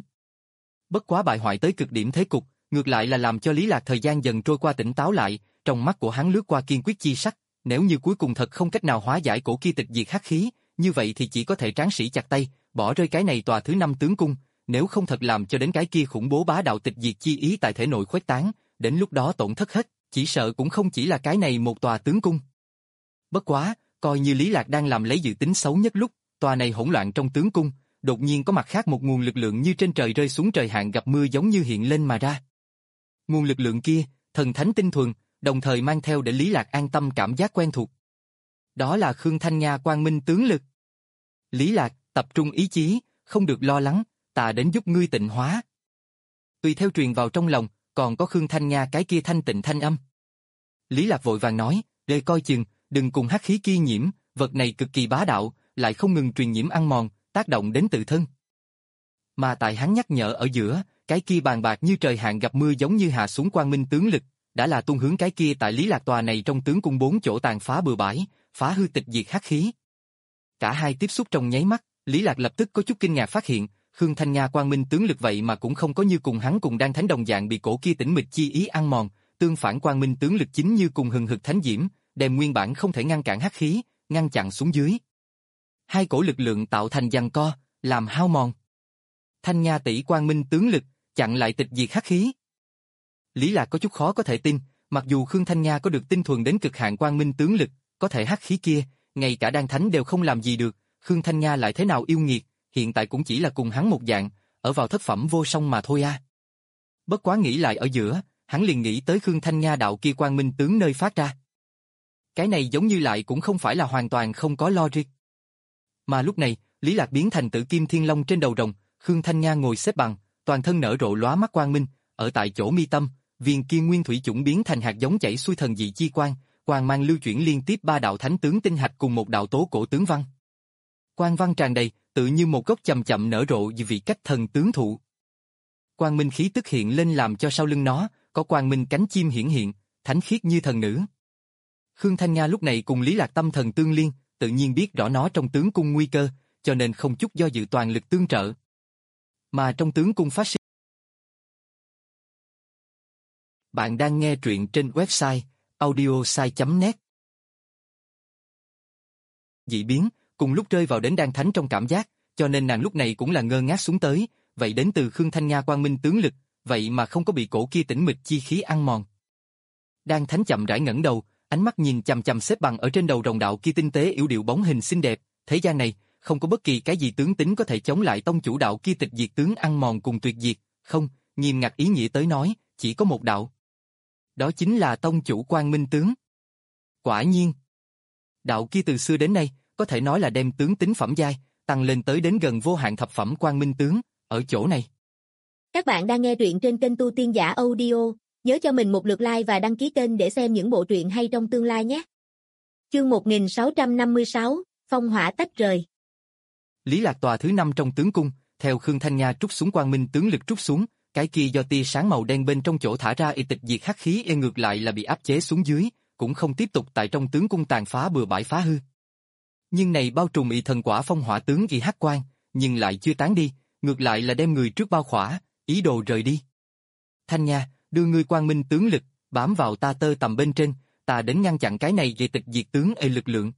Bất quá bại hoại tới cực điểm thế cục, ngược lại là làm cho Lý Lạc thời gian dần trôi qua tỉnh táo lại, trong mắt của hắn lướt qua kiên quyết chi sắc, nếu như cuối cùng thật không cách nào hóa giải cổ kia tịch diệt hắc khí, như vậy thì chỉ có thể tráng sĩ chặt tay, bỏ rơi cái này tòa thứ năm tướng cung, nếu không thật làm cho đến cái kia khủng bố bá đạo tịch diệt chi ý tại thể nội khuếch tán, đến lúc đó tổn thất hết, chỉ sợ cũng không chỉ là cái này một tòa tướng cung. Bất quá, coi như Lý Lạc đang làm lấy dự tính xấu nhất lúc, tòa này hỗn loạn trong tướng cung, đột nhiên có mặt khác một nguồn lực lượng như trên trời rơi xuống trời hạn gặp mưa giống như hiện lên mà ra. Nguồn lực lượng kia, thần thánh tinh thuần, đồng thời mang theo để Lý Lạc an tâm cảm giác quen thuộc. Đó là Khương Thanh Nga quang minh tướng lực. Lý Lạc, tập trung ý chí, không được lo lắng, ta đến giúp ngươi tịnh hóa. Tùy theo truyền vào trong lòng, còn có Khương Thanh Nga cái kia thanh tịnh thanh âm. Lý Lạc vội vàng nói, để coi chừng, đừng cùng hắc khí kia nhiễm, vật này cực kỳ bá đạo, lại không ngừng truyền nhiễm ăn mòn, tác động đến tự thân. Mà tại hắn nhắc nhở ở giữa, cái kia bàn bạc như trời hạn gặp mưa giống như hạ xuống quang minh tướng lực, đã là tung hướng cái kia tại Lý Lạc tòa này trong tướng cung bốn chỗ tàn phá bừa bãi, phá hư tịch diệt hắc khí. Cả hai tiếp xúc trong nháy mắt, Lý Lạc lập tức có chút kinh ngạc phát hiện, Khương Thanh Nga quang minh tướng lực vậy mà cũng không có như cùng hắn cùng Đan Thánh đồng dạng bị cổ kia tĩnh mịch chi ý ăn mòn, tương phản quang minh tướng lực chính như cùng hừng hực thánh diễm, đem nguyên bản không thể ngăn cản hắc khí, ngăn chặn xuống dưới. Hai cổ lực lượng tạo thành giằng co, làm hao mòn. Thanh Nha tỷ quang minh tướng lực, chặn lại tịch diệt hắc khí. Lý Lạc có chút khó có thể tin, mặc dù Khương Thanh Nha có được tinh thuần đến cực hạn quang minh tướng lực, có thể hắc khí kia, ngay cả đan thánh đều không làm gì được, Khương Thanh Nha lại thế nào yêu nghiệt, hiện tại cũng chỉ là cùng hắn một dạng, ở vào thất phẩm vô song mà thôi a. Bất quá nghĩ lại ở giữa, hắn liền nghĩ tới Khương Thanh Nha đạo kia quang minh tướng nơi phát ra. Cái này giống như lại cũng không phải là hoàn toàn không có logic. Mà lúc này, Lý Lạc biến thành Tử Kim Thiên Long trên đầu rồng, Khương Thanh Nha ngồi xếp bằng, toàn thân nở rộ lóa mắt quang minh, ở tại chỗ mi tâm, viên kia nguyên thủy chủng biến thành hạt giống chảy xuôi thần dị chi quang, quang mang lưu chuyển liên tiếp ba đạo thánh tướng tinh hạch cùng một đạo tố cổ tướng văn. Quang văn tràn đầy, tự như một gốc chậm chậm nở rộ vì vị cách thần tướng thụ. Quang minh khí tức hiện lên làm cho sau lưng nó có quang minh cánh chim hiển hiện, thánh khiết như thần nữ. Khương Thanh Nha lúc này cùng Lý Lạc tâm thần tương liên, tự nhiên biết rõ nó trong tướng cung nguy cơ, cho nên không chút do dự toàn lực tương trợ. Mà trong tướng cung phát sinh. Bạn đang nghe truyện trên website audiosai chấm net. Dị biến, cùng lúc rơi vào đến đan thánh trong cảm giác, cho nên nàng lúc này cũng là ngơ ngác xuống tới, vậy đến từ Khương Thanh Nha quang minh tướng lực, vậy mà không có bị cổ kia tĩnh mịch chi khí ăn mòn. Đan thánh chậm rãi ngẩng đầu, ánh mắt nhìn chằm chằm xếp bằng ở trên đầu rồng đạo kia tinh tế yểu điệu bóng hình xinh đẹp, thế gian này không có bất kỳ cái gì tướng tính có thể chống lại tông chủ đạo kia tịch diệt tướng ăn mòn cùng tuyệt diệt, không, nghiêm ngặt ý nghĩa tới nói, chỉ có một đạo. Đó chính là tông chủ quang minh tướng. Quả nhiên, đạo kia từ xưa đến nay, có thể nói là đem tướng tính phẩm giai, tăng lên tới đến gần vô hạn thập phẩm quang minh tướng, ở chỗ này. Các bạn đang nghe truyện trên kênh Tu Tiên Giả Audio, nhớ cho mình một lượt like và đăng ký kênh để xem những bộ truyện hay trong tương lai nhé. Chương một nghìn sáu trăm năm mươi sáu, Phong hỏa tách rời. Lý Lạc tòa thứ năm trong tướng cung, theo Khương Thanh Nha trút xuống quang minh tướng lực trút xuống, cái kia do tia sáng màu đen bên trong chỗ thả ra y tịch diệt hắc khí e ngược lại là bị áp chế xuống dưới, cũng không tiếp tục tại trong tướng cung tàn phá bừa bãi phá hư. Nhưng này bao trùm y thần quả phong hỏa tướng y hắc quang, nhưng lại chưa tán đi, ngược lại là đem người trước bao khỏa, ý đồ rời đi. Thanh Nha, đưa ngươi quang minh tướng lực, bám vào ta tơ tầm bên trên, ta đến ngăn chặn cái này về tịch diệt tướng e lực lượng.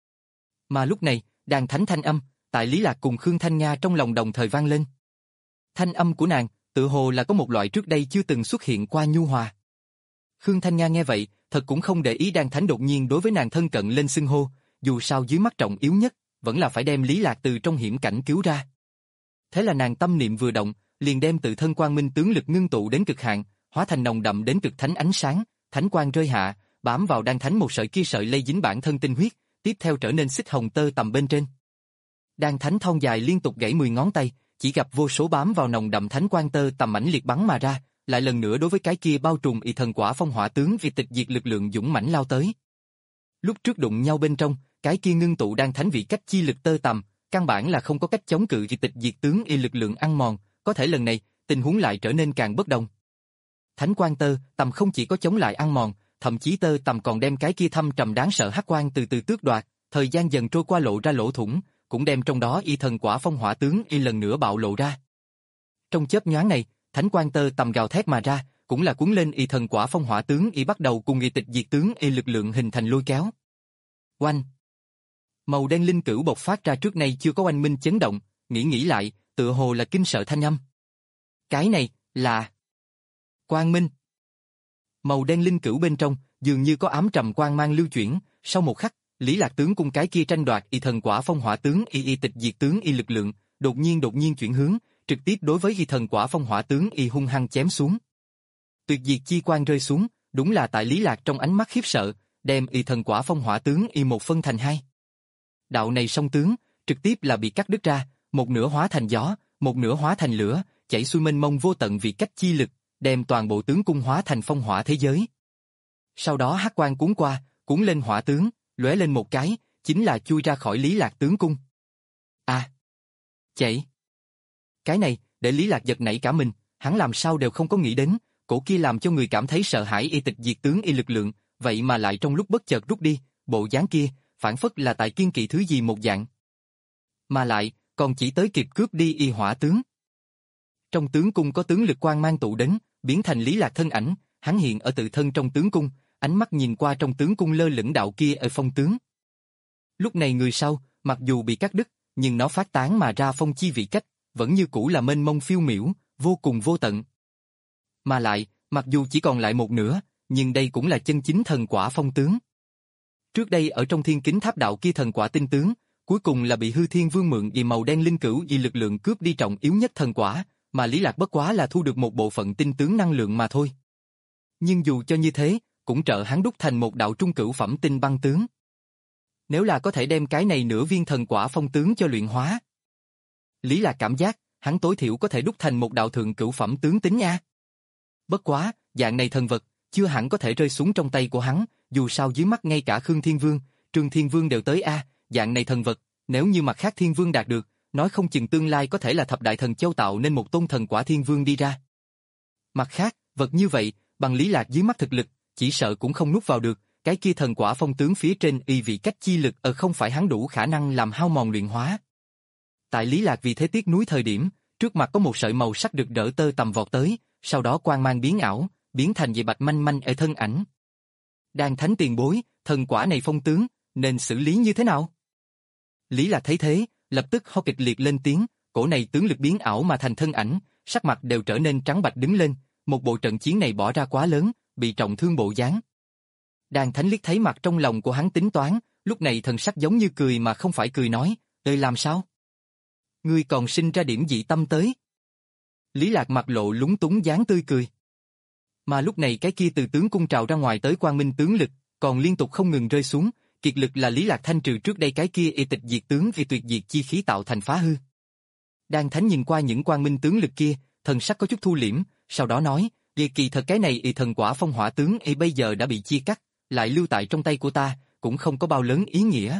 Mà lúc này, đàn thánh thanh âm, tại Lý Lạc cùng Khương Thanh Nha trong lòng đồng thời vang lên. Thanh âm của nàng, tự hồ là có một loại trước đây chưa từng xuất hiện qua nhu hòa. Khương Thanh Nha nghe vậy, thật cũng không để ý đàn thánh đột nhiên đối với nàng thân cận lên xưng hô, dù sao dưới mắt trọng yếu nhất, vẫn là phải đem Lý Lạc từ trong hiểm cảnh cứu ra. Thế là nàng tâm niệm vừa động, liền đem tự thân quang minh tướng lực ngưng tụ đến cực hạn, hóa thành nồng đậm đến cực thánh ánh sáng, thánh quang rơi hạ, bám vào đan thánh một sợi kia sợi lây dính bản thân tinh huyết, tiếp theo trở nên xích hồng tơ tầm bên trên. Đan thánh thon dài liên tục gãy mười ngón tay, chỉ gặp vô số bám vào nồng đậm thánh quang tơ tầm mãnh liệt bắn mà ra, lại lần nữa đối với cái kia bao trùm y thần quả phong hỏa tướng vì tịch diệt lực lượng dũng mãnh lao tới. Lúc trước đụng nhau bên trong, cái kia ngưng tụ đan thánh vị cách chi lực tơ tầm, căn bản là không có cách chống cự vì tịch diệt tướng y lực lượng ăn mòn, có thể lần này, tình huống lại trở nên càng bất đồng. Thánh quang tơ tầm không chỉ có chống lại ăn mòn, thậm chí tơ tầm còn đem cái kia thâm trầm đáng sợ hắc quang từ từ tước đoạt, thời gian dần trôi qua lộ ra lỗ thủng, cũng đem trong đó y thần quả phong hỏa tướng y lần nữa bạo lộ ra. Trong chớp nhoáng này, thánh quang tơ tầm gào thét mà ra, cũng là cuốn lên y thần quả phong hỏa tướng y bắt đầu cùng y tịch diệt tướng y lực lượng hình thành lôi kéo. Oanh! Màu đen linh cửu bộc phát ra trước nay chưa có oanh minh chấn động, nghĩ nghĩ lại, tựa hồ là kinh sợ thanh âm. Cái này là Quang Minh. Màu đen linh cửu bên trong, dường như có ám trầm quang mang lưu chuyển, sau một khắc, Lý Lạc tướng cùng cái kia tranh đoạt y thần quả phong hỏa tướng y y tịch diệt tướng y lực lượng, đột nhiên đột nhiên chuyển hướng, trực tiếp đối với y thần quả phong hỏa tướng y hung hăng chém xuống. Tuyệt diệt chi quang rơi xuống, đúng là tại Lý Lạc trong ánh mắt khiếp sợ, đem y thần quả phong hỏa tướng y một phân thành hai. Đạo này song tướng, trực tiếp là bị cắt đứt ra, một nửa hóa thành gió, một nửa hóa thành lửa, chảy xuôi mênh mông vô tận vì cách chi lực, đem toàn bộ tướng cung hóa thành phong hỏa thế giới. Sau đó hắc quang cuốn qua, cuốn lên hỏa tướng, lóe lên một cái, chính là chui ra khỏi Lý Lạc tướng cung. À! Chạy! Cái này, để Lý Lạc giật nảy cả mình, hắn làm sao đều không có nghĩ đến, cổ kia làm cho người cảm thấy sợ hãi y tịch diệt tướng y lực lượng, vậy mà lại trong lúc bất chợt rút đi, bộ dáng kia, phản phất là tại kiên kỵ thứ gì một dạng. Mà lại, còn chỉ tới kịp cướp đi y hỏa tướng. Trong tướng cung có tướng lực quang mang tụ đến, biến thành Lý Lạc thân ảnh, hắn hiện ở tự thân trong tướng cung, ánh mắt nhìn qua trong tướng cung lơ lửng đạo kia ở phong tướng. Lúc này người sau, mặc dù bị cắt đứt, nhưng nó phát tán mà ra phong chi vị cách, vẫn như cũ là mênh mông phiêu miểu, vô cùng vô tận. Mà lại, mặc dù chỉ còn lại một nửa, nhưng đây cũng là chân chính thần quả phong tướng. Trước đây ở trong thiên kính tháp đạo kia thần quả tinh tướng, cuối cùng là bị hư thiên vương mượn vì màu đen linh cửu vì lực lượng cướp đi trọng yếu nhất thần quả, mà Lý Lạc bất quá là thu được một bộ phận tinh tướng năng lượng mà thôi. Nhưng dù cho như thế, cũng trợ hắn đúc thành một đạo trung cửu phẩm tinh băng tướng. Nếu là có thể đem cái này nửa viên thần quả phong tướng cho luyện hóa, Lý Lạc cảm giác, hắn tối thiểu có thể đúc thành một đạo thượng cửu phẩm tướng tính nha. Bất quá, dạng này thần vật, chưa hẳn có thể rơi xuống trong tay của hắn, dù sao dưới mắt ngay cả Khương Thiên Vương, Trương Thiên Vương đều tới a, dạng này thần vật, nếu như mặt khác Thiên Vương đạt được, nói không chừng tương lai có thể là thập đại thần châu tạo nên một tôn thần quả Thiên Vương đi ra. Mặt khác, vật như vậy, bằng Lý Lạc dưới mắt thực lực, chỉ sợ cũng không nuốt vào được, cái kia thần quả phong tướng phía trên y vị cách chi lực ở không phải hắn đủ khả năng làm hao mòn luyện hóa. Tại Lý Lạc vì thế tiếc núi thời điểm, trước mặt có một sợi màu sắc được rỡ tơ tầm vọt tới, sau đó quang mang biến ảo, biến thành vậy bạch manh manh ở thân ảnh. Đan thánh tiền bối, thần quả này phong tướng, nên xử lý như thế nào? Lý Lạc thấy thế, lập tức ho kịch liệt lên tiếng, cổ này tướng lực biến ảo mà thành thân ảnh, sắc mặt đều trở nên trắng bạch đứng lên, một bộ trận chiến này bỏ ra quá lớn, bị trọng thương bộ dáng. Đan thánh liếc thấy mặt trong lòng của hắn tính toán, lúc này thần sắc giống như cười mà không phải cười nói, "Ơi làm sao? Ngươi còn sinh ra điểm dị tâm tới?" Lý Lạc mặt lộ lúng túng dáng tươi cười. Mà lúc này cái kia từ tướng cung trào ra ngoài tới quang minh tướng lực, còn liên tục không ngừng rơi xuống, kiệt lực là Lý Lạc thanh trừ trước đây cái kia y tịch diệt tướng vì tuyệt diệt chi khí tạo thành phá hư. Đan thánh nhìn qua những quang minh tướng lực kia, thần sắc có chút thu liễm, sau đó nói, "Kỳ kỳ thật cái này y thần quả phong hỏa tướng y bây giờ đã bị chia cắt, lại lưu tại trong tay của ta, cũng không có bao lớn ý nghĩa."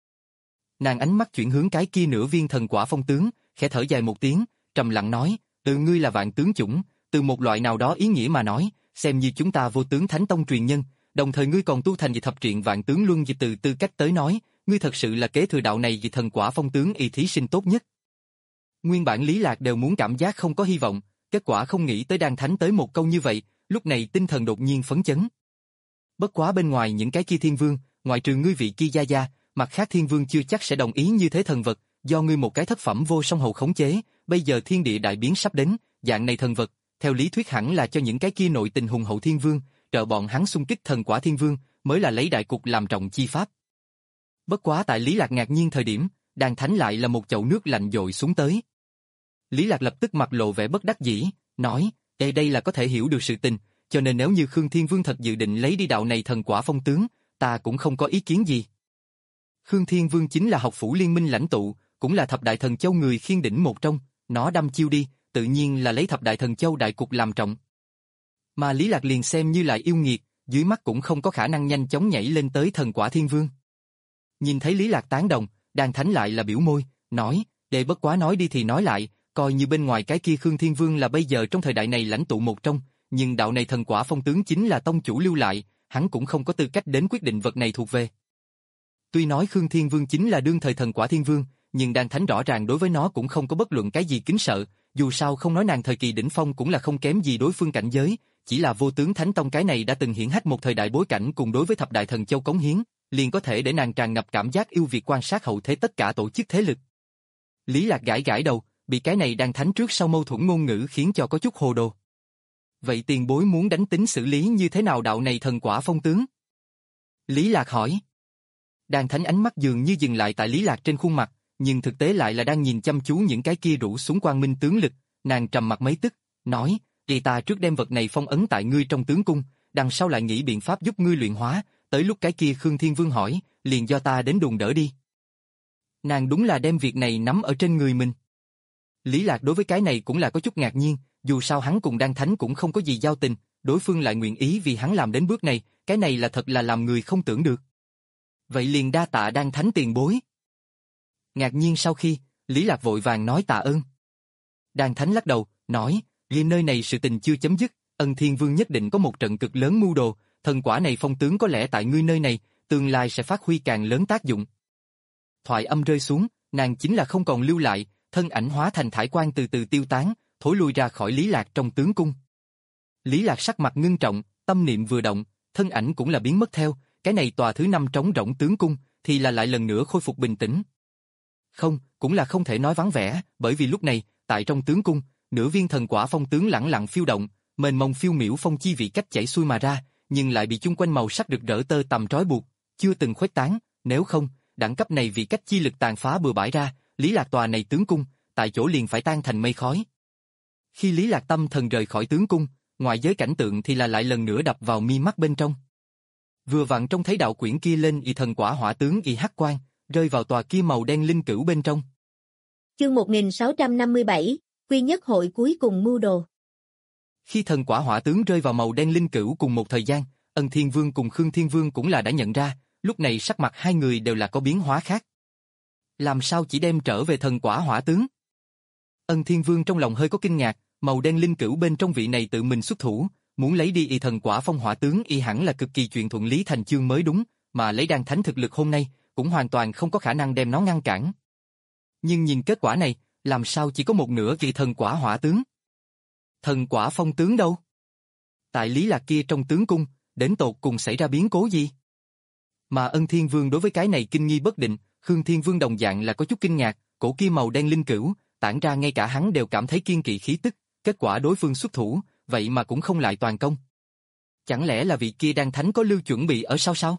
Nàng ánh mắt chuyển hướng cái kia nửa viên thần quả phong tướng, khẽ thở dài một tiếng, trầm lặng nói, "Từ ngươi là vạn tướng chủng, từ một loại nào đó ý nghĩa mà nói, xem như chúng ta vô tướng thánh tông truyền nhân, đồng thời ngươi còn tu thành vì thập truyện vạn tướng luân vì từ tư cách tới nói, ngươi thật sự là kế thừa đạo này vì thần quả phong tướng y thí sinh tốt nhất." Nguyên bản Lý Lạc đều muốn cảm giác không có hy vọng, kết quả không nghĩ tới Đan thánh tới một câu như vậy, lúc này tinh thần đột nhiên phấn chấn. Bất quá bên ngoài những cái kia thiên vương, ngoại trừ ngươi vị kia gia gia, mặt khác thiên vương chưa chắc sẽ đồng ý như thế thần vật, do ngươi một cái thất phẩm vô song hầu khống chế, bây giờ thiên địa đại biến sắp đến, dạng này thần vật, theo lý thuyết hẳn là cho những cái kia nội tình hùng hậu thiên vương, trợ bọn hắn xung kích thần quả thiên vương, mới là lấy đại cục làm trọng chi pháp. Bất quá tại Lý Lạc ngạc nhiên thời điểm, Đan thánh lại là một chậu nước lạnh dội xuống tới. Lý Lạc lập tức mặt lộ vẻ bất đắc dĩ, nói, "Đây đây là có thể hiểu được sự tình, cho nên nếu như Khương Thiên Vương thật dự định lấy đi đạo này thần quả phong tướng, ta cũng không có ý kiến gì." Khương Thiên Vương chính là học phủ liên minh lãnh tụ, cũng là thập đại thần châu người khiên đỉnh một trong, nó đâm chiêu đi, tự nhiên là lấy thập đại thần châu đại cục làm trọng. Mà Lý Lạc liền xem như lại yêu nghiệt, dưới mắt cũng không có khả năng nhanh chóng nhảy lên tới thần quả thiên vương. Nhìn thấy Lý Lạc tán đồng, Đan thánh lại là biểu môi, nói, "Đệ bất quá nói đi thì nói lại, coi như bên ngoài cái kia Khương Thiên Vương là bây giờ trong thời đại này lãnh tụ một trong, nhưng đạo này thần quả phong tướng chính là tông chủ lưu lại, hắn cũng không có tư cách đến quyết định vật này thuộc về." Tuy nói Khương Thiên Vương chính là đương thời thần quả thiên vương, nhưng Đan thánh rõ ràng đối với nó cũng không có bất luận cái gì kính sợ, dù sao không nói nàng thời kỳ đỉnh phong cũng là không kém gì đối phương cảnh giới, chỉ là vô tướng thánh tông cái này đã từng hiển hách một thời đại bối cảnh cùng đối với thập đại thần châu cống hiến, liền có thể để nàng tràn ngập cảm giác yêu việt quan sát hậu thế tất cả tổ chức thế lực. Lý Lạc gãi gãi đầu, bị cái này Đan thánh trước sau mâu thuẫn ngôn ngữ khiến cho có chút hồ đồ. Vậy tiền bối muốn đánh tính xử lý như thế nào đạo này thần quả phong tướng? Lý Lạc hỏi. Đan thánh ánh mắt dường như dừng lại tại Lý Lạc trên khuôn mặt, nhưng thực tế lại là đang nhìn chăm chú những cái kia rủ xuống quang minh tướng lực, nàng trầm mặt mấy tức, nói, "Thì ta trước đem vật này phong ấn tại ngươi trong tướng cung, đằng sau lại nghĩ biện pháp giúp ngươi luyện hóa, tới lúc cái kia Khương Thiên Vương hỏi, liền do ta đến đùn đỡ đi." Nàng đúng là đem việc này nắm ở trên người mình. Lý Lạc đối với cái này cũng là có chút ngạc nhiên, dù sao hắn cùng Đan thánh cũng không có gì giao tình, đối phương lại nguyện ý vì hắn làm đến bước này, cái này là thật là làm người không tưởng được. Vậy liền đa tạ Đan thánh tiền bối. Ngạc nhiên sau khi, Lý Lạc vội vàng nói tạ ơn. Đan thánh lắc đầu, nói, "Ghi nơi này sự tình chưa chấm dứt, Ân Thiên Vương nhất định có một trận cực lớn mưu đồ, thần quả này phong tướng có lẽ tại ngươi nơi này, tương lai sẽ phát huy càng lớn tác dụng." Thoại âm rơi xuống, nàng chính là không còn lưu lại, thân ảnh hóa thành thải quang từ từ tiêu tán, thối lui ra khỏi Lý Lạc trong tướng cung. Lý Lạc sắc mặt ngưng trọng, tâm niệm vừa động, thân ảnh cũng là biến mất theo, cái này tòa thứ năm trống rỗng tướng cung, thì là lại lần nữa khôi phục bình tĩnh. Không, cũng là không thể nói vắng vẻ, bởi vì lúc này, tại trong tướng cung, nửa viên thần quả phong tướng lẳng lặng phiêu động, mênh mông phiêu miểu phong chi vị cách chảy xuôi mà ra, nhưng lại bị chung quanh màu sắc rực rỡ tơ tằm trói buộc, chưa từng khuếch tán, nếu không, đẳng cấp này vị cách chi lực tàn phá bừa bãi ra, Lý Lạc tòa này tướng cung, tại chỗ liền phải tan thành mây khói. Khi Lý Lạc tâm thần rời khỏi tướng cung, ngoại giới cảnh tượng thì là lại lần nữa đập vào mi mắt bên trong. Vừa vặn trông thấy đạo quyển kia lên y thần quả hỏa tướng y hắc quang, rơi vào tòa kia màu đen linh cửu bên trong. Chương một nghìn sáu trăm năm mươi bảy, Quy nhất hội cuối cùng mưu đồ. Khi thần quả hỏa tướng rơi vào màu đen linh cửu cùng một thời gian, Ân Thiên Vương cùng Khương Thiên Vương cũng là đã nhận ra, lúc này sắc mặt hai người đều là có biến hóa khác. Làm sao chỉ đem trở về thần quả hỏa tướng? Ân Thiên Vương trong lòng hơi có kinh ngạc, màu đen linh cửu bên trong vị này tự mình xuất thủ, muốn lấy đi y thần quả phong hỏa tướng y hẳn là cực kỳ chuyện thuận lý thành chương mới đúng, mà lấy đan thánh thực lực hôm nay, cũng hoàn toàn không có khả năng đem nó ngăn cản. Nhưng nhìn kết quả này, làm sao chỉ có một nửa kỳ thần quả hỏa tướng? Thần quả phong tướng đâu? Tại Lý Lạc kia trong tướng cung, đến tột cùng xảy ra biến cố gì? Mà Ân Thiên Vương đối với cái này kinh nghi bất định, Khương Thiên Vương đồng dạng là có chút kinh ngạc, cổ kia màu đen linh cửu, tản ra ngay cả hắn đều cảm thấy kiên kỵ khí tức, kết quả đối phương xuất thủ, vậy mà cũng không lại toàn công. Chẳng lẽ là vị kia đan thánh có lưu chuẩn bị ở sau sao?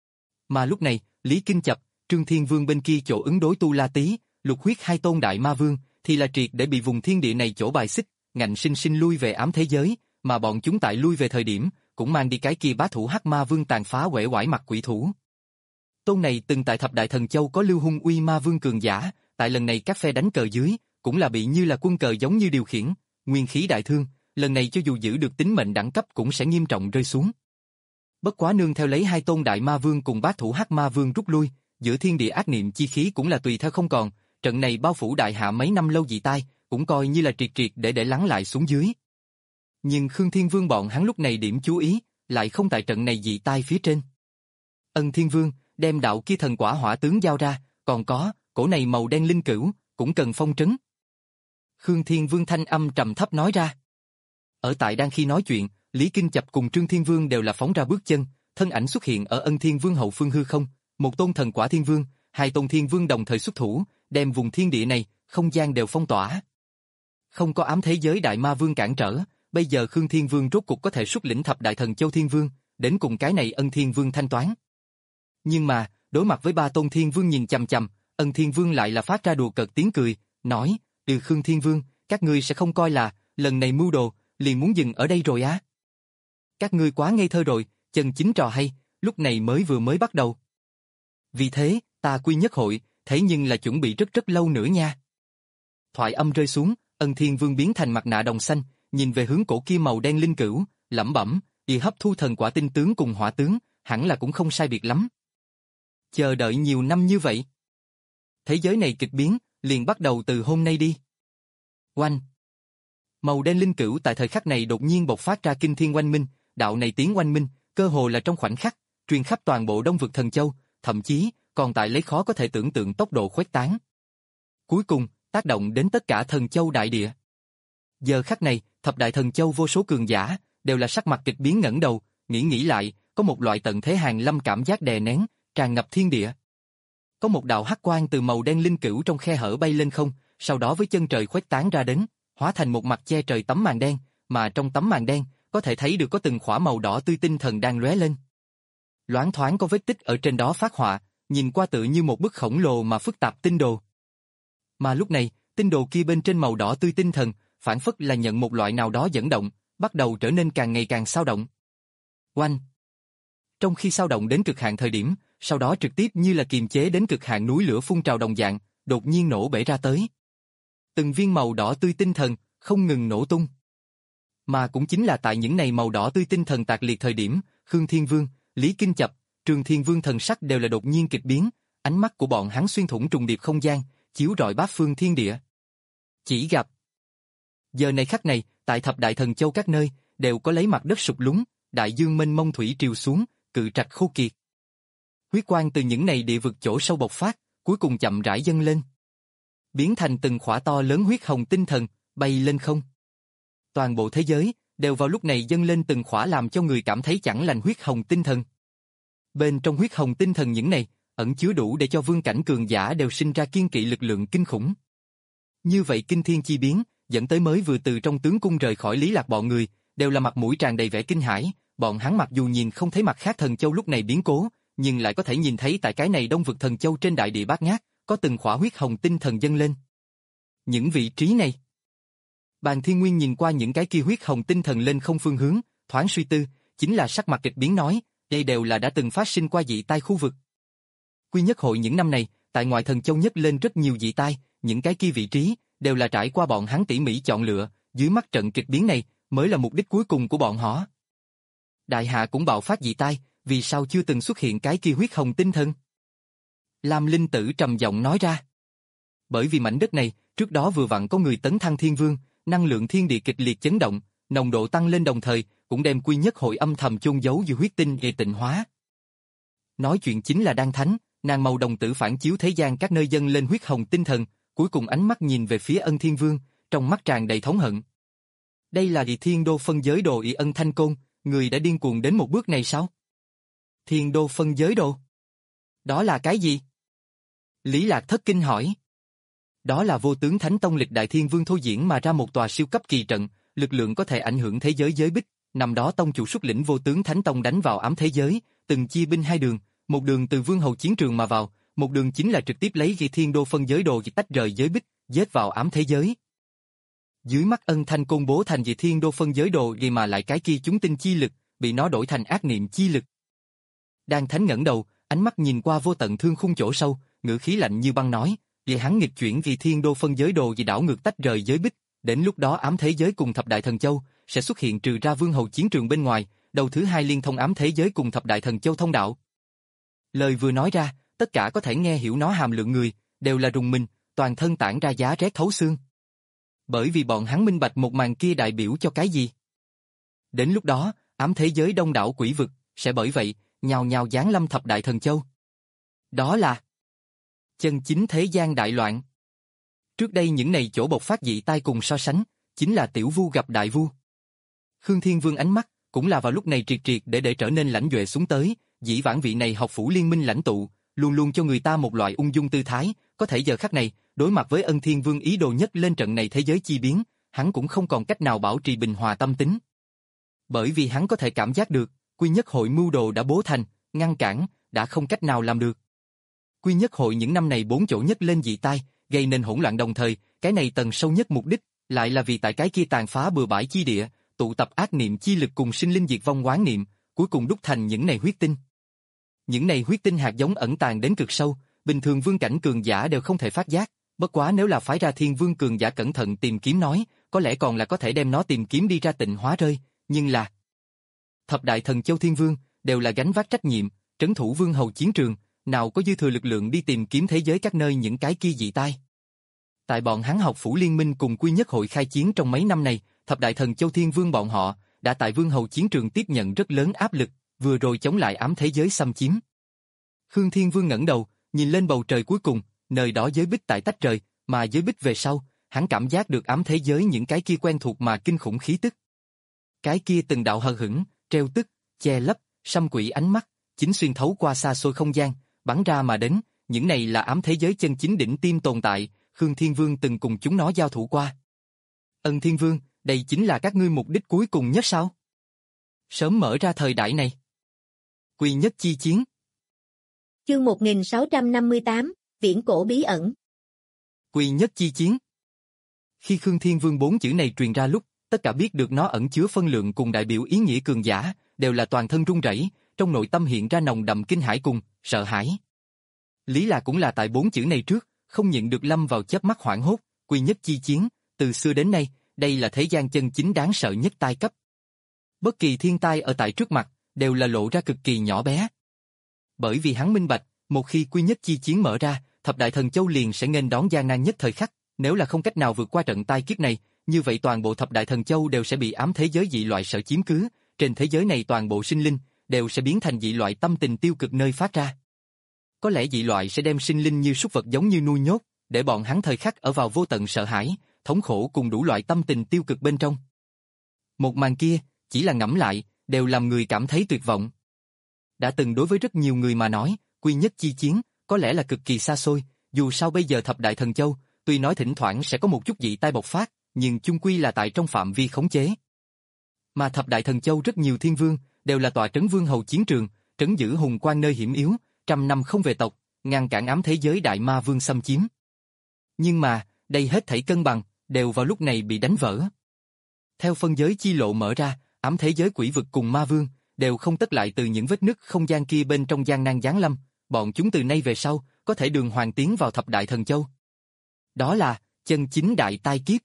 Mà lúc này, Lý Kinh Chập, Trương Thiên Vương bên kia chỗ ứng đối Tu La Tý, Lục Huyết hai tôn đại ma vương, thì là triệt để bị vùng thiên địa này chỗ bài xích, ngạnh sinh sinh lui về ám thế giới, mà bọn chúng tại lui về thời điểm, cũng mang đi cái kia bá thủ hắc ma vương tàn phá uể oải mặt quỷ thủ. Tôn này từng tại thập đại thần châu có lưu hung uy ma vương cường giả, tại lần này các phe đánh cờ dưới, cũng là bị như là quân cờ giống như điều khiển, nguyên khí đại thương, lần này cho dù giữ được tính mệnh đẳng cấp cũng sẽ nghiêm trọng rơi xuống. Bất quá nương theo lấy hai tôn đại ma vương cùng bá thủ hắc ma vương rút lui, giữa thiên địa ác niệm chi khí cũng là tùy theo không còn, trận này bao phủ đại hạ mấy năm lâu dị tai, cũng coi như là triệt triệt để để lắng lại xuống dưới. Nhưng Khương Thiên Vương bọn hắn lúc này điểm chú ý, lại không tại trận này dị tai phía trên. Ân Thiên Vương, đem đạo kia thần quả hỏa tướng giao ra, còn có, cổ này màu đen linh cửu, cũng cần phong trấn. Khương Thiên Vương thanh âm trầm thấp nói ra. Ở tại đang khi nói chuyện, Lý Kinh Chập cùng Trương Thiên Vương đều là phóng ra bước chân, thân ảnh xuất hiện ở Ân Thiên Vương hậu phương hư không, một tôn thần quả thiên vương, hai tôn thiên vương đồng thời xuất thủ, đem vùng thiên địa này, không gian đều phong tỏa. Không có ám thế giới đại ma vương cản trở, bây giờ Khương Thiên Vương rốt cục có thể xuất lĩnh thập đại thần châu thiên vương, đến cùng cái này Ân Thiên Vương thanh toán. Nhưng mà, đối mặt với ba tôn thiên vương nhìn chằm chằm, Ân Thiên Vương lại là phát ra đùa cợt tiếng cười, nói, từ Khương Thiên Vương, các ngươi sẽ không coi là, lần này mưu đồ, liền muốn dừng ở đây rồi á. Các ngươi quá ngây thơ rồi, chân chính trò hay, lúc này mới vừa mới bắt đầu. Vì thế, ta quy nhất hội, thế nhưng là chuẩn bị rất rất lâu nữa nha. Thoại âm rơi xuống, Ân Thiên Vương biến thành mặt nạ đồng xanh, nhìn về hướng cổ kia màu đen linh cửu, lẩm bẩm, y hấp thu thần quả tinh tướng cùng hỏa tướng, hẳn là cũng không sai biệt lắm. Chờ đợi nhiều năm như vậy. Thế giới này kịch biến, liền bắt đầu từ hôm nay đi. Oanh! Màu đen linh cửu tại thời khắc này đột nhiên bộc phát ra kinh thiên oanh minh, đạo này tiếng oanh minh, cơ hồ là trong khoảnh khắc, truyền khắp toàn bộ Đông vực thần châu, thậm chí còn tại lấy khó có thể tưởng tượng tốc độ khuếch tán. Cuối cùng, tác động đến tất cả thần châu đại địa. Giờ khắc này, thập đại thần châu vô số cường giả, đều là sắc mặt kịch biến ngẩng đầu, nghĩ nghĩ lại, có một loại tận thế hàng lâm cảm giác đè nén, tràn ngập thiên địa. Có một đạo hắc quang từ màu đen linh cửu trong khe hở bay lên không, sau đó với chân trời khuếch tán ra đến, hóa thành một mặt che trời tấm màn đen, mà trong tấm màn đen, có thể thấy được có từng khỏa màu đỏ tươi tinh thần đang lóe lên. Loáng thoáng có vết tích ở trên đó phát họa, nhìn qua tự như một bức khổng lồ mà phức tạp tinh đồ. Mà lúc này, tinh đồ kia bên trên màu đỏ tươi tinh thần, phản phất là nhận một loại nào đó dẫn động, bắt đầu trở nên càng ngày càng xao động. Oanh! Trong khi xao động đến cực hạn thời điểm, sau đó trực tiếp như là kiềm chế đến cực hạn núi lửa phun trào đồng dạng, đột nhiên nổ bể ra tới. Từng viên màu đỏ tươi tinh thần, không ngừng nổ tung. Mà cũng chính là tại những này màu đỏ tươi tinh thần tạc liệt thời điểm, Khương Thiên Vương, Lý Kinh Chập, Trương Thiên Vương thần sắc đều là đột nhiên kịch biến, ánh mắt của bọn hắn xuyên thủng trùng điệp không gian, chiếu rọi bát phương thiên địa. Chỉ gặp giờ này khắc này, tại thập đại thần châu các nơi, đều có lấy mặt đất sụp lún, đại dương mênh mông thủy triều xuống, cự trạch khô kiệt. Huyết quang từ những này địa vực chỗ sâu bộc phát, cuối cùng chậm rãi dâng lên, biến thành từng khỏa to lớn huyết hồng tinh thần, bay lên không. Toàn bộ thế giới đều vào lúc này dâng lên từng khỏa làm cho người cảm thấy chẳng lành huyết hồng tinh thần. Bên trong huyết hồng tinh thần những này, ẩn chứa đủ để cho vương cảnh cường giả đều sinh ra kiên kỵ lực lượng kinh khủng. Như vậy kinh thiên chi biến, dẫn tới mới vừa từ trong tướng cung rời khỏi Lý Lạc bọn người, đều là mặt mũi tràn đầy vẻ kinh hãi, bọn hắn mặc dù nhìn không thấy mặt khác thần châu lúc này biến cố, nhưng lại có thể nhìn thấy tại cái này đông vực thần châu trên đại địa bát ngát, có từng khỏa huyết hồng tinh thần dâng lên. Những vị trí này. Bàn Thiên Nguyên nhìn qua những cái kia huyết hồng tinh thần lên không phương hướng, thoáng suy tư, chính là sắc mặt kịch biến nói, đây đều là đã từng phát sinh qua dị tai khu vực. Quy nhất hội những năm này, tại ngoại thần châu nhất lên rất nhiều dị tai, những cái kia vị trí, đều là trải qua bọn hắn tỉ mỉ chọn lựa, dưới mắt trận kịch biến này, mới là mục đích cuối cùng của bọn họ. Đại hạ cũng bạo phát dị tai, vì sao chưa từng xuất hiện cái kia huyết hồng tinh thần? Lam Linh Tử trầm giọng nói ra. Bởi vì mảnh đất này, trước đó vừa vặn có người tấn thăng thiên vương, năng lượng thiên địa kịch liệt chấn động, nồng độ tăng lên đồng thời, cũng đem quy nhất hội âm thầm chôn giấu giữa huyết tinh gây tịnh hóa. Nói chuyện chính là Đan Thánh, nàng màu đồng tử phản chiếu thế gian các nơi dâng lên huyết hồng tinh thần, cuối cùng ánh mắt nhìn về phía Ân Thiên Vương, trong mắt tràn đầy thống hận. Đây là Địa Thiên Đô phân giới đồ Y Ân Thanh Côn, người đã điên cuồng đến một bước này sao? Thiên Đô phân giới đồ? Đó là cái gì? Lý Lạc thất kinh hỏi. Đó là vô tướng Thánh Tông lịch đại thiên vương thôi diễn mà ra một tòa siêu cấp kỳ trận, lực lượng có thể ảnh hưởng thế giới giới bích. Năm đó tông chủ xuất lĩnh vô tướng Thánh Tông đánh vào ám thế giới, từng chia binh hai đường, một đường từ vương hầu chiến trường mà vào, một đường chính là trực tiếp lấy Địa Thiên Đô phân giới đồ tách rời giới bích, giết vào ám thế giới. Dưới mắt Ân Thanh Côn bố thành Địa Thiên Đô phân giới đồ gì mà lại cái kia chúng tinh chi lực, bị nó đổi thành ác niệm chi lực. Đan Thánh ngẩng đầu, ánh mắt nhìn qua vô tận thương khung chỗ sâu, ngữ khí lạnh như băng nói, vì hắn nghịch chuyển Địa Thiên Đô phân giới đồ gì đảo ngược tách rời giới bích, đến lúc đó ám thế giới cùng thập đại thần châu sẽ xuất hiện trừ ra vương hầu chiến trường bên ngoài, đầu thứ hai liên thông ám thế giới cùng thập đại thần châu thông đạo. Lời vừa nói ra, tất cả có thể nghe hiểu nó hàm lượng người, đều là rùng mình, toàn thân tản ra giá rét thấu xương. Bởi vì bọn hắn minh bạch một màn kia đại biểu cho cái gì. Đến lúc đó, ám thế giới đông đảo quỷ vực, sẽ bởi vậy, nhào nhào giáng lâm thập đại thần châu. Đó là chân chính thế gian đại loạn. Trước đây những này chỗ bộc phát dị tai cùng so sánh, chính là tiểu vu gặp đại vu. Khương Thiên Vương ánh mắt, cũng là vào lúc này triệt triệt để để trở nên lãnh duệ xuống tới, dĩ vãng vị này học phủ liên minh lãnh tụ, luôn luôn cho người ta một loại ung dung tư thái, có thể giờ khắc này, đối mặt với Ân Thiên Vương ý đồ nhất lên trận này thế giới chi biến, hắn cũng không còn cách nào bảo trì bình hòa tâm tính. Bởi vì hắn có thể cảm giác được, quy nhất hội mưu đồ đã bố thành, ngăn cản, đã không cách nào làm được. Quy nhất hội những năm này bốn chỗ nhất lên dị tai, gây nên hỗn loạn đồng thời, cái này tầng sâu nhất mục đích, lại là vì tại cái kia tàn phá bừa bãi chi địa, tụ tập ác niệm chi lực cùng sinh linh diệt vong oán niệm, cuối cùng đúc thành những này huyết tinh. Những này huyết tinh hạt giống ẩn tàng đến cực sâu, bình thường vương cảnh cường giả đều không thể phát giác, bất quá nếu là phái ra thiên vương cường giả cẩn thận tìm kiếm nói, có lẽ còn là có thể đem nó tìm kiếm đi ra tịnh hóa rơi, nhưng là thập đại thần châu thiên vương đều là gánh vác trách nhiệm, trấn thủ vương hầu chiến trường, nào có dư thừa lực lượng đi tìm kiếm thế giới các nơi những cái kia dị tai. Tại bọn hắn học phủ liên minh cùng quy nhất hội khai chiến trong mấy năm này, thập đại thần châu thiên vương bọn họ đã tại vương hầu chiến trường tiếp nhận rất lớn áp lực, vừa rồi chống lại ám thế giới xâm chiếm. Khương Thiên Vương ngẩng đầu, nhìn lên bầu trời cuối cùng, nơi đó giới bích tại tách trời, mà giới bích về sau, hắn cảm giác được ám thế giới những cái kia quen thuộc mà kinh khủng khí tức. Cái kia từng đạo hờ hững, treo tức, che lấp, xăm quỷ ánh mắt, chính xuyên thấu qua xa xôi không gian, bắn ra mà đến, những này là ám thế giới chân chính đỉnh tiêm tồn tại, Khương Thiên Vương từng cùng chúng nó giao thủ qua. Ân Thiên Vương, đây chính là các ngươi mục đích cuối cùng nhất sao? Sớm mở ra thời đại này. Quy nhất chi chiến. Chương một nghìn sáu trăm năm mươi tám, Viễn cổ bí ẩn. Quy nhất chi chiến. Khi Khương Thiên Vương bốn chữ này truyền ra lúc, tất cả biết được nó ẩn chứa phân lượng cùng đại biểu ý nghĩa cường giả, đều là toàn thân run rẩy, trong nội tâm hiện ra nồng đậm kinh hãi cùng sợ hãi. Lý Lạc cũng là tại bốn chữ này trước, không nhịn được lâm vào chớp mắt hoảng hốt, quy nhất chi chiến, từ xưa đến nay, đây là thế gian chân chính đáng sợ nhất tai cấp. Bất kỳ thiên tai ở tại trước mặt, đều là lộ ra cực kỳ nhỏ bé. Bởi vì hắn minh bạch, một khi quy nhất chi chiến mở ra, thập đại thần châu liền sẽ nghênh đón gian nan nhất thời khắc, nếu là không cách nào vượt qua trận tai kiếp này, như vậy toàn bộ thập đại thần châu đều sẽ bị ám thế giới dị loại sở chiếm cứ, trên thế giới này toàn bộ sinh linh đều sẽ biến thành dị loại tâm tình tiêu cực nơi phát ra. Có lẽ dị loại sẽ đem sinh linh như súc vật giống như nuôi nhốt, để bọn hắn thời khắc ở vào vô tận sợ hãi, thống khổ cùng đủ loại tâm tình tiêu cực bên trong. Một màn kia, chỉ là ngẫm lại, đều làm người cảm thấy tuyệt vọng. Đã từng đối với rất nhiều người mà nói, quy nhất chi chiến, có lẽ là cực kỳ xa xôi, dù sao bây giờ thập đại thần châu, tuy nói thỉnh thoảng sẽ có một chút dị tai bộc phát, nhưng chung quy là tại trong phạm vi khống chế. Mà thập đại thần châu rất nhiều thiên vương, đều là tọa trấn vương hầu chiến trường, trấn giữ hùng quan nơi hiểm yếu, trăm năm không về tộc, ngăn cản ám thế giới đại ma vương xâm chiếm. Nhưng mà, đây hết thảy cân bằng, đều vào lúc này bị đánh vỡ. Theo phân giới chi lộ mở ra, ám thế giới quỷ vực cùng ma vương, đều không tất lại từ những vết nứt không gian kia bên trong gian nan giáng lâm, bọn chúng từ nay về sau, có thể đường hoàng tiến vào thập đại thần châu. Đó là, chân chính đại tai kiếp.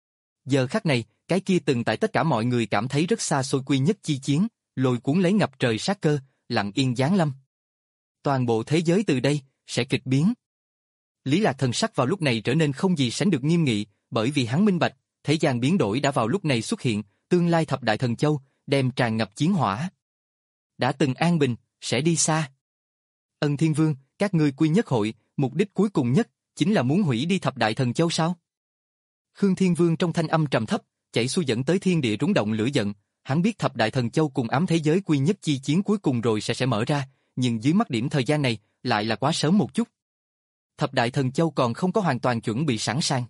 Giờ khắc này, cái kia từng tại tất cả mọi người cảm thấy rất xa xôi quy nhất chi chiến, lôi cuốn lấy ngập trời sát cơ, lặng yên giáng lâm. Toàn bộ thế giới từ đây, sẽ kịch biến. Lý Lạc thần sắc vào lúc này trở nên không gì sánh được nghiêm nghị, bởi vì hắn minh bạch, thế gian biến đổi đã vào lúc này xuất hiện, tương lai thập đại thần châu, đem tràn ngập chiến hỏa. Đã từng an bình, sẽ đi xa. Ân Thiên Vương, các ngươi quy nhất hội, mục đích cuối cùng nhất, chính là muốn hủy đi thập đại thần châu sao? Khương Thiên Vương trong thanh âm trầm thấp, chảy xuôi dẫn tới thiên địa rúng động lửa giận, hắn biết thập đại thần châu cùng ám thế giới quy nhất chi chiến cuối cùng rồi sẽ sẽ mở ra, nhưng dưới mắt điểm thời gian này, lại là quá sớm một chút. Thập đại thần châu còn không có hoàn toàn chuẩn bị sẵn sàng.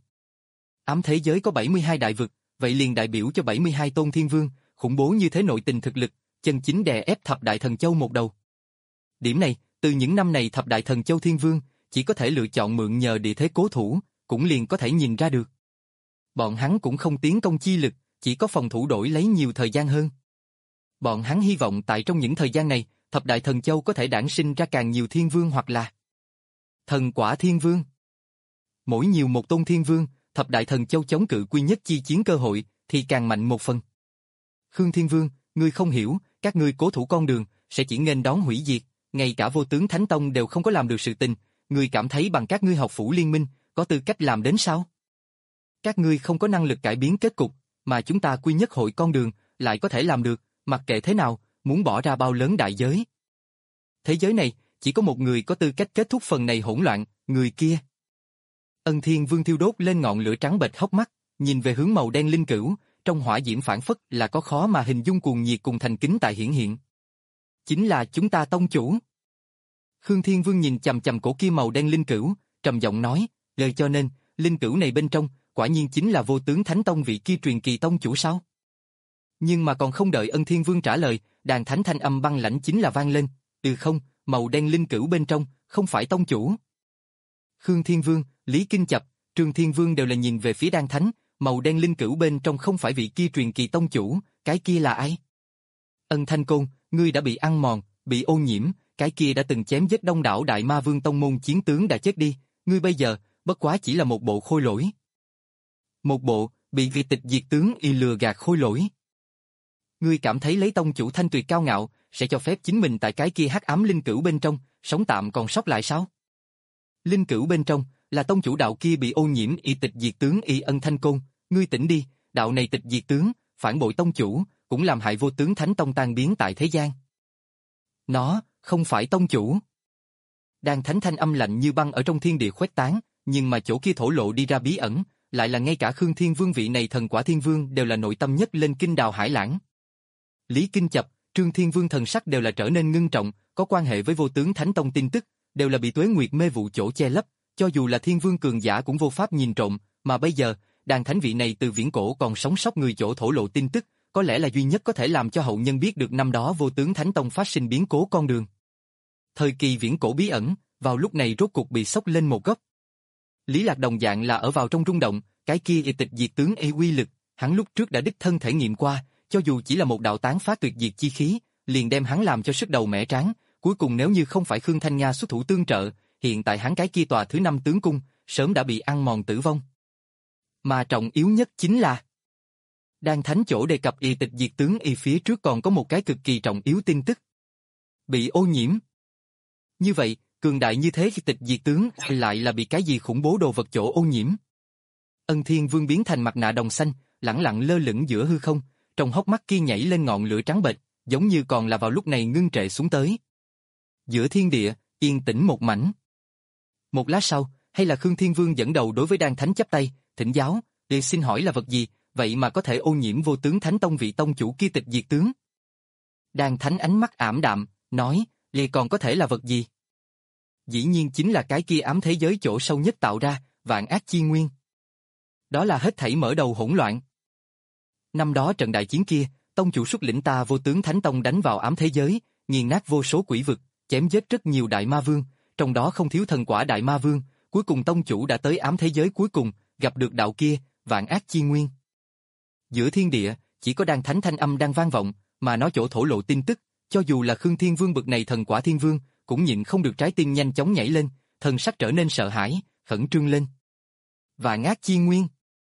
Ám thế giới có bảy mươi hai đại vực, vậy liền đại biểu cho bảy mươi hai tôn thiên vương, khủng bố như thế nội tình thực lực, chân chính đè ép thập đại thần châu một đầu. Điểm này, từ những năm này thập đại thần châu thiên vương, chỉ có thể lựa chọn mượn nhờ địa thế cố thủ, cũng liền có thể nhìn ra được. Bọn hắn cũng không tiến công chi lực, chỉ có phòng thủ đổi lấy nhiều thời gian hơn. Bọn hắn hy vọng tại trong những thời gian này, thập đại thần châu có thể đản sinh ra càng nhiều thiên vương hoặc là thần quả thiên vương. Mỗi nhiều một tôn thiên vương, thập đại thần châu chống cự quy nhất chi chiến cơ hội, thì càng mạnh một phần. Khương Thiên Vương, ngươi không hiểu, các ngươi cố thủ con đường, sẽ chỉ nghênh đón hủy diệt, ngay cả vô tướng Thánh Tông đều không có làm được sự tình, ngươi cảm thấy bằng các ngươi học phủ liên minh, có tư cách làm đến sao? Các ngươi không có năng lực cải biến kết cục, mà chúng ta quy nhất hội con đường, lại có thể làm được, mặc kệ thế nào, muốn bỏ ra bao lớn đại giới. Thế giới này, chỉ có một người có tư cách kết thúc phần này hỗn loạn, người kia. Ân Thiên Vương thiêu đốt lên ngọn lửa trắng bệch hốc mắt, nhìn về hướng màu đen linh cửu, trong hỏa diễm phản phất là có khó mà hình dung cuồng nhiệt cùng thành kính tại hiển hiện. Chính là chúng ta tông chủ. Khương Thiên Vương nhìn chằm chằm cổ kia màu đen linh cửu, trầm giọng nói, lời cho nên, linh cửu này bên trong, quả nhiên chính là vô tướng Thánh Tông vị kia truyền kỳ tông chủ sao? Nhưng mà còn không đợi Ân Thiên Vương trả lời, đàn thánh thanh âm băng lãnh chính là vang lên, ừ không, màu đen linh cửu bên trong, không phải tông chủ. Khương Thiên Vương, Lý Kinh Chập, Trương Thiên Vương đều là nhìn về phía đan thánh, màu đen linh cửu bên trong không phải vị kia truyền kỳ tông chủ, cái kia là ai? Ân Thanh Côn, ngươi đã bị ăn mòn, bị ô nhiễm, cái kia đã từng chém giết đông đảo đại ma vương tông môn chiến tướng đã chết đi, ngươi bây giờ, bất quá chỉ là một bộ khôi lỗi. Một bộ, bị vì tịch diệt tướng y lừa gạt khôi lỗi. Ngươi cảm thấy lấy tông chủ thanh tuyệt cao ngạo, sẽ cho phép chính mình tại cái kia hắc ám linh cửu bên trong, sống tạm còn sót lại sao? Linh cửu bên trong, là tông chủ đạo kia bị ô nhiễm y tịch diệt tướng y Ân Thanh Côn, ngươi tỉnh đi, đạo này tịch diệt tướng, phản bội tông chủ, cũng làm hại vô tướng Thánh Tông tan biến tại thế gian. Nó, không phải tông chủ. Đan thánh thanh âm lạnh như băng ở trong thiên địa khuếch tán, nhưng mà chỗ kia thổ lộ đi ra bí ẩn, lại là ngay cả Khương Thiên Vương vị này thần quả thiên vương đều là nội tâm nhất lên kinh đào hải lãng. Lý Kinh Chập, Trương Thiên Vương thần sắc đều là trở nên ngưng trọng, có quan hệ với vô tướng Thánh Tông tin tức, đều là bị tuế nguyệt mê vụ chỗ che lấp, cho dù là thiên vương cường giả cũng vô pháp nhìn trộm, mà bây giờ, đàn thánh vị này từ viễn cổ còn sống sót người chỗ thổ lộ tin tức, có lẽ là duy nhất có thể làm cho hậu nhân biết được năm đó vô tướng Thánh Tông phát sinh biến cố con đường. Thời kỳ viễn cổ bí ẩn, vào lúc này rốt cục bị sốc lên một góc. Lý Lạc đồng dạng là ở vào trong rung động, cái kia y tịch diệt tướng y uy lực, hắn lúc trước đã đích thân thể nghiệm qua, cho dù chỉ là một đạo tán phá tuyệt diệt chi khí, liền đem hắn làm cho sức đầu mẻ tráng, cuối cùng nếu như không phải Khương Thanh Nga xuất thủ tương trợ, hiện tại hắn cái kia tòa thứ năm tướng cung, sớm đã bị ăn mòn tử vong. Mà trọng yếu nhất chính là Đan thánh chỗ đề cập y tịch diệt tướng y phía trước còn có một cái cực kỳ trọng yếu tin tức. Bị ô nhiễm. Như vậy, cường đại như thế khi tịch diệt tướng lại là bị cái gì khủng bố đồ vật chỗ ô nhiễm. Ân Thiên Vương biến thành mặt nạ đồng xanh, lẳng lặng lơ lửng giữa hư không, trong hốc mắt kia nhảy lên ngọn lửa trắng bệch, giống như còn là vào lúc này ngưng trệ xuống tới. Giữa thiên địa, yên tĩnh một mảnh. Một lát sau, hay là Khương Thiên Vương dẫn đầu đối với Đan Thánh chắp tay, thỉnh giáo, để xin hỏi là vật gì, vậy mà có thể ô nhiễm vô tướng thánh tông vị tông chủ kia tịch diệt tướng. Đan Thánh ánh mắt ảm đạm, nói, lì còn có thể là vật gì? Dĩ nhiên chính là cái kia ám thế giới chỗ sâu nhất tạo ra, vạn ác chi nguyên. Đó là hết thảy mở đầu hỗn loạn. Năm đó trận đại chiến kia, tông chủ xuất lĩnh ta vô tướng thánh tông đánh vào ám thế giới, nghiền nát vô số quỷ vực, chém giết rất nhiều đại ma vương, trong đó không thiếu thần quả đại ma vương, cuối cùng tông chủ đã tới ám thế giới cuối cùng, gặp được đạo kia, vạn ác chi nguyên. Giữa thiên địa, chỉ có Đan Thánh thanh âm đang vang vọng, mà nó chỗ thổ lộ tin tức, cho dù là Khương Thiên Vương bực này thần quả thiên vương, cũng nhịn không được trái tim nhanh chóng nhảy lên, thần sắc trở nên sợ hãi, khẩn trương lên. Vạn ác chi nguyên.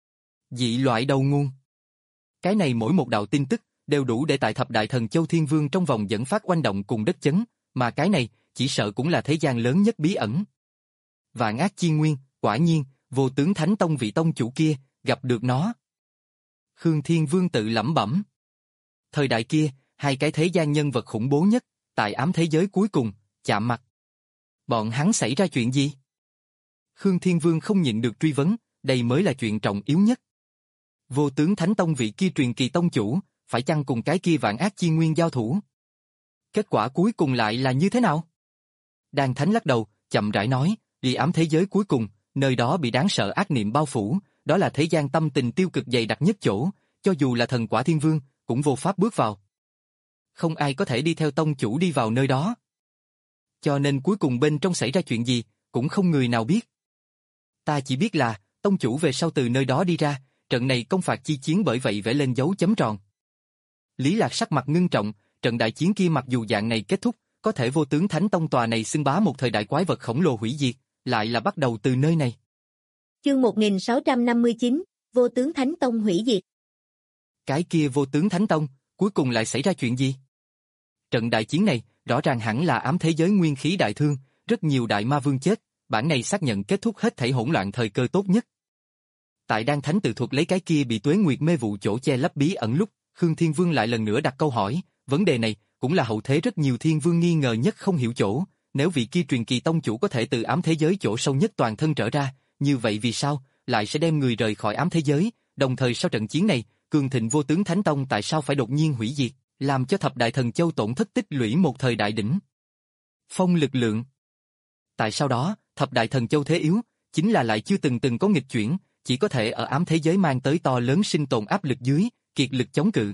Dị loại đầu nguồn. Cái này mỗi một đạo tin tức, đều đủ để tại thập đại thần châu thiên vương trong vòng dẫn phát oanh động cùng đất chấn, mà cái này, chỉ sợ cũng là thế gian lớn nhất bí ẩn. Vạn ác chi nguyên, quả nhiên, vô tướng thánh tông vị tông chủ kia, gặp được nó. Khương Thiên Vương tự lẩm bẩm. Thời đại kia, hai cái thế gian nhân vật khủng bố nhất, tại ám thế giới cuối cùng, chạm mặt. Bọn hắn xảy ra chuyện gì? Khương Thiên Vương không nhịn được truy vấn, đây mới là chuyện trọng yếu nhất. Vô tướng thánh tông vị kia truyền kỳ tông chủ, phải chăng cùng cái kia vạn ác chi nguyên giao thủ? Kết quả cuối cùng lại là như thế nào? Đan Thánh lắc đầu, chậm rãi nói, đi ám thế giới cuối cùng, nơi đó bị đáng sợ ác niệm bao phủ, đó là thế gian tâm tình tiêu cực dày đặc nhất chỗ, cho dù là thần quả thiên vương, cũng vô pháp bước vào. Không ai có thể đi theo tông chủ đi vào nơi đó. Cho nên cuối cùng bên trong xảy ra chuyện gì, cũng không người nào biết. Ta chỉ biết là, tông chủ về sau từ nơi đó đi ra, trận này công phạt chi chiến bởi vậy vẽ lên dấu chấm tròn. Lý Lạc sắc mặt ngưng trọng, trận đại chiến kia mặc dù dạng này kết thúc, có thể vô tướng thánh tông tòa này xưng bá một thời đại quái vật khổng lồ hủy diệt, lại là bắt đầu từ nơi này. Chương một nghìn sáu trăm năm mươi chín, vô tướng thánh tông hủy diệt. Cái kia vô tướng thánh tông, cuối cùng lại xảy ra chuyện gì? Trận đại chiến này, rõ ràng hẳn là ám thế giới nguyên khí đại thương, rất nhiều đại ma vương chết, bản này xác nhận kết thúc hết thảy hỗn loạn thời cơ tốt nhất. Tại Đan Thánh tự thuật lấy cái kia bị tuế nguyệt mê vụ chỗ che lấp bí ẩn lúc, Khương Thiên Vương lại lần nữa đặt câu hỏi, vấn đề này cũng là hậu thế rất nhiều thiên vương nghi ngờ nhất không hiểu chỗ, nếu vị kia truyền kỳ tông chủ có thể từ ám thế giới chỗ sâu nhất toàn thân trở ra, như vậy vì sao lại sẽ đem người rời khỏi ám thế giới, đồng thời sau trận chiến này, cường thịnh vô tướng thánh tông tại sao phải đột nhiên hủy diệt, làm cho thập đại thần châu tổn thất tích lũy một thời đại đỉnh phong lực lượng. Tại sau đó, thập đại thần châu thế yếu, chính là lại chưa từng từng có nghịch chuyển, chỉ có thể ở ám thế giới mang tới to lớn sinh tồn áp lực dưới, kiệt lực chống cự.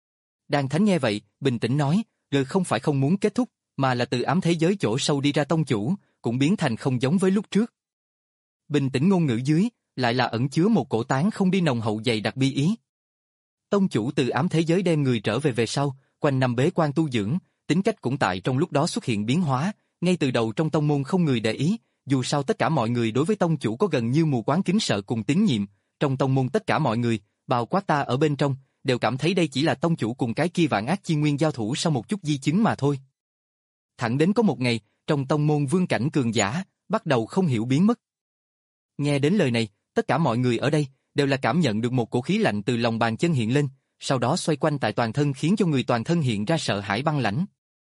Đan Thánh nghe vậy, bình tĩnh nói, rồi không phải không muốn kết thúc, mà là từ ám thế giới chỗ sâu đi ra tông chủ, cũng biến thành không giống với lúc trước. Bình tĩnh ngôn ngữ dưới, lại là ẩn chứa một cổ tán không đi nồng hậu dày đặc bi ý. Tông chủ từ ám thế giới đem người trở về về sau, quanh năm bế quan tu dưỡng, tính cách cũng tại trong lúc đó xuất hiện biến hóa, ngay từ đầu trong tông môn không người để ý, dù sao tất cả mọi người đối với tông chủ có gần như mù quáng kính sợ cùng tín nhiệm, trong tông môn tất cả mọi người, bao quát ta ở bên trong, đều cảm thấy đây chỉ là tông chủ cùng cái kia vạn ác chi nguyên giao thủ sau một chút di chứng mà thôi. Thẳng đến có một ngày, trong tông môn vương cảnh cường giả, bắt đầu không hiểu biến mất. Nghe đến lời này, tất cả mọi người ở đây, đều là cảm nhận được một cổ khí lạnh từ lòng bàn chân hiện lên, sau đó xoay quanh tại toàn thân khiến cho người toàn thân hiện ra sợ hãi băng lãnh.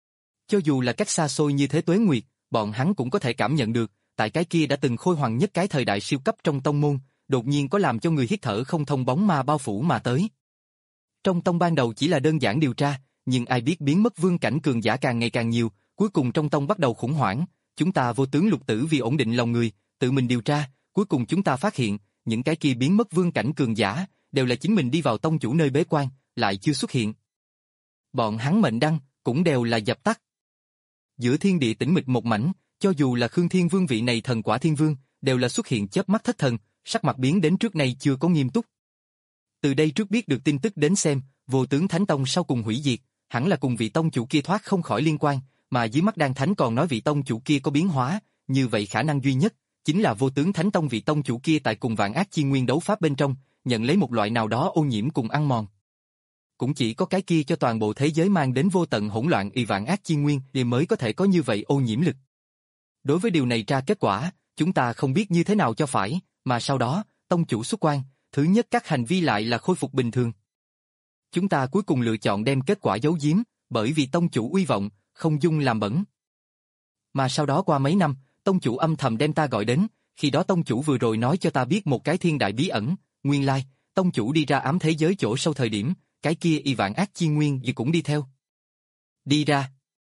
Cho dù là cách xa xôi như thế tuế nguyệt, bọn hắn cũng có thể cảm nhận được, tại cái kia đã từng khôi hoàng nhất cái thời đại siêu cấp trong tông môn, đột nhiên có làm cho người hít thở không thông bóng ma bao phủ mà tới. Trong tông ban đầu chỉ là đơn giản điều tra, nhưng ai biết biến mất vương cảnh cường giả càng ngày càng nhiều, cuối cùng trong tông bắt đầu khủng hoảng, chúng ta vô tướng lục tử vì ổn định lòng người, tự mình điều tra, cuối cùng chúng ta phát hiện, những cái kia biến mất vương cảnh cường giả, đều là chính mình đi vào tông chủ nơi bế quan, lại chưa xuất hiện. Bọn hắn mệnh đăng, cũng đều là dập tắt. Giữa thiên địa tĩnh mịch một mảnh, cho dù là Khương Thiên Vương vị này thần quả thiên vương, đều là xuất hiện chớp mắt thất thần, sắc mặt biến đến trước nay chưa có nghiêm túc. Từ đây trước biết được tin tức đến xem, vô tướng thánh tông sau cùng hủy diệt, hẳn là cùng vị tông chủ kia thoát không khỏi liên quan, mà dưới mắt Đan Thánh còn nói vị tông chủ kia có biến hóa, như vậy khả năng duy nhất, chính là vô tướng thánh tông vị tông chủ kia tại cùng vạn ác chi nguyên đấu pháp bên trong, nhận lấy một loại nào đó ô nhiễm cùng ăn mòn. Cũng chỉ có cái kia cho toàn bộ thế giới mang đến vô tận hỗn loạn y vạn ác chi nguyên thì mới có thể có như vậy ô nhiễm lực. Đối với điều này ra kết quả, chúng ta không biết như thế nào cho phải, mà sau đó, tông chủ xuất quan, thứ nhất các hành vi lại là khôi phục bình thường. Chúng ta cuối cùng lựa chọn đem kết quả giấu giếm, bởi vì tông chủ uy vọng, không dung làm bẩn. Mà sau đó qua mấy năm, tông chủ âm thầm đem ta gọi đến, khi đó tông chủ vừa rồi nói cho ta biết một cái thiên đại bí ẩn, nguyên lai, tông chủ đi ra ám thế giới chỗ sâu thời điểm, cái kia y vạn ác chi nguyên gì cũng đi theo. Đi ra.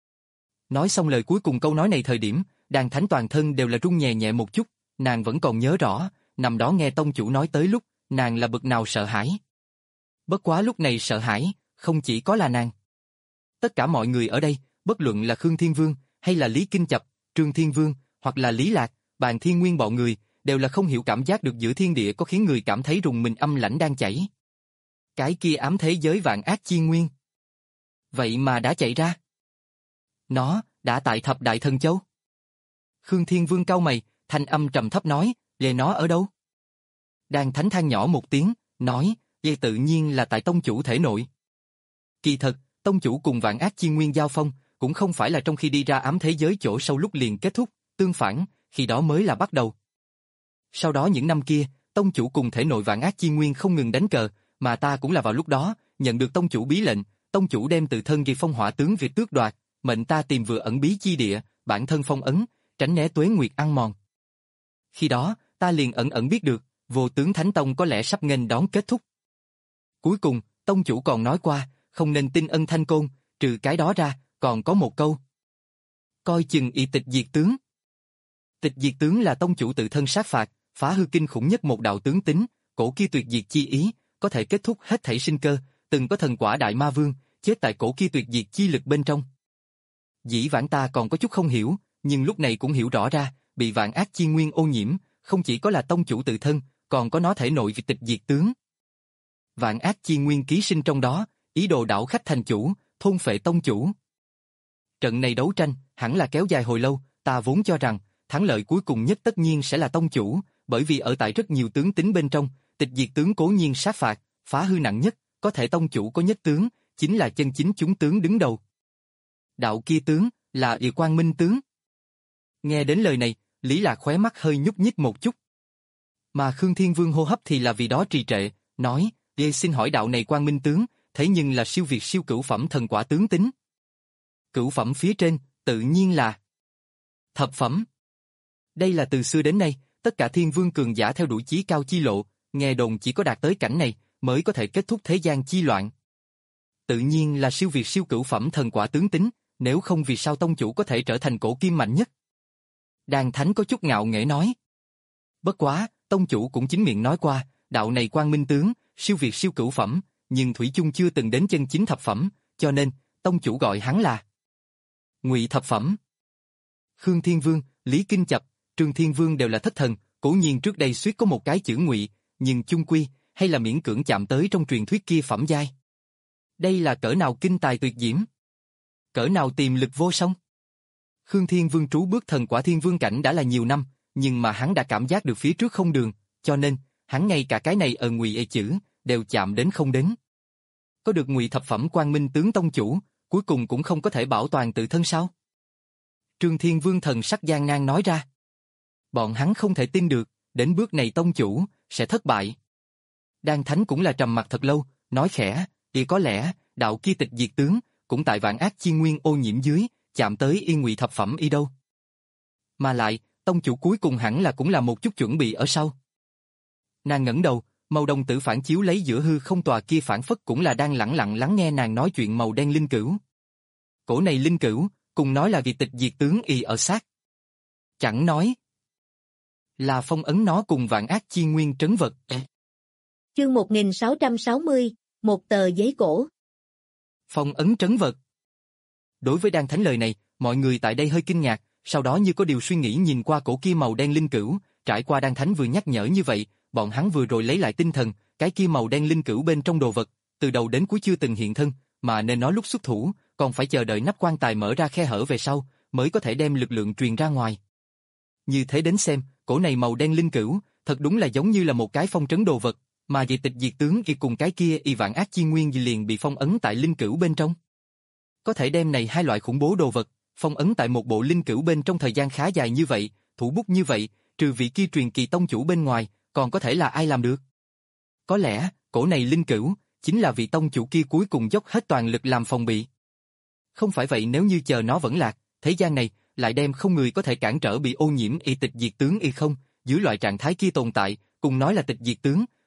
Nói xong lời cuối cùng câu nói này thời điểm, Đàn Thánh toàn thân đều là run nhẹ nhẹ một chút, nàng vẫn còn nhớ rõ, nằm đó nghe tông chủ nói tới lúc, nàng là bực nào sợ hãi. Bất quá lúc này sợ hãi, không chỉ có là nàng. Tất cả mọi người ở đây, bất luận là Khương Thiên Vương, hay là Lý Kinh Chập, Trương Thiên Vương, hoặc là Lý Lạc, Bàn Thiên Nguyên bọn người, đều là không hiểu cảm giác được giữa thiên địa có khiến người cảm thấy rùng mình âm lãnh đang chảy. Cái kia ám thế giới vạn ác chi nguyên. Vậy mà đã chạy ra. Nó, đã tại Thập Đại Thần Châu. Khương Thiên Vương cau mày, thanh âm trầm thấp nói, về nó ở đâu? Đàn Thánh than nhỏ một tiếng, nói, vậy tự nhiên là tại tông chủ thể nội. Kỳ thật, tông chủ cùng vạn ác chi nguyên giao phong, cũng không phải là trong khi đi ra ám thế giới chỗ sâu lúc liền kết thúc, tương phản, khi đó mới là bắt đầu. Sau đó những năm kia, tông chủ cùng thể nội vạn ác chi nguyên không ngừng đánh cờ, mà ta cũng là vào lúc đó, nhận được tông chủ bí lệnh, tông chủ đem tự thân ghi phong hỏa tướng Việt tước đoạt, mệnh ta tìm vừa ẩn bí chi địa, bản thân phong ấn, tránh né tuế nguyệt ăn mòn. Khi đó, ta liền ẩn ẩn biết được, vô tướng Thánh Tông có lẽ sắp nghênh đón kết thúc. Cuối cùng, tông chủ còn nói qua, không nên tin ân thanh côn, trừ cái đó ra, còn có một câu. Coi chừng y tịch diệt tướng. Tịch diệt tướng là tông chủ tự thân sát phạt, phá hư kinh khủng nhất một đạo tướng tính, cổ kia tuyệt diệt chi ý, có thể kết thúc hết thảy sinh cơ, từng có thần quả đại ma vương, chết tại cổ kia tuyệt diệt chi lực bên trong. Dĩ vãng ta còn có chút không hiểu, nhưng lúc này cũng hiểu rõ ra, bị vạn ác chi nguyên ô nhiễm, không chỉ có là tông chủ tự thân, còn có nó thể nội vì tịch diệt tướng. Vạn ác chi nguyên ký sinh trong đó, ý đồ đảo khách thành chủ, thôn phệ tông chủ. Trận này đấu tranh, hẳn là kéo dài hồi lâu, ta vốn cho rằng, thắng lợi cuối cùng nhất tất nhiên sẽ là tông chủ, bởi vì ở tại rất nhiều tướng tính bên trong, tịch diệt tướng cố nhiên sát phạt, phá hư nặng nhất, có thể tông chủ có nhất tướng, chính là chân chính chúng tướng đứng đầu. Đạo kia tướng, là Địa Quang Minh tướng. Nghe đến lời này, Lý Lạc khóe mắt hơi nhúc nhích một chút. Mà Khương Thiên Vương hô hấp thì là vì đó trì trệ, nói, Ê xin hỏi đạo này Quang Minh tướng, thế nhưng là siêu việt siêu cửu phẩm thần quả tướng tính. Cửu phẩm phía trên, tự nhiên là thập phẩm. Đây là từ xưa đến nay, tất cả thiên vương cường giả theo đuổi chí cao chi lộ, nghe đồn chỉ có đạt tới cảnh này, mới có thể kết thúc thế gian chi loạn. Tự nhiên là siêu việt siêu cửu phẩm thần quả tướng tính, nếu không vì sao tông chủ có thể trở thành cổ kim mạnh nhất. Đàn Thánh có chút ngạo nghễ nói. Bất quá, tông chủ cũng chính miệng nói qua, đạo này Quang Minh tướng, siêu việt siêu cửu phẩm, nhưng thủy chung chưa từng đến chân chính thập phẩm, cho nên, tông chủ gọi hắn là Ngụy thập phẩm. Khương Thiên Vương, Lý Kinh Chập, Trương Thiên Vương đều là thất thần, cố nhiên trước đây suýt có một cái chữ Ngụy, nhưng chung quy, hay là miễn cưỡng chạm tới trong truyền thuyết kia phẩm giai. Đây là cỡ nào kinh tài tuyệt diễm, cỡ nào tiềm lực vô song. Khương Thiên Vương trú bước thần quả thiên vương cảnh đã là nhiều năm, nhưng mà hắn đã cảm giác được phía trước không đường, cho nên, hắn ngay cả cái này ở Ngụy e chữ, đều chạm đến không đến. Có được Ngụy thập phẩm Quang Minh tướng tông chủ, cuối cùng cũng không có thể bảo toàn tự thân sao? Trương Thiên Vương thần sắc gian nan nói ra. Bọn hắn không thể tin được, đến bước này tông chủ, sẽ thất bại. Đan Thánh cũng là trầm mặt thật lâu, nói khẽ, thì có lẽ, đạo kia tịch diệt tướng, cũng tại vạn ác chi nguyên ô nhiễm dưới, chạm tới y Ngụy thập phẩm y đâu. Mà lại, tông chủ cuối cùng hẳn là cũng là một chút chuẩn bị ở sau. Nàng ngẩng đầu, màu đồng tử phản chiếu lấy giữa hư không tòa kia phản phất cũng là đang lẳng lặng lắng nghe nàng nói chuyện màu đen linh cửu. Cổ này linh cửu, cùng nói là vì tịch diệt tướng y ở sát. Chẳng nói là phong ấn nó cùng vạn ác chi nguyên trấn vật. Chương một nghìn sáu trăm sáu mươi, một tờ giấy cổ. Phong ấn trấn vật. Đối với Đan Thánh lời này, mọi người tại đây hơi kinh ngạc, sau đó như có điều suy nghĩ nhìn qua cổ kia màu đen linh cửu, trải qua Đan Thánh vừa nhắc nhở như vậy, bọn hắn vừa rồi lấy lại tinh thần, cái kia màu đen linh cửu bên trong đồ vật, từ đầu đến cuối chưa từng hiện thân, mà nên nó lúc xuất thủ, còn phải chờ đợi nắp quan tài mở ra khe hở về sau, mới có thể đem lực lượng truyền ra ngoài. Như thế đến xem, cổ này màu đen linh cửu, thật đúng là giống như là một cái phong trấn đồ vật, mà dị tịch diệt tướng y cùng cái kia y vạn ác chi nguyên liền bị phong ấn tại linh cửu bên trong. Có thể đem này hai loại khủng bố đồ vật, phong ấn tại một bộ linh cửu bên trong thời gian khá dài như vậy, thủ bút như vậy, trừ vị kia truyền kỳ tông chủ bên ngoài, còn có thể là ai làm được? Có lẽ, cổ này linh cửu, chính là vị tông chủ kia cuối cùng dốc hết toàn lực làm phòng bị. Không phải vậy nếu như chờ nó vẫn lạc, thế gian này, lại đem không người có thể cản trở bị ô nhiễm y tịch diệt tướng y không, dưới loại trạng thái kia tồn tại, cùng nói là tịch diệt tướng,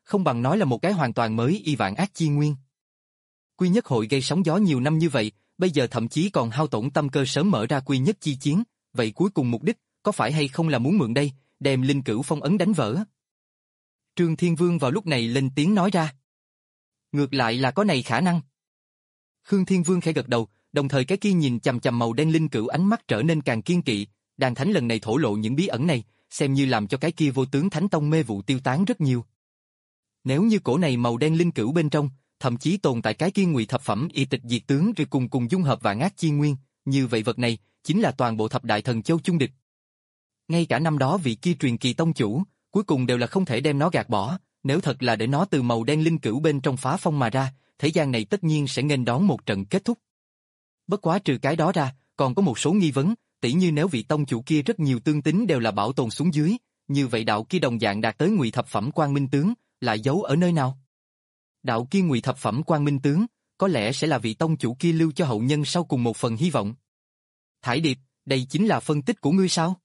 không bằng nói là một cái hoàn toàn mới y vạn ác chi nguyên. Quy nhất hội gây sóng gió nhiều năm như vậy, bây giờ thậm chí còn hao tổn tâm cơ sớm mở ra quy nhất chi chiến, vậy cuối cùng mục đích, có phải hay không là muốn mượn đây, đem linh cửu phong ấn đánh vỡ? Trương Thiên Vương vào lúc này lên tiếng nói ra. Ngược lại là có này khả năng. Khương Thiên Vương khẽ gật đầu, đồng thời cái kia nhìn chằm chằm màu đen linh cửu ánh mắt trở nên càng kiên kỵ, Đan Thánh lần này thổ lộ những bí ẩn này, xem như làm cho cái kia vô tướng Thánh Tông mê vụ tiêu tán rất nhiều. Nếu như cổ này màu đen linh cửu bên trong, thậm chí tồn tại cái kia ngụy thập phẩm y tịch diệt tướng rồi cùng cùng dung hợp vạn ác chi nguyên, như vậy vật này chính là toàn bộ thập đại thần châu chung địch. Ngay cả năm đó vị kia truyền kỳ tông chủ, cuối cùng đều là không thể đem nó gạt bỏ, nếu thật là để nó từ màu đen linh cửu bên trong phá phong mà ra, thế gian này tất nhiên sẽ nghênh đón một trận kết thúc. Bất quá trừ cái đó ra, còn có một số nghi vấn, tỉ như nếu vị tông chủ kia rất nhiều tương tính đều là bảo tồn xuống dưới, như vậy đạo kia đồng dạng đạt tới ngụy thập phẩm quang minh tướng, lại giấu ở nơi nào? Đạo kia ngụy thập phẩm quang minh tướng, có lẽ sẽ là vị tông chủ kia lưu cho hậu nhân sau cùng một phần hy vọng. Thải Điệp, đây chính là phân tích của ngươi sao?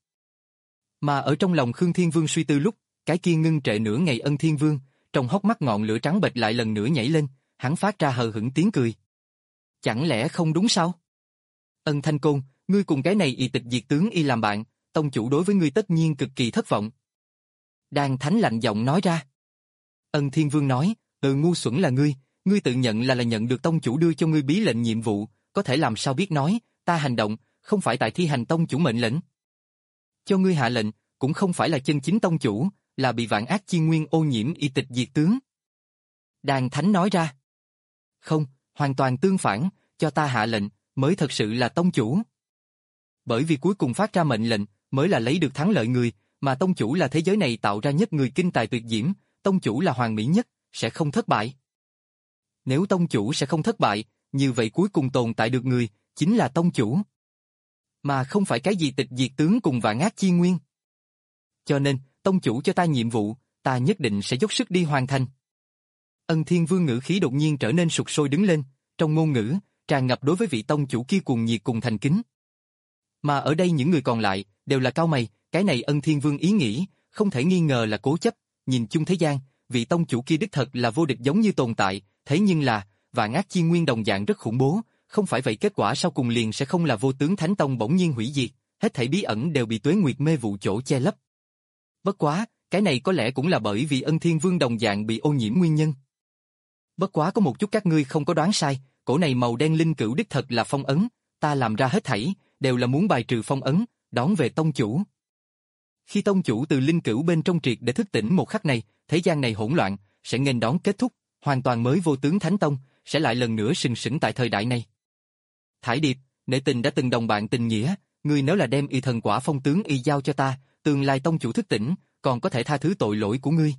Mà ở trong lòng Khương Thiên Vương suy tư lúc, cái kia ngưng trệ nửa ngày Ân Thiên Vương, trong hốc mắt ngọn lửa trắng bệch lại lần nữa nhảy lên, hắn phát ra hờ hững tiếng cười. Chẳng lẽ không đúng sao? Ân Thanh Côn, ngươi cùng cái này y tịch diệt tướng y làm bạn, tông chủ đối với ngươi tất nhiên cực kỳ thất vọng. Đan Thánh lạnh giọng nói ra. Ân Thiên Vương nói, ừ ngu xuẩn là ngươi, ngươi tự nhận là là nhận được tông chủ đưa cho ngươi bí lệnh nhiệm vụ, có thể làm sao biết nói, ta hành động, không phải tại thi hành tông chủ mệnh lệnh. Cho ngươi hạ lệnh, cũng không phải là chân chính tông chủ, là bị vạn ác chi nguyên ô nhiễm y tịch diệt tướng. Đan Thánh nói ra. Không, hoàn toàn tương phản, cho ta hạ lệnh, mới thật sự là tông chủ. Bởi vì cuối cùng phát ra mệnh lệnh, mới là lấy được thắng lợi người, mà tông chủ là thế giới này tạo ra nhất người kinh tài tuyệt diễm, tông chủ là hoàn mỹ nhất, sẽ không thất bại. Nếu tông chủ sẽ không thất bại, như vậy cuối cùng tồn tại được người, chính là tông chủ. Mà không phải cái gì tịch diệt tướng cùng vạn ác chi nguyên. Cho nên, tông chủ cho ta nhiệm vụ, ta nhất định sẽ dốc sức đi hoàn thành. Ân Thiên Vương ngữ khí đột nhiên trở nên sục sôi đứng lên, trong ngôn ngữ, tràn ngập đối với vị tông chủ kia cuồng nhiệt cùng thành kính. Mà ở đây những người còn lại, đều là cao mày, cái này Ân Thiên Vương ý nghĩ, không thể nghi ngờ là cố chấp, nhìn chung thế gian, vị tông chủ kia đích thật là vô địch giống như tồn tại, thế nhưng là, vạn ác chi nguyên đồng dạng rất khủng bố, không phải vậy kết quả sau cùng liền sẽ không là vô tướng Thánh Tông bỗng nhiên hủy diệt, hết thảy bí ẩn đều bị tuế nguyệt mê vụ chỗ che lấp. Bất quá, cái này có lẽ cũng là bởi vì Ân Thiên Vương đồng dạng bị ô nhiễm nguyên nhân. Bất quá có một chút các ngươi không có đoán sai, cổ này màu đen linh cửu đích thật là phong ấn, ta làm ra hết thảy, đều là muốn bài trừ phong ấn, đón về tông chủ. Khi tông chủ từ linh cửu bên trong triệt để thức tỉnh một khắc này, thế gian này hỗn loạn, sẽ nghênh đón kết thúc, hoàn toàn mới vô tướng Thánh Tông, sẽ lại lần nữa sừng sững tại thời đại này. Thải Điệp, nể tình đã từng đồng bạn tình nghĩa, ngươi nếu là đem y thần quả phong tướng y giao cho ta, tương lai tông chủ thức tỉnh, còn có thể tha thứ tội lỗi của ngươi.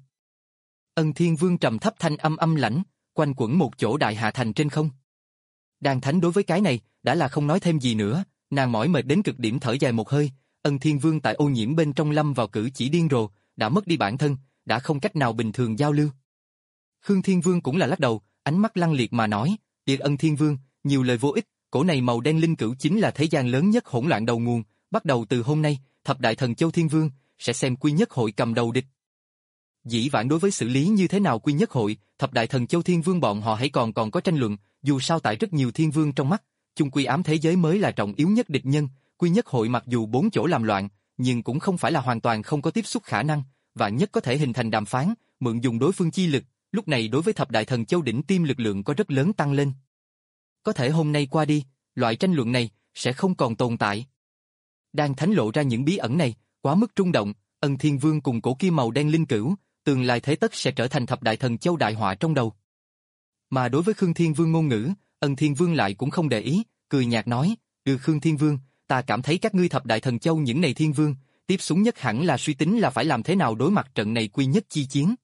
Ân Thiên Vương trầm thấp thanh âm âm lãnh, quanh quẩn một chỗ đại hạ thành trên không. Đan Thánh đối với cái này, đã là không nói thêm gì nữa, nàng mỏi mệt đến cực điểm thở dài một hơi, Ân Thiên Vương tại ô nhiễm bên trong lâm vào cử chỉ điên rồ, đã mất đi bản thân, đã không cách nào bình thường giao lưu. Khương Thiên Vương cũng là lắc đầu, ánh mắt lăng liệt mà nói, Điệt Ân Thiên Vương, nhiều lời vô ích, cổ này màu đen linh cửu chính là thế gian lớn nhất hỗn loạn đầu nguồn, bắt đầu từ hôm nay, thập đại thần châu Thiên Vương, sẽ xem quy nhất hội cầm đầu địch. Dĩ vãng đối với xử lý như thế nào quy nhất hội, thập đại thần châu Thiên Vương bọn họ hãy còn còn có tranh luận, dù sao tại rất nhiều Thiên Vương trong mắt, chung quy ám thế giới mới là trọng yếu nhất địch nhân, quy nhất hội mặc dù bốn chỗ làm loạn, nhưng cũng không phải là hoàn toàn không có tiếp xúc khả năng, vạn nhất có thể hình thành đàm phán, mượn dùng đối phương chi lực, lúc này đối với thập đại thần châu đỉnh tiêm lực lượng có rất lớn tăng lên. Có thể hôm nay qua đi, loại tranh luận này sẽ không còn tồn tại. Đang thánh lộ ra những bí ẩn này, quá mức trung động, Ân Thiên Vương cùng cổ kim màu đen linh cửu, tương lai thế tất sẽ trở thành thập đại thần châu đại họa trong đầu. Mà đối với Khương Thiên Vương ngôn ngữ, Ân Thiên Vương lại cũng không để ý, cười nhạt nói, "Ừ Khương Thiên Vương, ta cảm thấy các ngươi thập đại thần châu những này Thiên Vương, tiếp xuống nhất hẳn là suy tính là phải làm thế nào đối mặt trận này quy nhất chi chiến.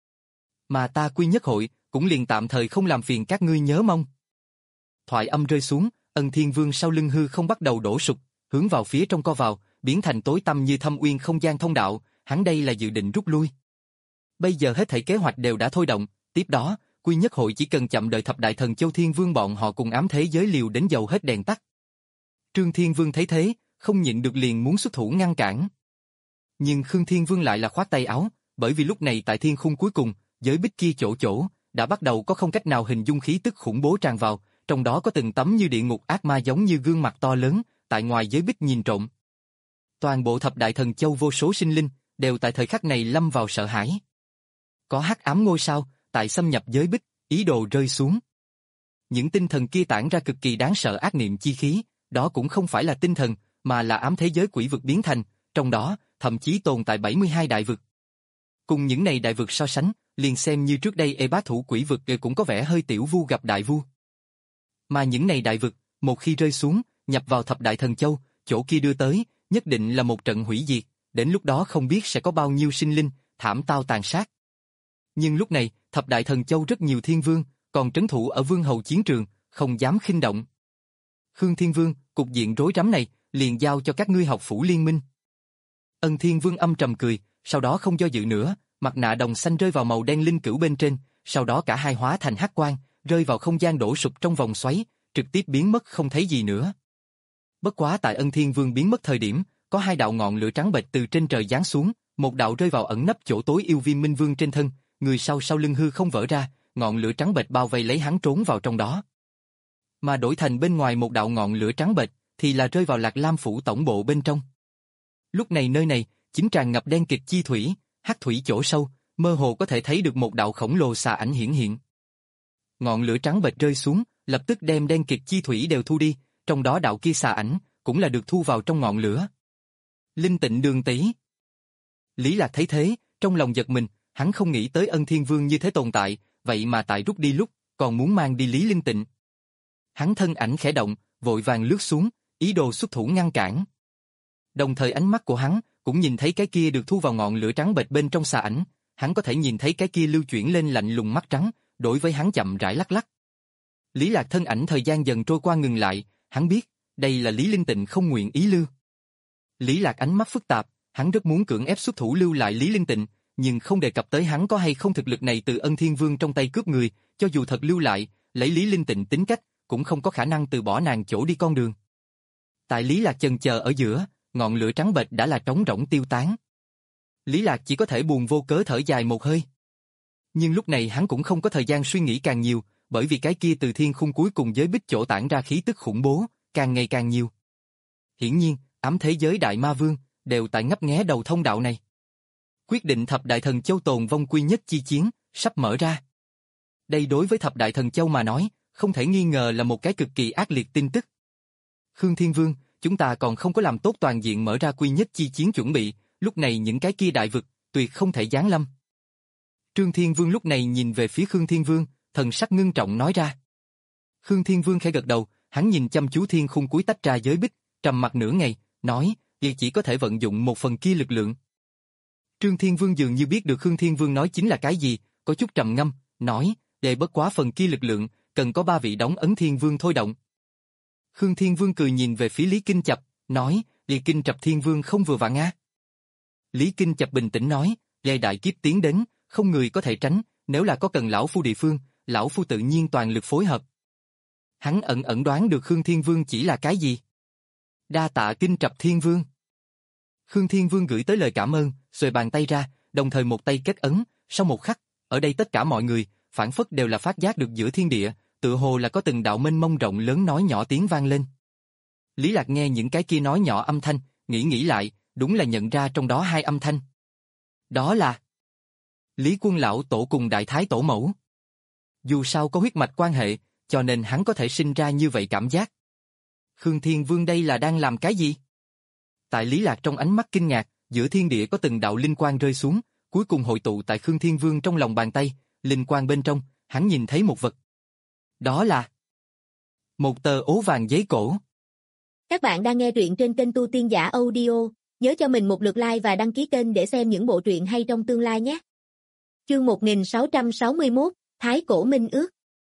Mà ta quy nhất hội, cũng liền tạm thời không làm phiền các ngươi nhớ mong." Thoại âm rơi xuống, Ân Thiên Vương sau lưng hư không bắt đầu đổ sụp, hướng vào phía trong co vào, biến thành tối tăm như thâm uyên không gian thông đạo, hắn đây là dự định rút lui. Bây giờ hết thảy kế hoạch đều đã thôi động, tiếp đó, quy nhất hội chỉ cần chậm đợi thập đại thần châu Thiên Vương bọn họ cùng ám thế giới liều đến dầu hết đèn tắt. Trương Thiên Vương thấy thế, không nhịn được liền muốn xuất thủ ngăn cản. Nhưng Khương Thiên Vương lại là khoát tay áo, bởi vì lúc này tại thiên khung cuối cùng, giới bích kia chỗ chỗ, đã bắt đầu có không cách nào hình dung khí tức khủng bố tràn vào, trong đó có từng tấm như địa ngục ác ma giống như gương mặt to lớn, tại ngoài giới bích nhìn trộm. Toàn bộ thập đại thần châu vô số sinh linh, đều tại thời khắc này lâm vào sợ hãi. Có hắc ám ngôi sao, tại xâm nhập giới bích, ý đồ rơi xuống. Những tinh thần kia tản ra cực kỳ đáng sợ ác niệm chi khí, đó cũng không phải là tinh thần, mà là ám thế giới quỷ vực biến thành, trong đó, thậm chí tồn tại bảy mươi hai đại vực. Cùng những này đại vực so sánh, liền xem như trước đây ê bá thủ quỷ vực cũng có vẻ hơi tiểu vu gặp đại vu. Mà những này đại vực, một khi rơi xuống, nhập vào thập đại thần châu, chỗ kia đưa tới, nhất định là một trận hủy diệt, đến lúc đó không biết sẽ có bao nhiêu sinh linh, thảm tao tàn sát. Nhưng lúc này, thập đại thần châu rất nhiều thiên vương, còn trấn thủ ở vương hầu chiến trường, không dám khinh động. Khương Thiên Vương, cục diện rối rắm này, liền giao cho các ngươi học phủ liên minh. Ân Thiên Vương âm trầm cười, sau đó không do dự nữa, mặt nạ đồng xanh rơi vào màu đen linh cửu bên trên, sau đó cả hai hóa thành hắc quang, rơi vào không gian đổ sụp trong vòng xoáy, trực tiếp biến mất không thấy gì nữa. Bất quá tại Ân Thiên Vương biến mất thời điểm, có hai đạo ngọn lửa trắng bệch từ trên trời giáng xuống, một đạo rơi vào ẩn nấp chỗ tối yêu Viêm Minh Vương trên thân, người sau sau lưng hư không vỡ ra, ngọn lửa trắng bệch bao vây lấy hắn trốn vào trong đó. Mà đổi thành bên ngoài một đạo ngọn lửa trắng bệch, thì là rơi vào Lạc Lam phủ tổng bộ bên trong. Lúc này nơi này, chính tràn ngập đen kịt chi thủy, hắc thủy chỗ sâu, mơ hồ có thể thấy được một đạo khổng lồ xà ảnh hiển hiện. Ngọn lửa trắng bệch rơi xuống, lập tức đem đen kịt chi thủy đều thu đi, trong đó đạo kia xà ảnh, cũng là được thu vào trong ngọn lửa. Linh Tịnh Đường tỷ. Lý Lạc thấy thế, trong lòng giật mình, hắn không nghĩ tới Ân Thiên Vương như thế tồn tại, vậy mà tại rút đi lúc, còn muốn mang đi Lý Linh Tịnh. Hắn thân ảnh khẽ động, vội vàng lướt xuống, ý đồ xuất thủ ngăn cản. Đồng thời ánh mắt của hắn, cũng nhìn thấy cái kia được thu vào ngọn lửa trắng bệch bên trong xà ảnh, hắn có thể nhìn thấy cái kia lưu chuyển lên lạnh lùng mắt trắng, đối với hắn chậm rãi lắc lắc. Lý Lạc thân ảnh thời gian dần trôi qua ngừng lại, hắn biết, đây là Lý Linh Tịnh không nguyện ý lưu. Lý Lạc ánh mắt phức tạp, hắn rất muốn cưỡng ép xuất thủ lưu lại Lý Linh Tịnh, nhưng không đề cập tới hắn có hay không thực lực này từ Ân Thiên Vương trong tay cướp người, cho dù thật lưu lại, lấy Lý Linh Tịnh tính cách, cũng không có khả năng từ bỏ nàng chỗ đi con đường. Tại Lý Lạc chần chờ ở giữa, ngọn lửa trắng bệch đã là trống rỗng tiêu tán. Lý Lạc chỉ có thể buồn vô cớ thở dài một hơi. Nhưng lúc này hắn cũng không có thời gian suy nghĩ càng nhiều, bởi vì cái kia từ thiên khung cuối cùng giới bích chỗ tản ra khí tức khủng bố, càng ngày càng nhiều. Hiển nhiên, ám thế giới Đại Ma Vương, đều tại ngấp nghé đầu thông đạo này. Quyết định thập đại thần châu tồn vong quy nhất chi chiến, sắp mở ra. Đây đối với thập đại thần châu mà nói, không thể nghi ngờ là một cái cực kỳ ác liệt tin tức. Khương Thiên Vương, chúng ta còn không có làm tốt toàn diện mở ra quy nhất chi chiến chuẩn bị, lúc này những cái kia đại vực, tuyệt không thể giáng lâm. Trương Thiên Vương lúc này nhìn về phía Khương Thiên Vương, thần sắc ngưng trọng nói ra. Khương Thiên Vương khẽ gật đầu, hắn nhìn chăm chú thiên khung cuối tách ra giới bích, trầm mặc nửa ngày, nói, vậy chỉ có thể vận dụng một phần kia lực lượng. Trương Thiên Vương dường như biết được Khương Thiên Vương nói chính là cái gì, có chút trầm ngâm, nói, để bất quá phần kia lực lượng, cần có ba vị đóng ấn Thiên Vương thôi động. Khương Thiên Vương cười nhìn về phía Lý Kinh Chập, nói, Lý Kinh Chập Thiên Vương không vừa vặn a. Lý Kinh Chập bình tĩnh nói, giai đại kiếp tiến đến, không người có thể tránh, nếu là có cần lão phu địa phương, lão phu tự nhiên toàn lực phối hợp. Hắn ẩn ẩn đoán được Khương Thiên Vương chỉ là cái gì. Đa tạ Kinh Chập Thiên Vương. Khương Thiên Vương gửi tới lời cảm ơn, xuề bàn tay ra, đồng thời một tay kết ấn, sau một khắc, ở đây tất cả mọi người, phản phất đều là phát giác được giữa thiên địa, tựa hồ là có từng đạo mênh mông rộng lớn nói nhỏ tiếng vang lên. Lý Lạc nghe những cái kia nói nhỏ âm thanh, nghĩ nghĩ lại, đúng là nhận ra trong đó hai âm thanh. Đó là Lý Quân Lão Tổ cùng Đại Thái Tổ Mẫu. Dù sao có huyết mạch quan hệ, cho nên hắn có thể sinh ra như vậy cảm giác. Khương Thiên Vương đây là đang làm cái gì? Tại Lý Lạc trong ánh mắt kinh ngạc, giữa thiên địa có từng đạo linh quang rơi xuống, cuối cùng hội tụ tại Khương Thiên Vương trong lòng bàn tay, linh quang bên trong, hắn nhìn thấy một vật. Đó là một tờ ố vàng giấy cổ. Các bạn đang nghe truyện trên kênh Tu Tiên Giả Audio, nhớ cho mình một lượt like và đăng ký kênh để xem những bộ truyện hay trong tương lai nhé. Chương một nghìn sáu trăm sáu mươi mốt, Thái Cổ Minh Ước.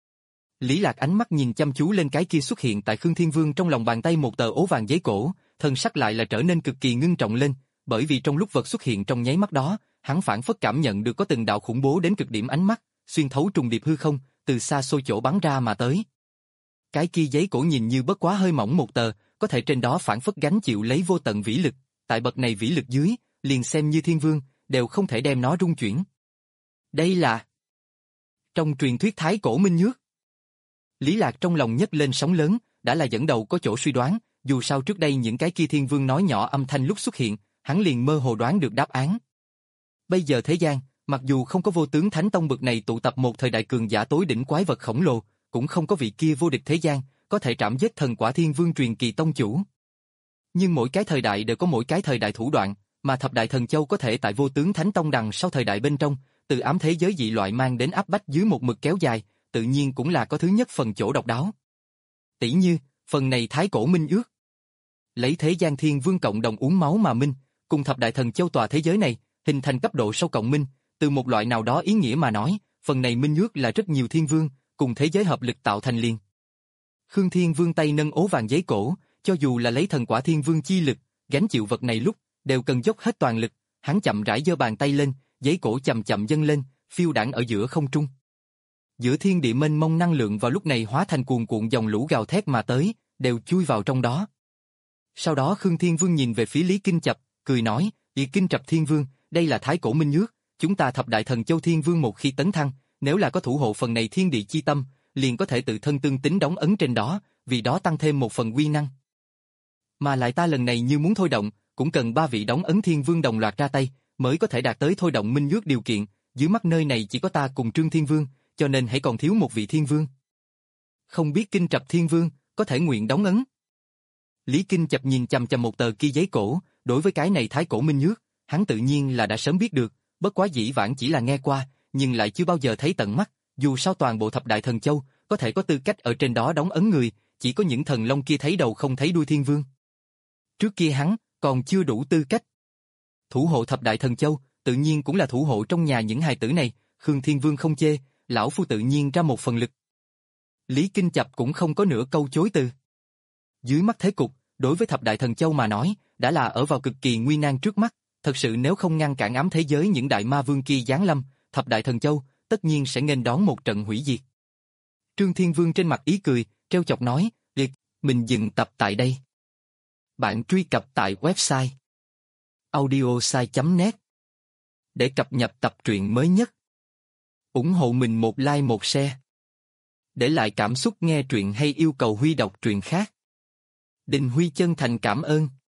Lý Lạc ánh mắt nhìn chăm chú lên cái kia xuất hiện tại Khương Thiên Vương trong lòng bàn tay một tờ ố vàng giấy cổ, thân sắc lại là trở nên cực kỳ ngưng trọng lên, bởi vì trong lúc vật xuất hiện trong nháy mắt đó, hắn phản phất cảm nhận được có từng đạo khủng bố đến cực điểm ánh mắt, xuyên thấu trùng điệp hư không, từ xa xôi chỗ bắn ra mà tới. Cái kia giấy cổ nhìn như bất quá hơi mỏng một tờ, có thể trên đó phản phất gánh chịu lấy vô tận vĩ lực, tại bậc này vĩ lực dưới, liền xem như Thiên Vương, đều không thể đem nó rung chuyển. Đây là Trong truyền thuyết thái cổ minh nhước. Lý Lạc trong lòng nhấc lên sóng lớn, đã là dẫn đầu có chỗ suy đoán, dù sao trước đây những cái kia thiên vương nói nhỏ âm thanh lúc xuất hiện, hắn liền mơ hồ đoán được đáp án. Bây giờ thế gian, mặc dù không có vô tướng thánh tông bực này tụ tập một thời đại cường giả tối đỉnh quái vật khổng lồ, cũng không có vị kia vô địch thế gian, có thể trảm giết thần quả thiên vương truyền kỳ tông chủ. Nhưng mỗi cái thời đại đều có mỗi cái thời đại thủ đoạn, mà thập đại thần châu có thể tại vô tướng thánh tông đằng sau thời đại bên trong, từ ám thế giới dị loại mang đến áp bách dưới một mực kéo dài, tự nhiên cũng là có thứ nhất phần chỗ độc đáo. Tỷ như, phần này thái cổ minh ước. Lấy thế gian thiên vương cộng đồng uống máu mà minh, cùng thập đại thần châu tòa thế giới này, hình thành cấp độ sâu cộng minh, từ một loại nào đó ý nghĩa mà nói, phần này minh ước là rất nhiều thiên vương, cùng thế giới hợp lực tạo thành liền. Khương Thiên Vương tay nâng ố vàng giấy cổ, cho dù là lấy thần quả thiên vương chi lực, gánh chịu vật này lúc, đều cần dốc hết toàn lực, hắn chậm rãi giơ bàn tay lên, giấy cổ chậm chậm dâng lên, phiêu đãng ở giữa không trung. Giữa thiên địa mênh mông năng lượng vào lúc này hóa thành cuồn cuộn dòng lũ gào thét mà tới, đều chui vào trong đó. Sau đó Khương Thiên Vương nhìn về phía Lý Kinh Chập, cười nói, "Lý Kinh Chập Thiên Vương, đây là thái cổ minh ước, chúng ta thập đại thần châu thiên vương một khi tấn thăng, nếu là có thủ hộ phần này thiên địa chi tâm, liền có thể tự thân tương tính đóng ấn trên đó, vì đó tăng thêm một phần uy năng. Mà lại ta lần này như muốn thôi động, cũng cần ba vị đóng ấn thiên vương đồng loạt ra tay, mới có thể đạt tới thôi động minh ước điều kiện, dưới mắt nơi này chỉ có ta cùng Trương Thiên Vương, cho nên hãy còn thiếu một vị thiên vương. Không biết Kinh Trập Thiên Vương, có thể nguyện đóng ấn?" Lý Kinh Chập nhìn chằm chằm một tờ kia giấy cổ, đối với cái này thái cổ minh ước, hắn tự nhiên là đã sớm biết được, bất quá dĩ vãng chỉ là nghe qua, nhưng lại chưa bao giờ thấy tận mắt, dù sao toàn bộ thập đại thần châu, có thể có tư cách ở trên đó đóng ấn người, chỉ có những thần long kia thấy đầu không thấy đuôi thiên vương. Trước kia hắn, còn chưa đủ tư cách. Thủ hộ thập đại thần châu, tự nhiên cũng là thủ hộ trong nhà những hài tử này, Khương Thiên Vương không chê, lão phu tự nhiên ra một phần lực. Lý Kinh Chập cũng không có nửa câu chối từ. Dưới mắt thế cục, đối với thập đại thần châu mà nói, đã là ở vào cực kỳ nguy nan trước mắt, thật sự nếu không ngăn cản ám thế giới những đại ma vương kia giáng lâm, thập đại thần châu, tất nhiên sẽ nghênh đón một trận hủy diệt. Trương Thiên Vương trên mặt ý cười, trêu chọc nói, "Liệt, mình dừng tập tại đây. Bạn truy cập tại website audiosai chấm net để cập nhật tập truyện mới nhất. Ủng hộ mình một like một share. Để lại cảm xúc nghe truyện hay yêu cầu Huy đọc truyện khác. Đình Huy chân thành cảm ơn."